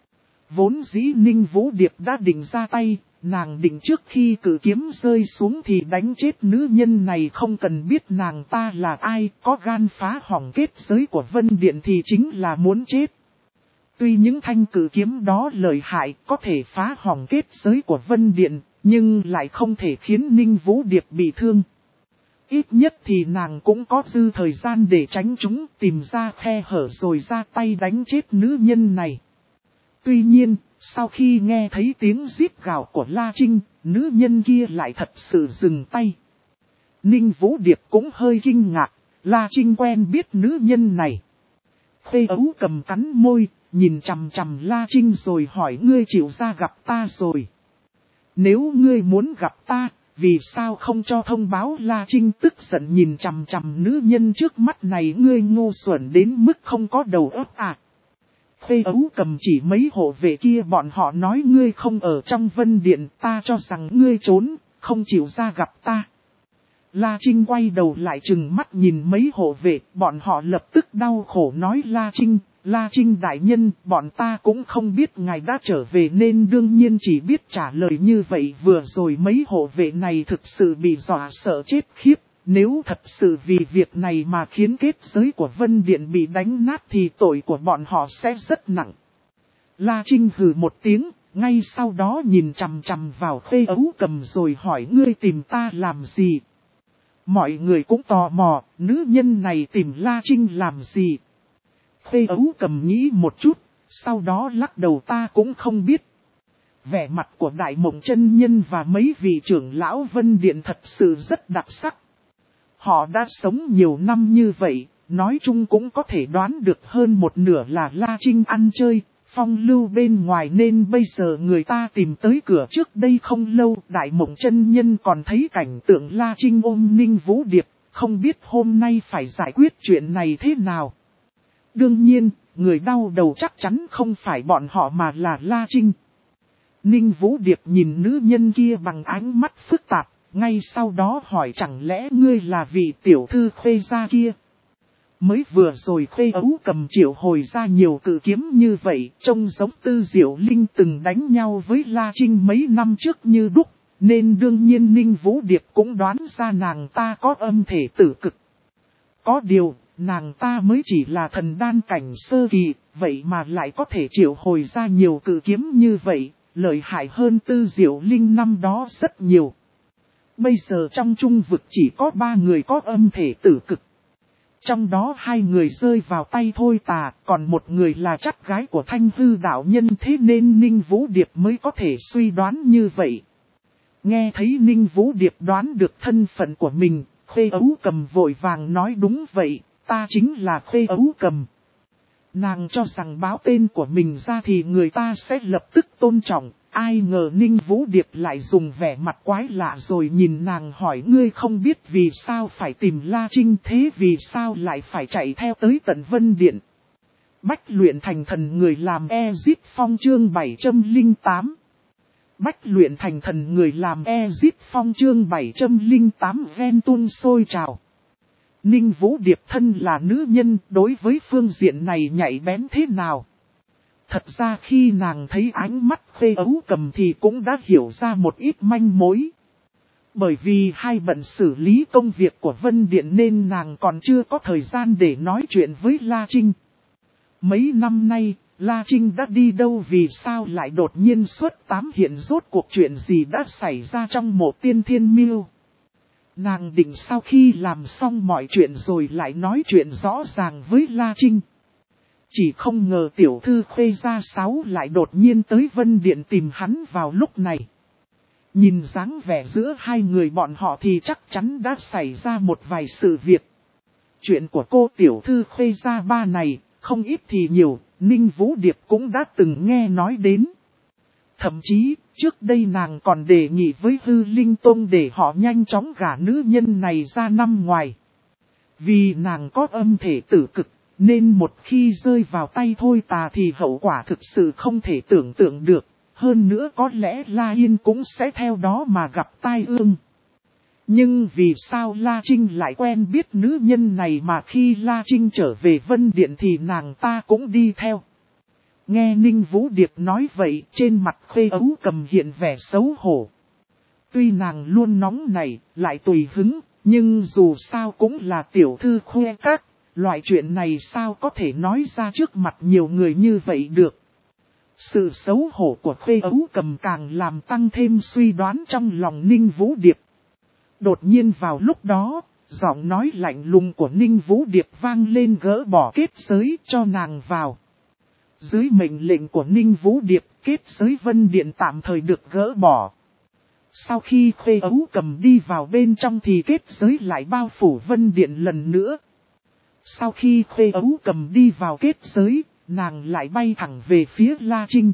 Vốn dĩ Ninh Vũ Điệp đã định ra tay, nàng định trước khi cử kiếm rơi xuống thì đánh chết nữ nhân này, không cần biết nàng ta là ai, có gan phá hỏng kết giới của Vân Điện thì chính là muốn chết. Tuy những thanh cử kiếm đó lợi hại, có thể phá hỏng kết giới của Vân Điện, nhưng lại không thể khiến Ninh Vũ Điệp bị thương. Ít nhất thì nàng cũng có dư thời gian để tránh chúng, tìm ra khe hở rồi ra tay đánh chết nữ nhân này. Tuy nhiên, Sau khi nghe thấy tiếng rít gào của La Trinh, nữ nhân kia lại thật sự dừng tay. Ninh Vũ Điệp cũng hơi kinh ngạc, La Trinh quen biết nữ nhân này. Khê Ấu Cầm cắn môi, nhìn chằm chằm La Trinh rồi hỏi ngươi chịu ra gặp ta rồi. Nếu ngươi muốn gặp ta, vì sao không cho thông báo? La Trinh tức giận nhìn chằm chằm nữ nhân trước mắt này, ngươi ngu xuẩn đến mức không có đầu óc à. Khê Ấu Cầm chỉ mấy hộ vệ kia, bọn họ nói ngươi không ở trong Vân Điện, ta cho rằng ngươi trốn, không chịu ra gặp ta. La Trinh quay đầu lại trừng mắt nhìn mấy hộ vệ, bọn họ lập tức đau khổ nói La Trinh, La Trinh đại nhân, bọn ta cũng không biết ngài đã trở về nên đương nhiên chỉ biết trả lời như vậy. Vừa rồi mấy hộ vệ này thực sự bị dọa sợ chết khiếp, nếu thật sự vì việc này mà khiến kết giới của Vân Điện bị đánh nát thì tội của bọn họ sẽ rất nặng. La Trinh hừ một tiếng, ngay sau đó nhìn chằm chằm vào Khê Ấu Cầm rồi hỏi ngươi tìm ta làm gì? Mọi người cũng tò mò, nữ nhân này tìm La Trinh làm gì? Khê Ấu Cầm nghĩ một chút, sau đó lắc đầu ta cũng không biết. Vẻ mặt của Đại Mộng Chân Nhân và mấy vị trưởng lão Vân Điện thật sự rất đặc sắc. Họ đã sống nhiều năm như vậy, nói chung cũng có thể đoán được hơn một nửa là La Trinh ăn chơi, phong lưu bên ngoài nên bây giờ người ta tìm tới cửa. Trước đây không lâu Đại Mộng Chân Nhân còn thấy cảnh tượng La Trinh ôm Ninh Vũ Điệp, không biết hôm nay phải giải quyết chuyện này thế nào. Đương nhiên, người đau đầu chắc chắn không phải bọn họ mà là La Trinh. Ninh Vũ Điệp nhìn nữ nhân kia bằng ánh mắt phức tạp, ngay sau đó hỏi chẳng lẽ ngươi là vị tiểu thư Khê gia kia? Mới vừa rồi Khê Ấu Cầm triệu hồi ra nhiều cự kiếm như vậy, trông giống Tư Diệu Linh từng đánh nhau với La Trinh mấy năm trước như đúc, nên đương nhiên Ninh Vũ Điệp cũng đoán ra nàng ta có âm thể tử cực. Có điều, nàng ta mới chỉ là thần đan cảnh sơ kỳ, vậy mà lại có thể triệu hồi ra nhiều cự kiếm như vậy, lợi hại hơn Tư Diệu Linh năm đó rất nhiều. Bây giờ trong trung vực chỉ có ba người có âm thể tử cực. Trong đó hai người rơi vào tay Thôi Tà, còn một người là chắt gái của Thanh Hư đạo nhân, thế nên Ninh Vũ Điệp mới có thể suy đoán như vậy. Nghe thấy Ninh Vũ Điệp đoán được thân phận của mình, Khê Ấu Cầm vội vàng nói đúng vậy, ta chính là Khê Ấu Cầm. Nàng cho rằng báo tên của mình ra thì người ta sẽ lập tức tôn trọng, ai ngờ Ninh Vũ Điệp lại dùng vẻ mặt quái lạ rồi nhìn nàng hỏi ngươi không biết vì sao phải tìm La Trinh thế vì sao lại phải chạy theo tới tận Vân Điện. Bách luyện thành thần người làm Ezip Phong chương bảy trăm lẻ tám. Bách luyện thành thần người làm Ezip Phong chương bảy trăm lẻ tám ven tuôn sôi trào. Ninh Vũ Điệp thân là nữ nhân, đối với phương diện này nhạy bén thế nào? Thật ra khi nàng thấy ánh mắt Khê Ấu Cầm thì cũng đã hiểu ra một ít manh mối. Bởi vì hai bận xử lý công việc của Vân Điện nên nàng còn chưa có thời gian để nói chuyện với La Trinh. Mấy năm nay, La Trinh đã đi đâu, vì sao lại đột nhiên xuất tám hiện, rốt cuộc chuyện gì đã xảy ra trong Mộ Tiên Thiên Miêu? Nàng định sau khi làm xong mọi chuyện rồi lại nói chuyện rõ ràng với La Trinh. Chỉ không ngờ tiểu thư Khê gia sáu lại đột nhiên tới Vân Điện tìm hắn vào lúc này. Nhìn dáng vẻ giữa hai người bọn họ thì chắc chắn đã xảy ra một vài sự việc. Chuyện của cô tiểu thư Khê gia ba này, không ít thì nhiều, Ninh Vũ Điệp cũng đã từng nghe nói đến. Thậm chí, trước đây nàng còn đề nghị với Hư Linh Tông để họ nhanh chóng gả nữ nhân này ra năm ngoài. Vì nàng có âm thể tử cực, nên một khi rơi vào tay Thôi Tà thì hậu quả thực sự không thể tưởng tượng được. Hơn nữa có lẽ La Yên cũng sẽ theo đó mà gặp tai ương. Nhưng vì sao La Trinh lại quen biết nữ nhân này mà khi La Trinh trở về Vân Điện thì nàng ta cũng đi theo? Nghe Ninh Vũ Điệp nói vậy, trên mặt Khê Ấu Cầm hiện vẻ xấu hổ. Tuy nàng luôn nóng này, lại tùy hứng, nhưng dù sao cũng là tiểu thư khoe các, loại chuyện này sao có thể nói ra trước mặt nhiều người như vậy được. Sự xấu hổ của Khê Ấu Cầm càng làm tăng thêm suy đoán trong lòng Ninh Vũ Điệp. Đột nhiên vào lúc đó, giọng nói lạnh lùng của Ninh Vũ Điệp vang lên, gỡ bỏ kết giới cho nàng vào. Dưới mệnh lệnh của Ninh Vũ Điệp, kết giới Vân Điện tạm thời được gỡ bỏ. Sau khi Khuê Ấu Cầm đi vào bên trong thì kết giới lại bao phủ Vân Điện lần nữa. Sau khi Khuê Ấu Cầm đi vào kết giới, nàng lại bay thẳng về phía La Trinh.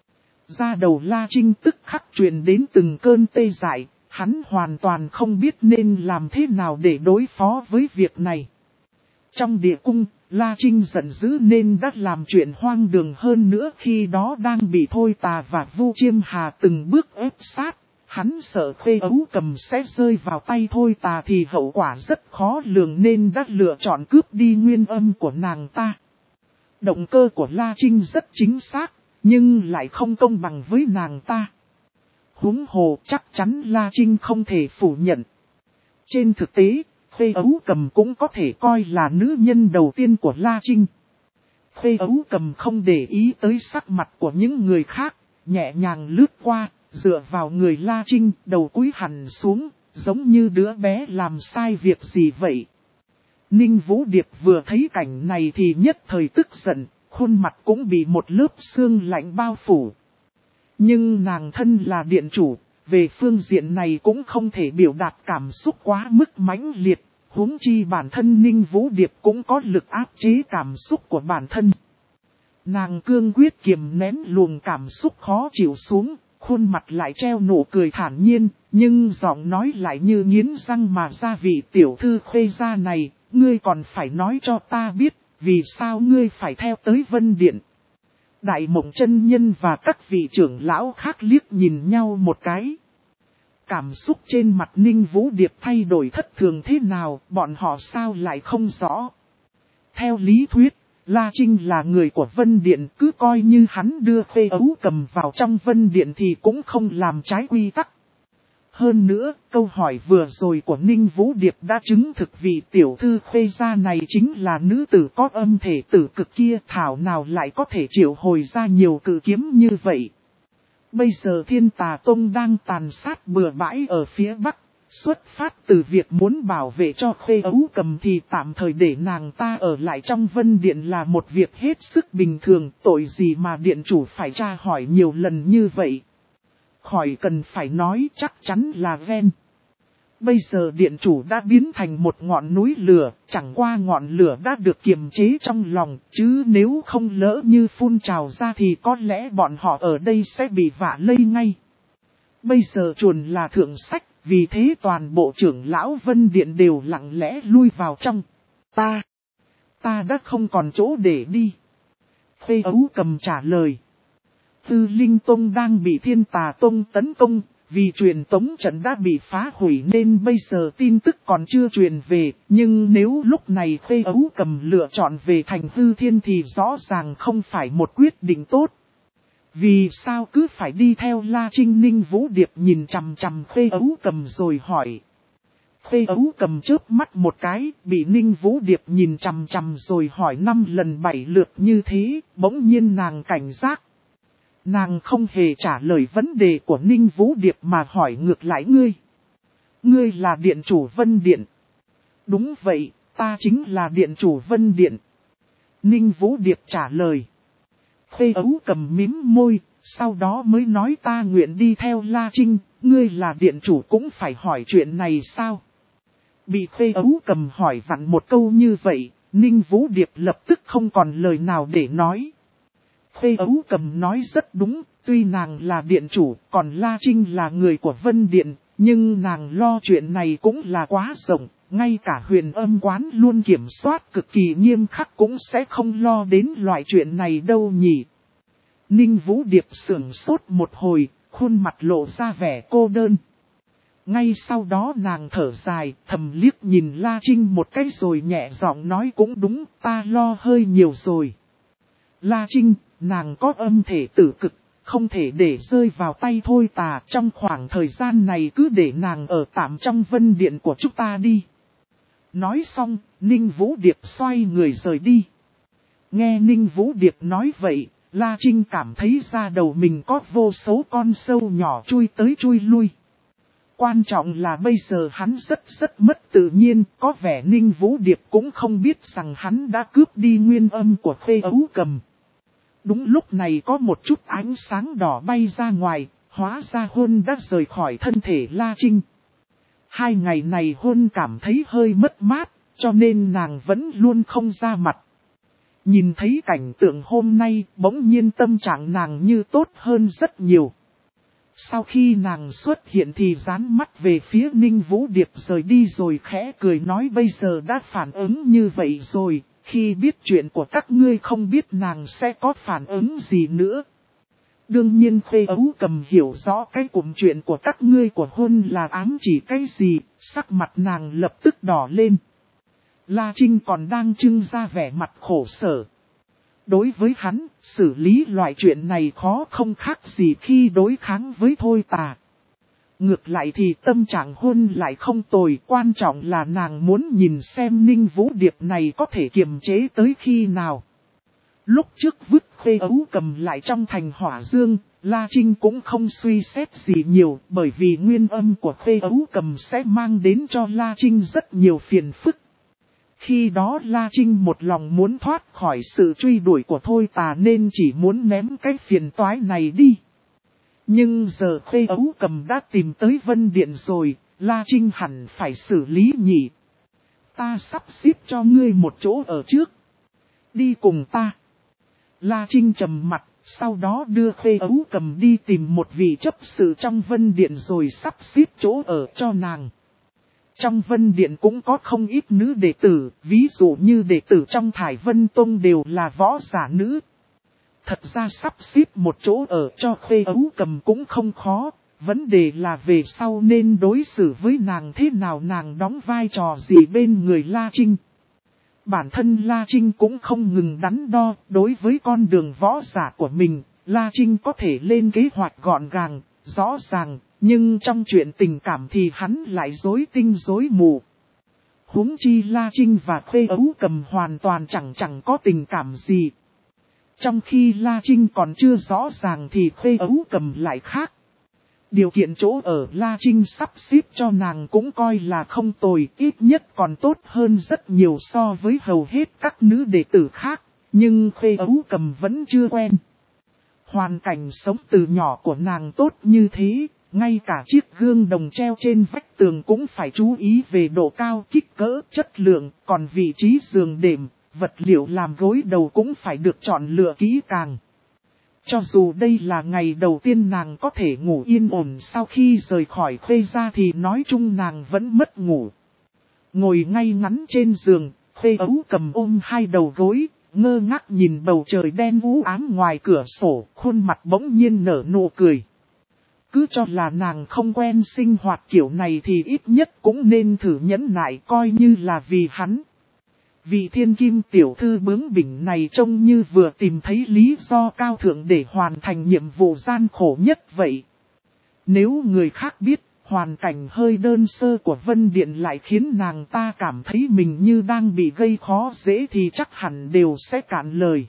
Da đầu La Trinh tức khắc truyền đến từng cơn tê dại, hắn hoàn toàn không biết nên làm thế nào để đối phó với việc này. Trong địa cung, La Trinh giận dữ nên đã làm chuyện hoang đường hơn nữa khi đó đang bị Thôi Tà và Vu Chiêm Hà từng bước ép sát. Hắn sợ Khuê Ấu Cầm sẽ rơi vào tay Thôi Tà thì hậu quả rất khó lường nên đã lựa chọn cướp đi nguyên âm của nàng ta. Động cơ của La Trinh rất chính xác, nhưng lại không công bằng với nàng ta. Huống hồ chắc chắn La Trinh không thể phủ nhận. Trên thực tế, Khuê Ấu Cầm cũng có thể coi là nữ nhân đầu tiên của La Trinh. Khuê Ấu Cầm không để ý tới sắc mặt của những người khác, nhẹ nhàng lướt qua, dựa vào người La Trinh, đầu cúi hẳn xuống, giống như đứa bé làm sai việc gì vậy. Ninh Vũ Điệp vừa thấy cảnh này thì nhất thời tức giận, khuôn mặt cũng bị một lớp sương lạnh bao phủ. Nhưng nàng thân là điện chủ, về phương diện này cũng không thể biểu đạt cảm xúc quá mức mãnh liệt, huống chi bản thân Ninh Vũ Điệp cũng có lực áp chế cảm xúc của bản thân. Nàng cương quyết kiềm nén luồng cảm xúc khó chịu xuống, khuôn mặt lại treo nụ cười thản nhiên, nhưng giọng nói lại như nghiến răng mà ra. Vị tiểu thư Khuê gia này, ngươi còn phải nói cho ta biết, vì sao ngươi phải theo tới Vân Điện. Đại Mộng chân nhân và các vị trưởng lão khác liếc nhìn nhau một cái. Cảm xúc trên mặt Ninh Vũ Điệp thay đổi thất thường thế nào, bọn họ sao lại không rõ. Theo lý thuyết, La Trinh là người của Vân Điện, cứ coi như hắn đưa Khuê Ấu Cầm vào trong Vân Điện thì cũng không làm trái quy tắc. Hơn nữa, câu hỏi vừa rồi của Ninh Vũ Điệp đã chứng thực vị tiểu thư Khuê gia này chính là nữ tử có âm thể tử cực kia, thảo nào lại có thể triệu hồi ra nhiều cự kiếm như vậy. Bây giờ Thiên Tà Tông đang tàn sát bừa bãi ở phía Bắc, xuất phát từ việc muốn bảo vệ cho Khuê Ấu Cầm thì tạm thời để nàng ta ở lại trong Vân Điện là một việc hết sức bình thường, tội gì mà điện chủ phải tra hỏi nhiều lần như vậy. Khỏi cần phải nói, chắc chắn là ghen. Bây giờ điện chủ đã biến thành một ngọn núi lửa, chẳng qua ngọn lửa đã được kiềm chế trong lòng, chứ nếu không lỡ như phun trào ra thì có lẽ bọn họ ở đây sẽ bị vạ lây ngay. Bây giờ chuồn là thượng sách, vì thế toàn bộ trưởng lão Vân Điện đều lặng lẽ lui vào trong. Ta, ta đã không còn chỗ để đi. Khuê Ấu Cầm trả lời. Tư Linh Tông đang bị Thiên Tà Tông tấn công, vì truyền tống trận đã bị phá hủy nên bây giờ tin tức còn chưa truyền về, nhưng nếu lúc này Khuê Ấu Cầm lựa chọn về thành Hư Thiên thì rõ ràng không phải một quyết định tốt. Vì sao cứ phải đi theo La Trinh? Ninh Vũ Điệp nhìn chằm chằm Khuê Ấu Cầm rồi hỏi. Khuê Ấu Cầm chớp mắt một cái, bị Ninh Vũ Điệp nhìn chằm chằm rồi hỏi năm lần bảy lượt như thế, bỗng nhiên nàng cảnh giác. Nàng không hề trả lời vấn đề của Ninh Vũ Điệp mà hỏi ngược lại ngươi. Ngươi là điện chủ Vân Điện. Đúng vậy, ta chính là điện chủ Vân Điện. Ninh Vũ Điệp trả lời. Khuê Ấu Cầm mím môi, sau đó mới nói ta nguyện đi theo La Trinh, ngươi là điện chủ cũng phải hỏi chuyện này sao? Bị Khuê Ấu Cầm hỏi vặn một câu như vậy, Ninh Vũ Điệp lập tức không còn lời nào để nói. Khuê Ấu Cầm nói rất đúng, tuy nàng là điện chủ, còn La Trinh là người của Vân Điện, nhưng nàng lo chuyện này cũng là quá rộng, ngay cả Huyền Âm Quán luôn kiểm soát cực kỳ nghiêm khắc cũng sẽ không lo đến loại chuyện này đâu nhỉ. Ninh Vũ Điệp sửng sốt một hồi, khuôn mặt lộ ra vẻ cô đơn. Ngay sau đó nàng thở dài, thầm liếc nhìn La Trinh một cái rồi nhẹ giọng nói cũng đúng, ta lo hơi nhiều rồi. La Trinh, nàng có âm thể tử cực, không thể để rơi vào tay Thôi Tà, trong khoảng thời gian này cứ để nàng ở tạm trong Vân Điện của chúng ta đi. Nói xong, Ninh Vũ Điệp xoay người rời đi. Nghe Ninh Vũ Điệp nói vậy, La Trinh cảm thấy da đầu mình có vô số con sâu nhỏ chui tới chui lui. Quan trọng là bây giờ hắn rất rất mất tự nhiên, có vẻ Ninh Vũ Điệp cũng không biết rằng hắn đã cướp đi nguyên âm của Khuê Ấu Cầm. Đúng lúc này có một chút ánh sáng đỏ bay ra ngoài, hóa ra Hôn đã rời khỏi thân thể La Trinh. Hai ngày này Hôn cảm thấy hơi mất mát, cho nên nàng vẫn luôn không ra mặt. Nhìn thấy cảnh tượng hôm nay, bỗng nhiên tâm trạng nàng như tốt hơn rất nhiều. Sau khi nàng xuất hiện thì dán mắt về phía Ninh Vũ Điệp rời đi rồi khẽ cười nói bây giờ đã phản ứng như vậy rồi, khi biết chuyện của các ngươi không biết nàng sẽ có phản ứng gì nữa. Đương nhiên Khê Ấu Cầm hiểu rõ cái cụm chuyện của các ngươi của Hôn là ám chỉ cái gì, sắc mặt nàng lập tức đỏ lên. La Trinh còn đang trưng ra vẻ mặt khổ sở. Đối với hắn, xử lý loại chuyện này khó không khác gì khi đối kháng với Thôi Tà. Ngược lại thì tâm trạng Hôn lại không tồi, quan trọng là nàng muốn nhìn xem Ninh Vũ Điệp này có thể kiềm chế tới khi nào. Lúc trước vứt Khê Ấu Cầm lại trong thành Hỏa Dương, La Trinh cũng không suy xét gì nhiều, bởi vì nguyên âm của Khê Ấu Cầm sẽ mang đến cho La Trinh rất nhiều phiền phức. Khi đó La Trinh một lòng muốn thoát khỏi sự truy đuổi của Thôi Tà nên chỉ muốn ném cái phiền toái này đi. Nhưng giờ Khê Ấu Cầm đã tìm tới Vân Điện rồi, La Trinh hẳn phải xử lý nhỉ. Ta sắp xếp cho ngươi một chỗ ở trước. Đi cùng ta. La Trinh trầm mặt, sau đó đưa Khê Ấu Cầm đi tìm một vị chấp sự trong Vân Điện rồi sắp xếp chỗ ở cho nàng. Trong Vân Điện cũng có không ít nữ đệ tử, ví dụ như đệ tử trong Thải Vân Tông đều là võ giả nữ. Thật ra sắp xếp một chỗ ở cho Khê Ấu Cầm cũng không khó, vấn đề là về sau nên đối xử với nàng thế nào, nàng đóng vai trò gì bên người La Trinh. Bản thân La Trinh cũng không ngừng đắn đo, đối với con đường võ giả của mình, La Trinh có thể lên kế hoạch gọn gàng, rõ ràng. Nhưng trong chuyện tình cảm thì hắn lại rối tinh rối mù. Huống chi La Trinh và Khê Ấu Cầm hoàn toàn chẳng chẳng có tình cảm gì. Trong khi La Trinh còn chưa rõ ràng thì Khê Ấu Cầm lại khác. Điều kiện chỗ ở La Trinh sắp xếp cho nàng cũng coi là không tồi, ít nhất còn tốt hơn rất nhiều so với hầu hết các nữ đệ tử khác. Nhưng Khê Ấu Cầm vẫn chưa quen. Hoàn cảnh sống từ nhỏ của nàng tốt như thế. Ngay cả chiếc gương đồng treo trên vách tường cũng phải chú ý về độ cao, kích cỡ, chất lượng, còn vị trí giường đệm, vật liệu làm gối đầu cũng phải được chọn lựa kỹ càng. Cho dù đây là ngày đầu tiên nàng có thể ngủ yên ổn sau khi rời khỏi Khê gia thì nói chung nàng vẫn mất ngủ. Ngồi ngay ngắn trên giường, Khê Ấu Cầm ôm hai đầu gối, ngơ ngác nhìn bầu trời đen u ám ngoài cửa sổ, khuôn mặt bỗng nhiên nở nụ cười. Cứ cho là nàng không quen sinh hoạt kiểu này thì ít nhất cũng nên thử nhẫn nại coi như là vì hắn. Vị thiên kim tiểu thư bướng bỉnh này trông như vừa tìm thấy lý do cao thượng để hoàn thành nhiệm vụ gian khổ nhất vậy. Nếu người khác biết, hoàn cảnh hơi đơn sơ của Vân Điện lại khiến nàng ta cảm thấy mình như đang bị gây khó dễ thì chắc hẳn đều sẽ cạn lời.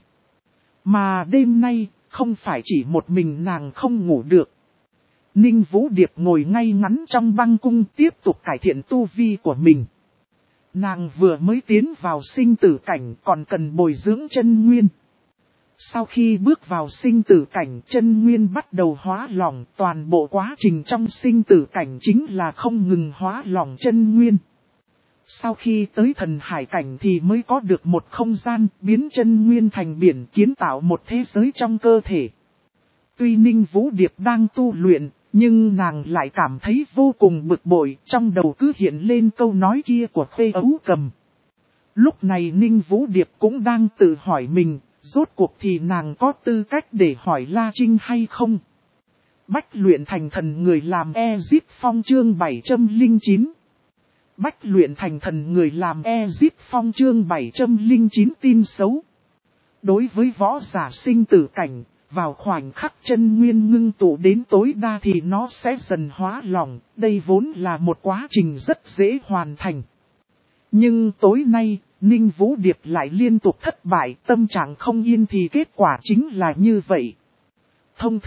Mà đêm nay, không phải chỉ một mình nàng không ngủ được. Ninh Vũ Điệp ngồi ngay ngắn trong băng cung tiếp tục cải thiện tu vi của mình. Nàng vừa mới tiến vào sinh tử cảnh còn cần bồi dưỡng chân nguyên. Sau khi bước vào sinh tử cảnh, chân nguyên bắt đầu hóa lỏng, toàn bộ quá trình trong sinh tử cảnh chính là không ngừng hóa lỏng chân nguyên. Sau khi tới thần hải cảnh thì mới có được một không gian biến chân nguyên thành biển, kiến tạo một thế giới trong cơ thể. Tuy Ninh Vũ Điệp đang tu luyện, nhưng nàng lại cảm thấy vô cùng bực bội, trong đầu cứ hiện lên câu nói kia của Khê Ấu Cầm. Lúc này Ninh Vũ Điệp cũng đang tự hỏi mình, rốt cuộc thì nàng có tư cách để hỏi La Trinh hay không? Bách luyện thành thần người làm Ezip Phong chương bảy trăm lẻ chín. Bách luyện thành thần người làm Ezip Phong chương bảy trăm lẻ chín tin xấu. Đối với võ giả sinh tử cảnh, vào khoảnh khắc chân nguyên ngưng tụ đến tối đa thì nó sẽ dần hóa lỏng, đây vốn là một quá trình rất dễ hoàn thành. Nhưng tối nay, Ninh Vũ Điệp lại liên tục thất bại, tâm trạng không yên thì kết quả chính là như vậy. Thông thường,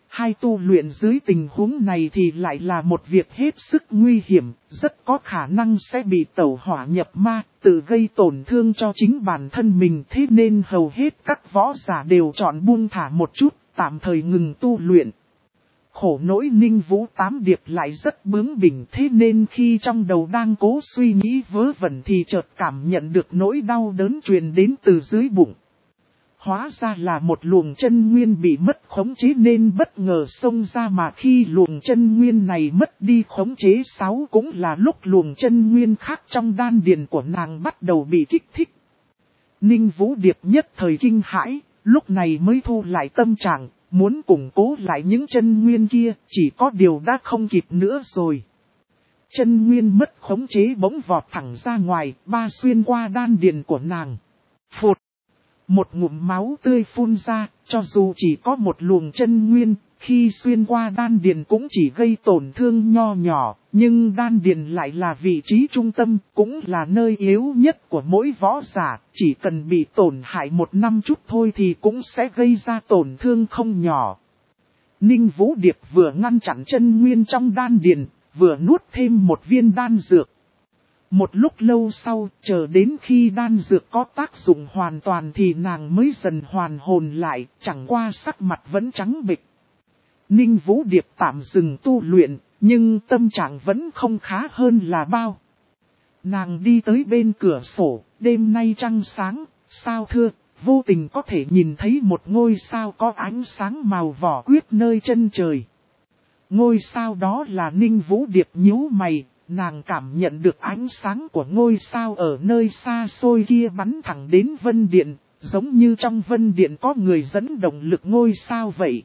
Hai tu luyện dưới tình huống này thì lại là một việc hết sức nguy hiểm, rất có khả năng sẽ bị tẩu hỏa nhập ma, tự gây tổn thương cho chính bản thân mình. Thế nên hầu hết các võ giả đều chọn buông thả một chút, tạm thời ngừng tu luyện. Khổ nỗi Ninh Vũ Tám Điệp lại rất bướng bỉnh, thế nên khi trong đầu đang cố suy nghĩ vớ vẩn thì chợt cảm nhận được nỗi đau đớn truyền đến từ dưới bụng. Hóa ra là một luồng chân nguyên bị mất khống chế nên bất ngờ xông ra, mà khi luồng chân nguyên này mất đi khống chế sáu cũng là lúc luồng chân nguyên khác trong đan điền của nàng bắt đầu bị kích thích. Ninh Vũ Điệp nhất thời kinh hãi, lúc này mới thu lại tâm trạng, muốn củng cố lại những chân nguyên kia, chỉ có điều đã không kịp nữa rồi. Chân nguyên mất khống chế bỗng vọt thẳng ra ngoài, ba xuyên qua đan điền của nàng. Phụt! Một ngụm máu tươi phun ra, cho dù chỉ có một luồng chân nguyên, khi xuyên qua đan điền cũng chỉ gây tổn thương nho nhỏ, nhưng đan điền lại là vị trí trung tâm, cũng là nơi yếu nhất của mỗi võ giả, chỉ cần bị tổn hại một năm chút thôi thì cũng sẽ gây ra tổn thương không nhỏ. Ninh Vũ Điệp vừa ngăn chặn chân nguyên trong đan điền, vừa nuốt thêm một viên đan dược. Một lúc lâu sau, chờ đến khi đan dược có tác dụng hoàn toàn thì nàng mới dần hoàn hồn lại, chẳng qua sắc mặt vẫn trắng bệch. Ninh Vũ Điệp tạm dừng tu luyện, nhưng tâm trạng vẫn không khá hơn là bao. Nàng đi tới bên cửa sổ, đêm nay trăng sáng, sao thưa, vô tình có thể nhìn thấy một ngôi sao có ánh sáng màu vỏ quyết nơi chân trời. Ngôi sao đó là Ninh Vũ Điệp nhíu mày. Nàng cảm nhận được ánh sáng của ngôi sao ở nơi xa xôi kia bắn thẳng đến Vân Điện, giống như trong Vân Điện có người dẫn động lực ngôi sao vậy.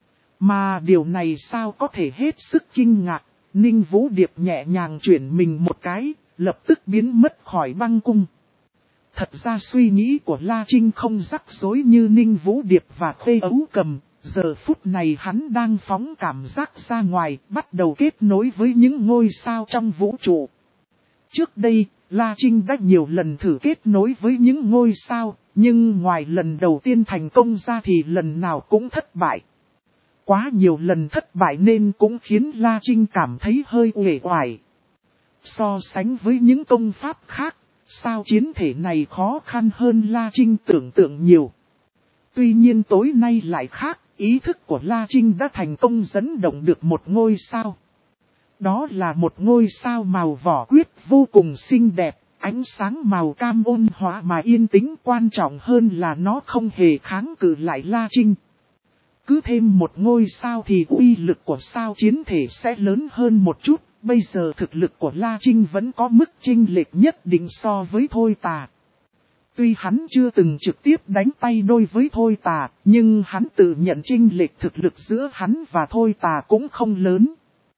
Mà điều này sao có thể hết sức kinh ngạc, Ninh Vũ Điệp nhẹ nhàng chuyển mình một cái, lập tức biến mất khỏi băng cung. Thật ra suy nghĩ của La Trinh không rắc rối như Ninh Vũ Điệp và Khê Ấu Cầm. Giờ phút này hắn đang phóng cảm giác ra ngoài, bắt đầu kết nối với những ngôi sao trong vũ trụ. Trước đây, La Trinh đã nhiều lần thử kết nối với những ngôi sao, nhưng ngoài lần đầu tiên thành công ra thì lần nào cũng thất bại. Quá nhiều lần thất bại nên cũng khiến La Trinh cảm thấy hơi uể oải. So sánh với những công pháp khác, sao chiến thể này khó khăn hơn La Trinh tưởng tượng nhiều. Tuy nhiên tối nay lại khác. Ý thức của La Trinh đã thành công dẫn động được một ngôi sao. Đó là một ngôi sao màu vỏ quyết vô cùng xinh đẹp, ánh sáng màu cam ôn hòa mà yên tĩnh, quan trọng hơn là nó không hề kháng cự lại La Trinh. Cứ thêm một ngôi sao thì uy lực của sao chiến thể sẽ lớn hơn một chút, bây giờ thực lực của La Trinh vẫn có mức chênh lệch nhất định so với Thôi Tà. Tuy hắn chưa từng trực tiếp đánh tay đôi với Thôi Tà, nhưng hắn tự nhận chênh lệch thực lực giữa hắn và Thôi Tà cũng không lớn.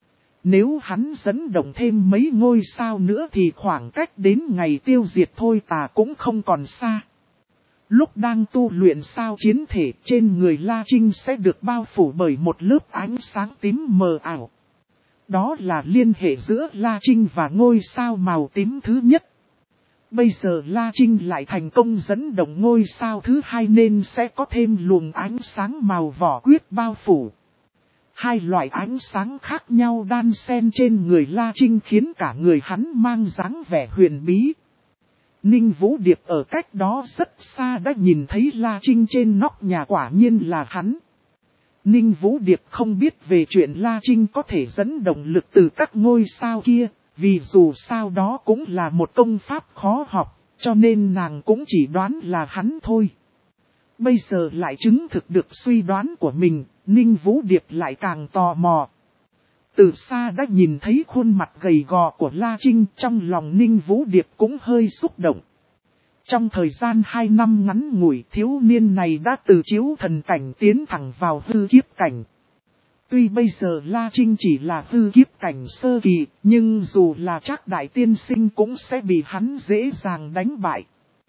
Nếu hắn dẫn động thêm mấy ngôi sao nữa thì khoảng cách đến ngày tiêu diệt Thôi Tà cũng không còn xa. Lúc đang tu luyện sao chiến thể, trên người La Trinh sẽ được bao phủ bởi một lớp ánh sáng tím mờ ảo. Đó là liên hệ giữa La Trinh và ngôi sao màu tím thứ nhất. Bây giờ La Trinh lại thành công dẫn động ngôi sao thứ hai nên sẽ có thêm luồng ánh sáng màu vỏ quyết bao phủ. Hai loại ánh sáng khác nhau đan xen trên người La Trinh khiến cả người hắn mang dáng vẻ huyền bí. Ninh Vũ Điệp ở cách đó rất xa đã nhìn thấy La Trinh trên nóc nhà, quả nhiên là hắn. Ninh Vũ Điệp không biết về chuyện La Trinh có thể dẫn động lực từ các ngôi sao kia. Vì dù sao đó cũng là một công pháp khó học, cho nên nàng cũng chỉ đoán là hắn thôi. Bây giờ lại chứng thực được suy đoán của mình, Ninh Vũ Điệp lại càng tò mò. Từ xa đã nhìn thấy khuôn mặt gầy gò của La Trinh, trong lòng Ninh Vũ Điệp cũng hơi xúc động. Trong thời gian hai năm ngắn ngủi, thiếu niên này đã từ chiếu thần cảnh tiến thẳng vào hư kiếp cảnh. Tuy bây giờ La Trinh chỉ là hư kiếp cảnh sơ kỳ, nhưng dù là Trác đại tiên sinh cũng sẽ bị hắn dễ dàng đánh bại.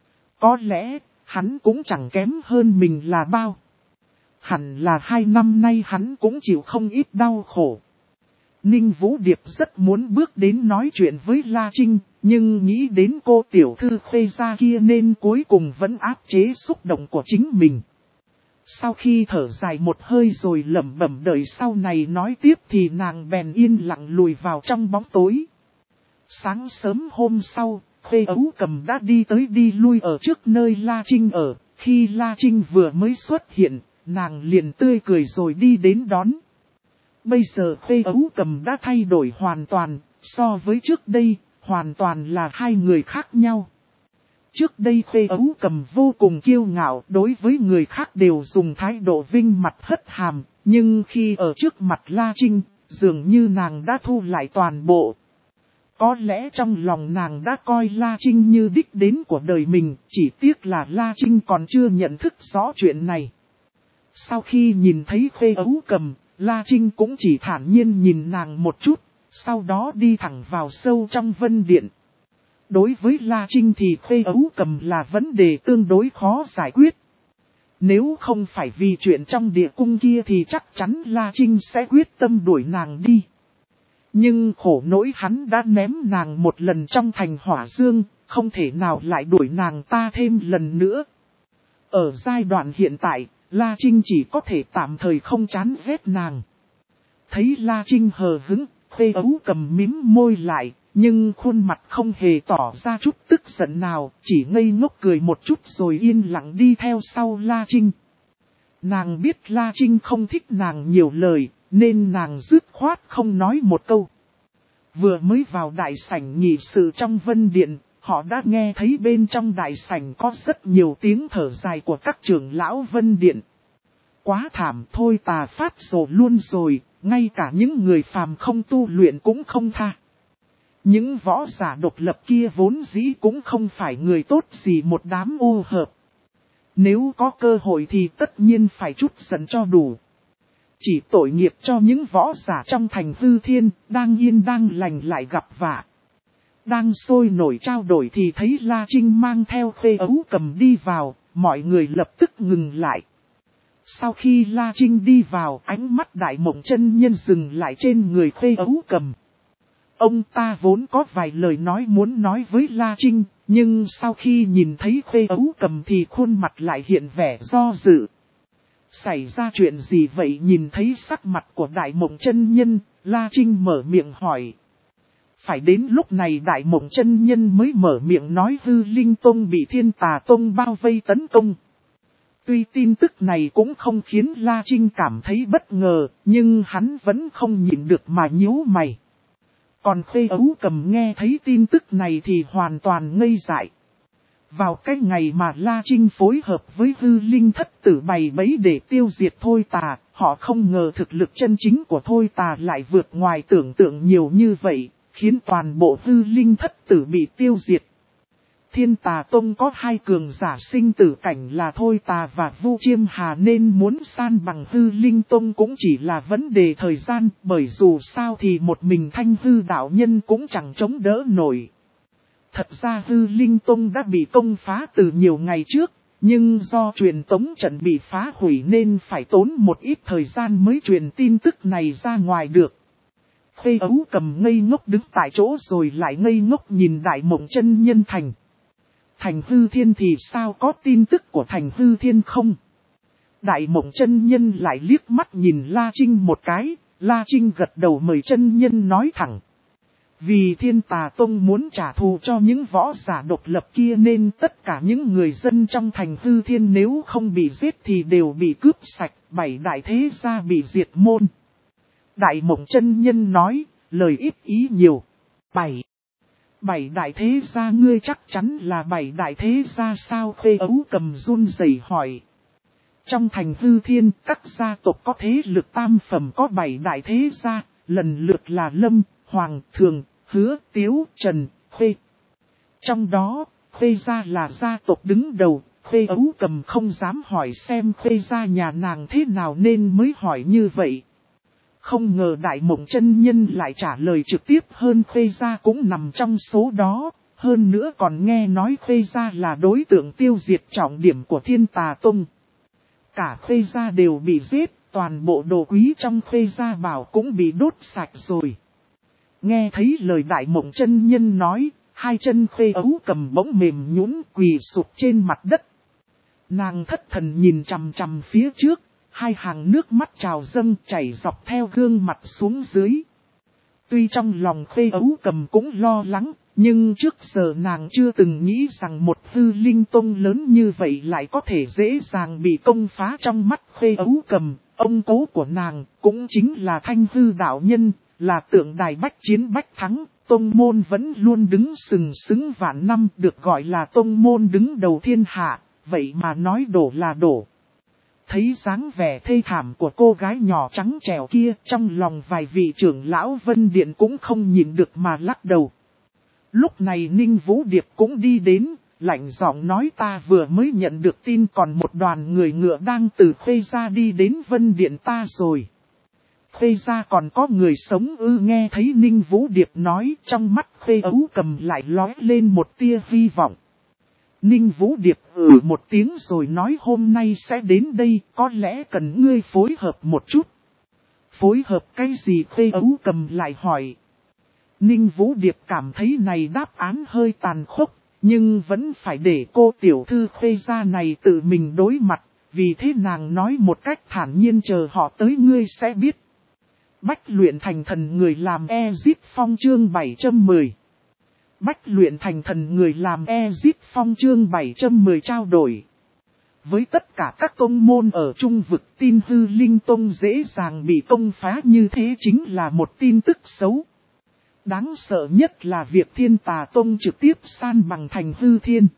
Có lẽ, hắn cũng chẳng kém hơn mình là bao. Hẳn là hai năm nay hắn cũng chịu không ít đau khổ. Ninh Vũ Điệp rất muốn bước đến nói chuyện với La Trinh, nhưng nghĩ đến cô tiểu thư Khuê gia kia nên cuối cùng vẫn áp chế xúc động của chính mình. Sau khi thở dài một hơi rồi lẩm bẩm đợi sau này nói tiếp thì nàng bèn yên lặng lùi vào trong bóng tối. Sáng sớm hôm sau, Khuê Ấu Cầm đã đi tới đi lui ở trước nơi La Trinh ở. Khi La Trinh vừa mới xuất hiện, nàng liền tươi cười rồi đi đến đón. Bây giờ Khuê Ấu Cầm đã thay đổi hoàn toàn, so với trước đây, hoàn toàn là hai người khác nhau. Trước đây Khuê Ấu Cầm vô cùng kiêu ngạo, đối với người khác đều dùng thái độ vinh mặt hất hàm, nhưng khi ở trước mặt La Trinh, dường như nàng đã thu lại toàn bộ. Có lẽ trong lòng nàng đã coi La Trinh như đích đến của đời mình, chỉ tiếc là La Trinh còn chưa nhận thức rõ chuyện này. Sau khi nhìn thấy Khuê Ấu Cầm, La Trinh cũng chỉ thản nhiên nhìn nàng một chút, sau đó đi thẳng vào sâu trong Vân Điện. Đối với La Trinh thì Khuê Ấu Cầm là vấn đề tương đối khó giải quyết. Nếu không phải vì chuyện trong địa cung kia thì chắc chắn La Trinh sẽ quyết tâm đuổi nàng đi. Nhưng khổ nỗi hắn đã ném nàng một lần trong thành hỏa dương, không thể nào lại đuổi nàng ta thêm lần nữa. Ở giai đoạn hiện tại, La Trinh chỉ có thể tạm thời không chán ghét nàng. Thấy La Trinh hờ hững, Khuê Ấu Cầm mím môi lại, nhưng khuôn mặt không hề tỏ ra chút tức giận nào, chỉ ngây ngốc cười một chút rồi yên lặng đi theo sau La Trinh. Nàng biết La Trinh không thích nàng nhiều lời, nên nàng dứt khoát không nói một câu. Vừa mới vào đại sảnh nghị sự trong Vân Điện, họ đã nghe thấy bên trong đại sảnh có rất nhiều tiếng thở dài của các trưởng lão Vân Điện. Quá thảm thôi, tà phát rồ luôn rồi, ngay cả những người phàm không tu luyện cũng không tha. Những võ giả độc lập kia vốn dĩ cũng không phải người tốt gì, một đám ô hợp. Nếu có cơ hội thì tất nhiên phải trút giận cho đủ. Chỉ tội nghiệp cho những võ giả trong thành Hư Thiên, đang yên đang lành lại gặp vạ. Đang sôi nổi trao đổi thì thấy La Trinh mang theo Khuê Ấu Cầm đi vào, mọi người lập tức ngừng lại. Sau khi La Trinh đi vào, ánh mắt Đại Mộng Chân Nhân dừng lại trên người Khuê Ấu Cầm. Ông ta vốn có vài lời nói muốn nói với La Trinh, nhưng sau khi nhìn thấy Khuê Ấu Cầm thì khuôn mặt lại hiện vẻ do dự. Xảy ra chuyện gì vậy? Nhìn thấy sắc mặt của Đại Mộng Chân Nhân, La Trinh mở miệng hỏi. Phải đến lúc này Đại Mộng Chân Nhân mới mở miệng nói Hư Linh Tông bị Thiên Tà Tông bao vây tấn công. Tuy tin tức này cũng không khiến La Trinh cảm thấy bất ngờ, nhưng hắn vẫn không nhịn được mà nhíu mày. Còn Khuê Ấu Cầm nghe thấy tin tức này thì hoàn toàn ngây dại. Vào cái ngày mà La Trinh phối hợp với Hư Linh Thất Tử bày bẫy để tiêu diệt Thôi Tà, họ không ngờ thực lực chân chính của Thôi Tà lại vượt ngoài tưởng tượng nhiều như vậy, khiến toàn bộ Hư Linh Thất Tử bị tiêu diệt. Thiên Tà Tông có hai cường giả sinh tử cảnh là Thôi Tà và Vu Chiêm Hà, nên muốn san bằng Hư Linh Tông cũng chỉ là vấn đề thời gian, bởi dù sao thì một mình Thanh Hư đạo nhân cũng chẳng chống đỡ nổi. Thật ra Hư Linh Tông đã bị công phá từ nhiều ngày trước, nhưng do truyền tống trận bị phá hủy nên phải tốn một ít thời gian mới truyền tin tức này ra ngoài được. Khuê Ấu Cầm ngây ngốc đứng tại chỗ rồi lại ngây ngốc nhìn Đại Mộng Chân Nhân thành. Thành Hư Thiên thì sao, có tin tức của Thành Hư Thiên không? Đại Mộng Chân Nhân lại liếc mắt nhìn La Trinh một cái, La Trinh gật đầu mời chân nhân nói thẳng. Vì Thiên Tà Tông muốn trả thù cho những võ giả độc lập kia nên tất cả những người dân trong Thành Hư Thiên nếu không bị giết thì đều bị cướp sạch, bảy đại thế gia bị diệt môn. Đại Mộng Chân Nhân nói, lời ít ý nhiều. Bảy. Bảy đại thế gia, ngươi chắc chắn là bảy đại thế gia sao? Khuê Ấu Cầm run rẩy hỏi. Trong Thành Hư Thiên, các gia tộc có thế lực tam phẩm có bảy đại thế gia, lần lượt là Lâm, Hoàng, Thường, Hứa, Tiếu, Trần, Khuê. Trong đó, Khuê gia là gia tộc đứng đầu. Khuê Ấu Cầm không dám hỏi xem Khuê gia nhà nàng thế nào nên mới hỏi như vậy. Không ngờ Đại Mộng Chân Nhân lại trả lời trực tiếp hơn, Khuê gia cũng nằm trong số đó, hơn nữa còn nghe nói Khuê gia là đối tượng tiêu diệt trọng điểm của Thiên Tà Tông. Cả Khuê gia đều bị giết, toàn bộ đồ quý trong Khuê gia bảo cũng bị đốt sạch rồi. Nghe thấy lời Đại Mộng Chân Nhân nói, hai chân Khuê Ấu Cầm bỗng mềm nhũn quỳ sụp trên mặt đất. Nàng thất thần nhìn chằm chằm phía trước, hai hàng nước mắt trào dâng chảy dọc theo gương mặt xuống dưới. Tuy trong lòng Khê Ấu Cầm cũng lo lắng, nhưng trước giờ nàng chưa từng nghĩ rằng một hư linh tông lớn như vậy lại có thể dễ dàng bị công phá trong mắt Khê Ấu Cầm. Ông cố của nàng cũng chính là Thanh Hư đạo nhân, là tượng đài bách chiến bách thắng. Tông môn vẫn luôn đứng sừng sững vạn năm, được gọi là tông môn đứng đầu thiên hạ, vậy mà nói đổ là đổ. Thấy dáng vẻ thê thảm của cô gái nhỏ trắng trẻo kia, trong lòng vài vị trưởng lão Vân Điện cũng không nhìn được mà lắc đầu. Lúc này Ninh Vũ Điệp cũng đi đến, lạnh giọng nói ta vừa mới nhận được tin còn một đoàn người ngựa đang từ Khê Gia đi đến Vân Điện ta rồi. Khê Gia còn có người sống ư? Nghe thấy Ninh Vũ Điệp nói, trong mắt Khê Ấu Cầm lại lóe lên một tia hy vọng. Ninh Vũ Điệp ừ một tiếng rồi nói hôm nay sẽ đến đây, có lẽ cần ngươi phối hợp một chút. Phối hợp cái gì? Khê Ấu Cầm lại hỏi. Ninh Vũ Điệp cảm thấy này đáp án hơi tàn khốc, nhưng vẫn phải để cô tiểu thư Khê Gia này tự mình đối mặt, vì thế nàng nói một cách thản nhiên chờ họ tới ngươi sẽ biết. Bách luyện thành thần người làm Ezip Phong chương bảy trăm mười. Bách luyện thành thần người làm Ezip Phong chương bảy trăm mười trao đổi. Với tất cả các tông môn ở trung vực, tin hư linh tông dễ dàng bị công phá như thế chính là một tin tức xấu. Đáng sợ nhất là việc Thiên Tà Tông trực tiếp san bằng thành hư thiên.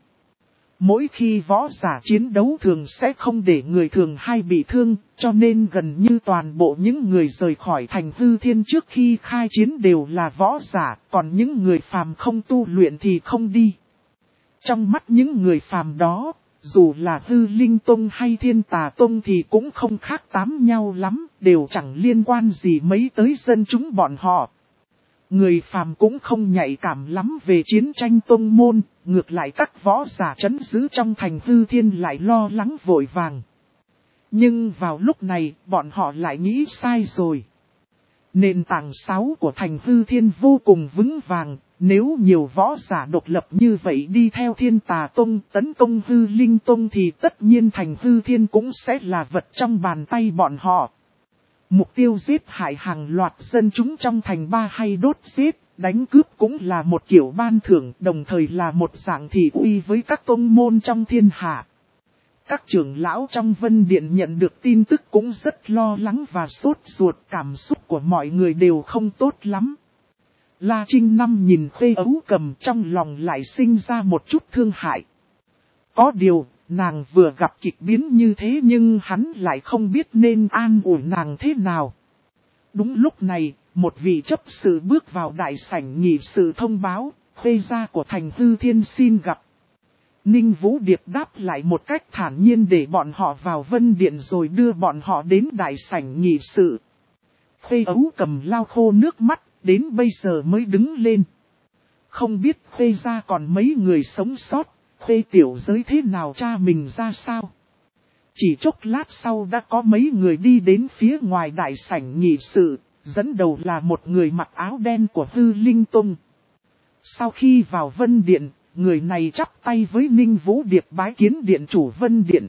Mỗi khi võ giả chiến đấu thường sẽ không để người thường hay bị thương, cho nên gần như toàn bộ những người rời khỏi thành hư thiên trước khi khai chiến đều là võ giả, còn những người phàm không tu luyện thì không đi. Trong mắt những người phàm đó, dù là hư linh tông hay Thiên Tà Tông thì cũng không khác tám nhau lắm, đều chẳng liên quan gì mấy tới dân chúng bọn họ. Người phàm cũng không nhạy cảm lắm về chiến tranh tông môn, ngược lại các võ giả trấn giữ trong thành hư thiên lại lo lắng vội vàng. Nhưng vào lúc này, bọn họ lại nghĩ sai rồi. Nền tảng sáu của thành hư thiên vô cùng vững vàng, nếu nhiều võ giả độc lập như vậy đi theo Thiên Tà Tông tấn công hư linh tông thì tất nhiên thành hư thiên cũng sẽ là vật trong bàn tay bọn họ. Mục tiêu giết hại hàng loạt dân chúng trong thành ba hay đốt giết, đánh cướp cũng là một kiểu ban thưởng, đồng thời là một dạng thị uy với các tông môn trong thiên hạ. Các trưởng lão trong Vân Điện nhận được tin tức cũng rất lo lắng và sốt ruột, cảm xúc của mọi người đều không tốt lắm. La Trinh Năm nhìn Khê Ấu Cầm trong lòng lại sinh ra một chút thương hại. Có điều, nàng vừa gặp kịch biến như thế nhưng hắn lại không biết nên an ủi nàng thế nào. Đúng lúc này, một vị chấp sự bước vào đại sảnh nghị sự thông báo, Khê Gia của thành hư thiên xin gặp. Ninh Vũ Điệp đáp lại một cách thản nhiên để bọn họ vào Vân Điện rồi đưa bọn họ đến đại sảnh nghị sự. Khê Ấu Cầm lau khô nước mắt, đến bây giờ mới đứng lên. Không biết Khê Gia còn mấy người sống sót. Khê tiểu giới thế nào cha mình ra sao? Chỉ chốc lát sau đã có mấy người đi đến phía ngoài đại sảnh nghị sự, dẫn đầu là một người mặc áo đen của hư linh tông. Sau khi vào Vân Điện, người này chắp tay với Ninh Vũ Điệp bái kiến điện chủ Vân Điện.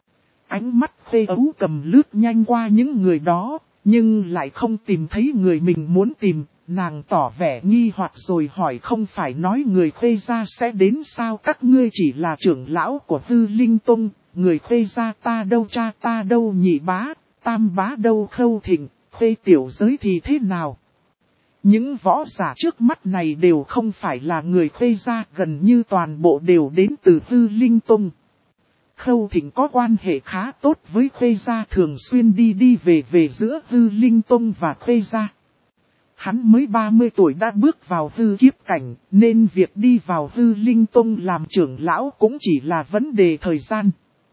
Ánh mắt Khê Ấu Cầm lướt nhanh qua những người đó, nhưng lại không tìm thấy người mình muốn tìm. Nàng tỏ vẻ nghi hoặc rồi hỏi không phải nói người Khê Gia sẽ đến sao, các ngươi chỉ là trưởng lão của hư linh tông, người Khê Gia ta đâu, cha ta đâu, nhị bá, tam bá đâu, Khâu Thịnh, Khê tiểu giới thì thế nào? Những võ giả trước mắt này đều không phải là người Khê Gia, gần như toàn bộ đều đến từ hư linh tông. Khâu Thịnh có quan hệ khá tốt với Khê Gia, thường xuyên đi đi về về giữa hư linh tông và Khê Gia. Hắn mới ba mươi tuổi đã bước vào hư kiếp cảnh, nên việc đi vào hư linh tông làm trưởng lão cũng chỉ là vấn đề thời gian.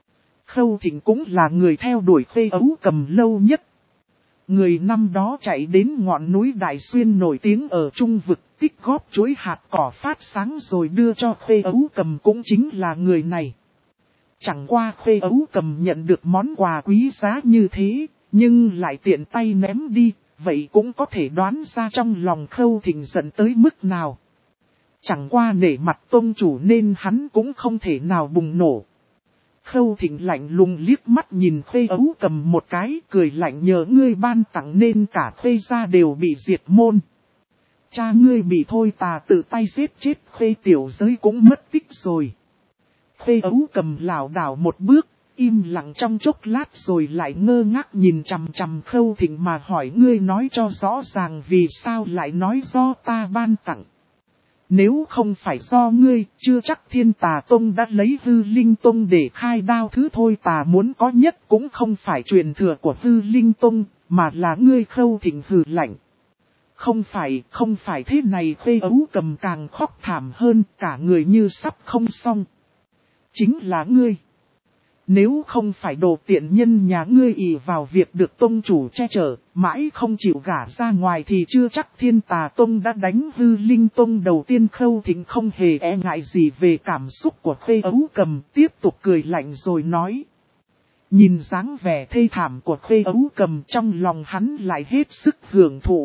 Khâu Thịnh cũng là người theo đuổi Khê Ấu Cầm lâu nhất. Người năm đó chạy đến ngọn núi Đại Xuyên nổi tiếng ở Trung Vực, tích góp chuối hạt cỏ phát sáng rồi đưa cho Khê Ấu Cầm cũng chính là người này. Chẳng qua Khê Ấu Cầm nhận được món quà quý giá như thế, nhưng lại tiện tay ném đi. Vậy cũng có thể đoán ra trong lòng Khâu Thịnh giận tới mức nào. Chẳng qua nể mặt tôn chủ nên hắn cũng không thể nào bùng nổ. Khâu Thịnh lạnh lùng liếc mắt nhìn Khuê Ấu Cầm một cái, cười lạnh, nhờ ngươi ban tặng nên cả Khuê gia đều bị diệt môn. Cha ngươi bị Thôi Tà tự tay giết chết, Khuê tiểu giới cũng mất tích rồi. Khuê Ấu Cầm lảo đảo một bước, im lặng trong chốc lát rồi lại ngơ ngác nhìn chằm chằm Khâu Thịnh mà hỏi, ngươi nói cho rõ ràng vì sao lại nói do ta ban tặng. Nếu không phải do ngươi, chưa chắc Thiên Tà Tông đã lấy Hư Linh Tông để khai đao, thứ Thôi Tà muốn có nhất cũng không phải truyền thừa của Hư Linh Tông, mà là ngươi. Khâu Thịnh hừ lạnh. Không phải, không phải thế này. Khuê Ấu Cầm càng khóc thảm hơn, cả người như sắp không xong. Chính là ngươi. Nếu không phải đồ tiện nhân nhà ngươi ỷ vào việc được tông chủ che chở, mãi không chịu gả ra ngoài thì chưa chắc Thiên Tà Tông đã đánh Hư Linh Tông đầu tiên. Khâu Thịnh không hề e ngại gì về cảm xúc của Khuê Ấu Cầm, tiếp tục cười lạnh rồi nói. Nhìn dáng vẻ thê thảm của Khuê Ấu Cầm, trong lòng hắn lại hết sức hưởng thụ.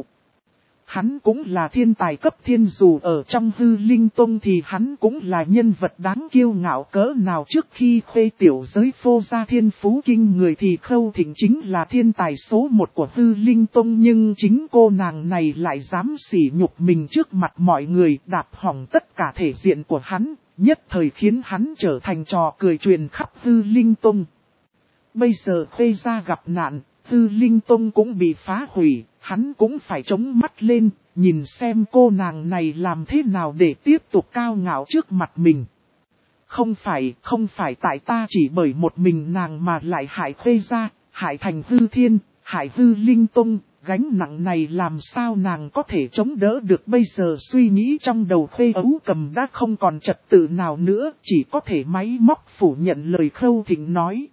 Hắn cũng là thiên tài cấp thiên, dù ở trong Hư Linh Tông thì hắn cũng là nhân vật đáng kiêu ngạo cỡ nào. Trước khi Khuê tiểu giới phô ra thiên phú kinh người thì Khâu Thịnh chính là thiên tài số một của Hư Linh Tông, nhưng chính cô nàng này lại dám sỉ nhục mình trước mặt mọi người, đạp hỏng tất cả thể diện của hắn, nhất thời khiến hắn trở thành trò cười truyền khắp Hư Linh Tông. Bây giờ Khuê gia gặp nạn, Hư Linh Tông cũng bị phá hủy, hắn cũng phải chống mắt lên, nhìn xem cô nàng này làm thế nào để tiếp tục cao ngạo trước mặt mình. Không phải, không phải tại ta chỉ bởi một mình nàng mà lại hại Khuê gia, hại thành Hư Thiên, hại Hư Linh Tông, gánh nặng này làm sao nàng có thể chống đỡ được. Bây giờ suy nghĩ trong đầu Khuê Ấu Cầm đã không còn trật tự nào nữa, chỉ có thể máy móc phủ nhận lời Khâu Thịnh nói.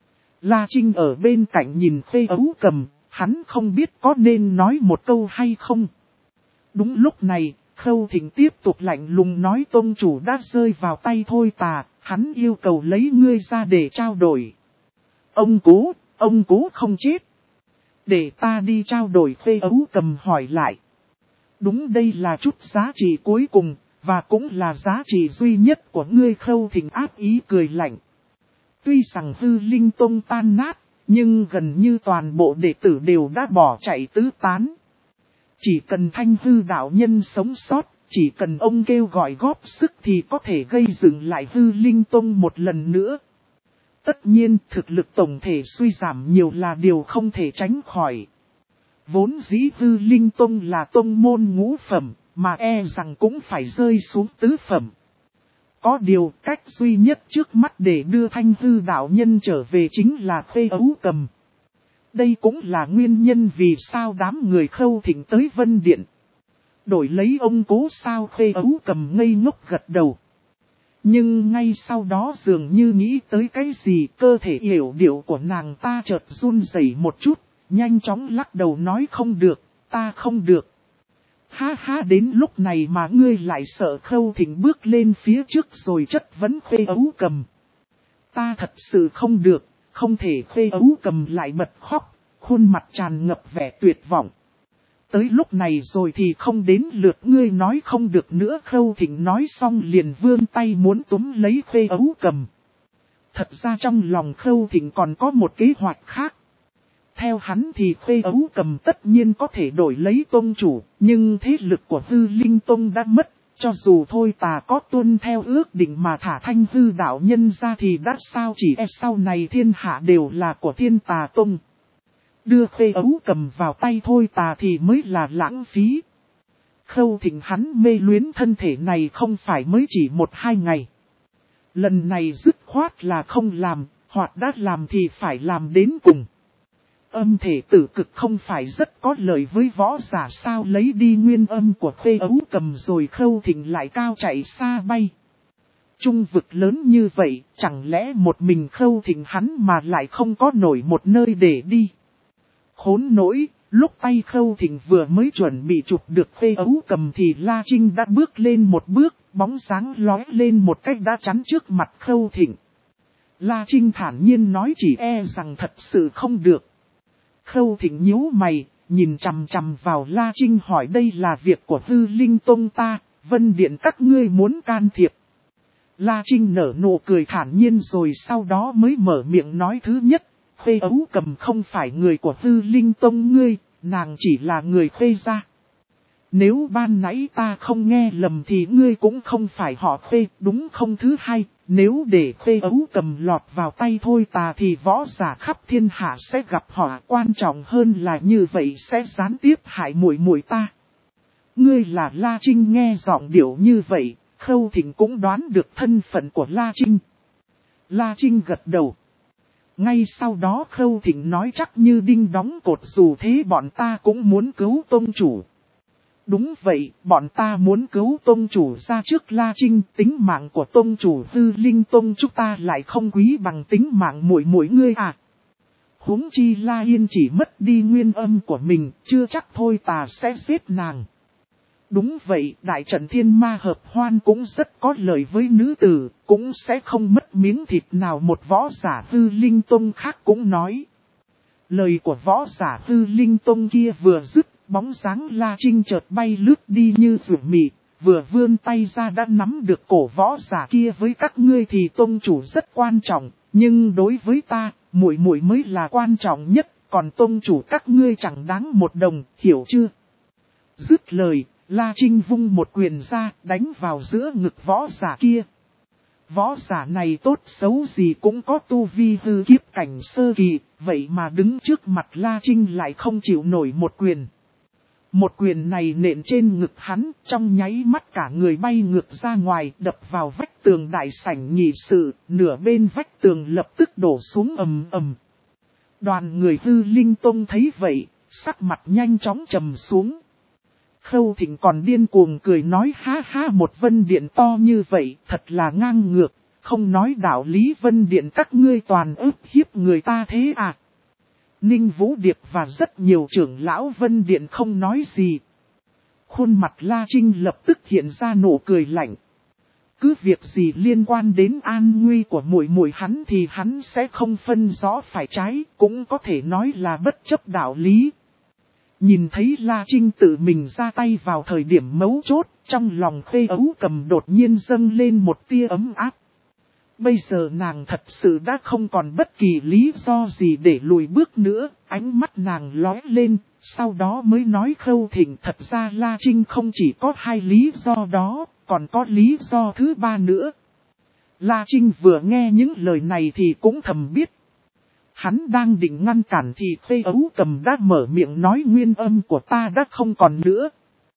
La Trinh ở bên cạnh nhìn Khuê Ấu Cầm, hắn không biết có nên nói một câu hay không. Đúng lúc này, Khâu Thịnh tiếp tục lạnh lùng nói, tông chủ đã rơi vào tay Thôi Tà, hắn yêu cầu lấy ngươi ra để trao đổi. Ông Cố, ông Cố không chết. Để ta đi trao đổi. Khuê Ấu Cầm hỏi lại. Đúng, đây là chút giá trị cuối cùng, và cũng là giá trị duy nhất của ngươi. Khâu Thịnh áp ý cười lạnh. Tuy rằng Hư Linh Tông tan nát, nhưng gần như toàn bộ đệ tử đều đã bỏ chạy tứ tán. Chỉ cần Thanh Hư đạo nhân sống sót, chỉ cần ông kêu gọi góp sức thì có thể gây dựng lại Hư Linh Tông một lần nữa. Tất nhiên, thực lực tổng thể suy giảm nhiều là điều không thể tránh khỏi. Vốn dĩ Hư Linh Tông là tông môn ngũ phẩm, mà e rằng cũng phải rơi xuống tứ phẩm. Có điều, cách duy nhất trước mắt để đưa Thanh Hư đạo nhân trở về chính là Khuê Ấu Cầm. Đây cũng là nguyên nhân vì sao đám người Khâu Thịnh tới Vân Điện. Đổi lấy ông Cố sao? Khuê Ấu Cầm ngây ngốc gật đầu. Nhưng ngay sau đó dường như nghĩ tới cái gì, cơ thể yểu điệu của nàng ta chợt run rẩy một chút, nhanh chóng lắc đầu nói không được, ta không được. Ha ha, đến lúc này mà ngươi lại sợ? Khâu Thịnh bước lên phía trước rồi chất vấn Khuê Ấu Cầm. Ta thật sự không được, không thể. Khuê Ấu Cầm lại bật khóc, khuôn mặt tràn ngập vẻ tuyệt vọng. Tới lúc này rồi thì không đến lượt ngươi nói không được nữa. Khâu Thịnh nói xong liền vươn tay muốn túm lấy Khuê Ấu Cầm. Thật ra trong lòng Khâu Thịnh còn có một kế hoạch khác. Theo hắn thì Khuê Ấu Cầm tất nhiên có thể đổi lấy tông chủ, nhưng thế lực của Hư Linh Tông đã mất. Cho dù Thôi Tà có tuân theo ước định mà thả Thanh Hư đạo nhân ra thì đã sao, chỉ e sau này thiên hạ đều là của Thiên Tà Tông. Đưa Khuê Ấu Cầm vào tay Thôi Tà thì mới là lãng phí. Khâu Thịnh hắn mê luyến thân thể này không phải mới chỉ một hai ngày. Lần này dứt khoát là không làm, hoặc đã làm thì phải làm đến cùng. Âm thể tử cực không phải rất có lợi với võ giả sao? Lấy đi nguyên âm của Khuê Ấu Cầm rồi Khâu Thịnh lại cao chạy xa bay. Trung vực lớn như vậy, chẳng lẽ một mình Khâu Thịnh hắn mà lại không có nổi một nơi để đi? Khốn nỗi, lúc tay Khâu Thịnh vừa mới chuẩn bị chụp được Khuê Ấu Cầm thì La Trinh đã bước lên một bước, bóng sáng lóe lên một cách đã chắn trước mặt Khâu Thịnh. La Trinh thản nhiên nói, chỉ e rằng thật sự không được. Khâu Thịnh nhíu mày, nhìn chằm chằm vào La Trinh hỏi, đây là việc của Hư Linh Tông ta, Vân Điện các ngươi muốn can thiệp. La Trinh nở nụ cười thản nhiên rồi sau đó mới mở miệng nói thứ nhất. Khuê Ấu Cầm không phải người của Hư Linh Tông ngươi, nàng chỉ là người Khuê gia. Nếu ban nãy ta không nghe lầm thì ngươi cũng không phải họ Khuê, đúng không? Thứ hai, nếu để Khuê Ấu Cầm lọt vào tay Thôi Tà thì võ giả khắp thiên hạ sẽ gặp họ, quan trọng hơn là như vậy sẽ gián tiếp hại muội muội ta. Ngươi là La Trinh. Nghe giọng điệu như vậy, Khâu Thịnh cũng đoán được thân phận của La Trinh. La Trinh gật đầu. Ngay sau đó Khâu Thịnh nói chắc như đinh đóng cột, dù thế bọn ta cũng muốn cứu tông chủ. Đúng vậy, bọn ta muốn cứu tông chủ ra trước La Trinh. Tính mạng của tông chủ Hư Linh Tông chúng ta lại không quý bằng tính mạng muội muội ngươi à. Huống chi La Yên chỉ mất đi nguyên âm của mình, chưa chắc Thôi Tà sẽ giết nàng. Đúng vậy, đại trận thiên ma hợp hoan cũng rất có lợi với nữ tử, cũng sẽ không mất miếng thịt nào. Một võ giả Hư Linh Tông khác cũng nói. Lời của võ giả Hư Linh Tông kia vừa dứt, bóng dáng La Trinh chợt bay lướt đi như rủ mị, vừa vươn tay ra đã nắm được cổ võ giả kia. Với các ngươi thì tông chủ rất quan trọng, nhưng đối với ta, muội muội mới là quan trọng nhất, còn tông chủ các ngươi chẳng đáng một đồng, hiểu chưa? Dứt lời, La Trinh vung một quyền ra, đánh vào giữa ngực võ giả kia. Võ giả này tốt xấu gì cũng có tu vi hư kiếp cảnh sơ kỳ, vậy mà đứng trước mặt La Trinh lại không chịu nổi một quyền. Một quyền này nện trên ngực hắn, trong nháy mắt cả người bay ngược ra ngoài, đập vào vách tường đại sảnh nhị sự, nửa bên vách tường lập tức đổ xuống ầm ầm. Đoàn người Hư Linh Tông thấy vậy, sắc mặt nhanh chóng trầm xuống. Khâu Thịnh còn điên cuồng cười nói ha ha, một Vân Điện to như vậy, thật là ngang ngược, không nói đạo lý Vân Điện các ngươi toàn ức hiếp người ta thế à. Ninh Vũ Điệp và rất nhiều trưởng lão Vân Điện không nói gì. Khuôn mặt La Trinh lập tức hiện ra nụ cười lạnh. Cứ việc gì liên quan đến an nguy của muội muội hắn thì hắn sẽ không phân rõ phải trái, cũng có thể nói là bất chấp đạo lý. Nhìn thấy La Trinh tự mình ra tay vào thời điểm mấu chốt, trong lòng Khuê Ấu Cầm đột nhiên dâng lên một tia ấm áp. Bây giờ nàng thật sự đã không còn bất kỳ lý do gì để lùi bước nữa, ánh mắt nàng lóe lên, sau đó mới nói Khâu Thịnh, thật ra La Trinh không chỉ có hai lý do đó, còn có lý do thứ ba nữa. La Trinh vừa nghe những lời này thì cũng thầm biết. Hắn đang định ngăn cản thì Khuê Ấu Cầm đã mở miệng nói nguyên âm của ta đã không còn nữa.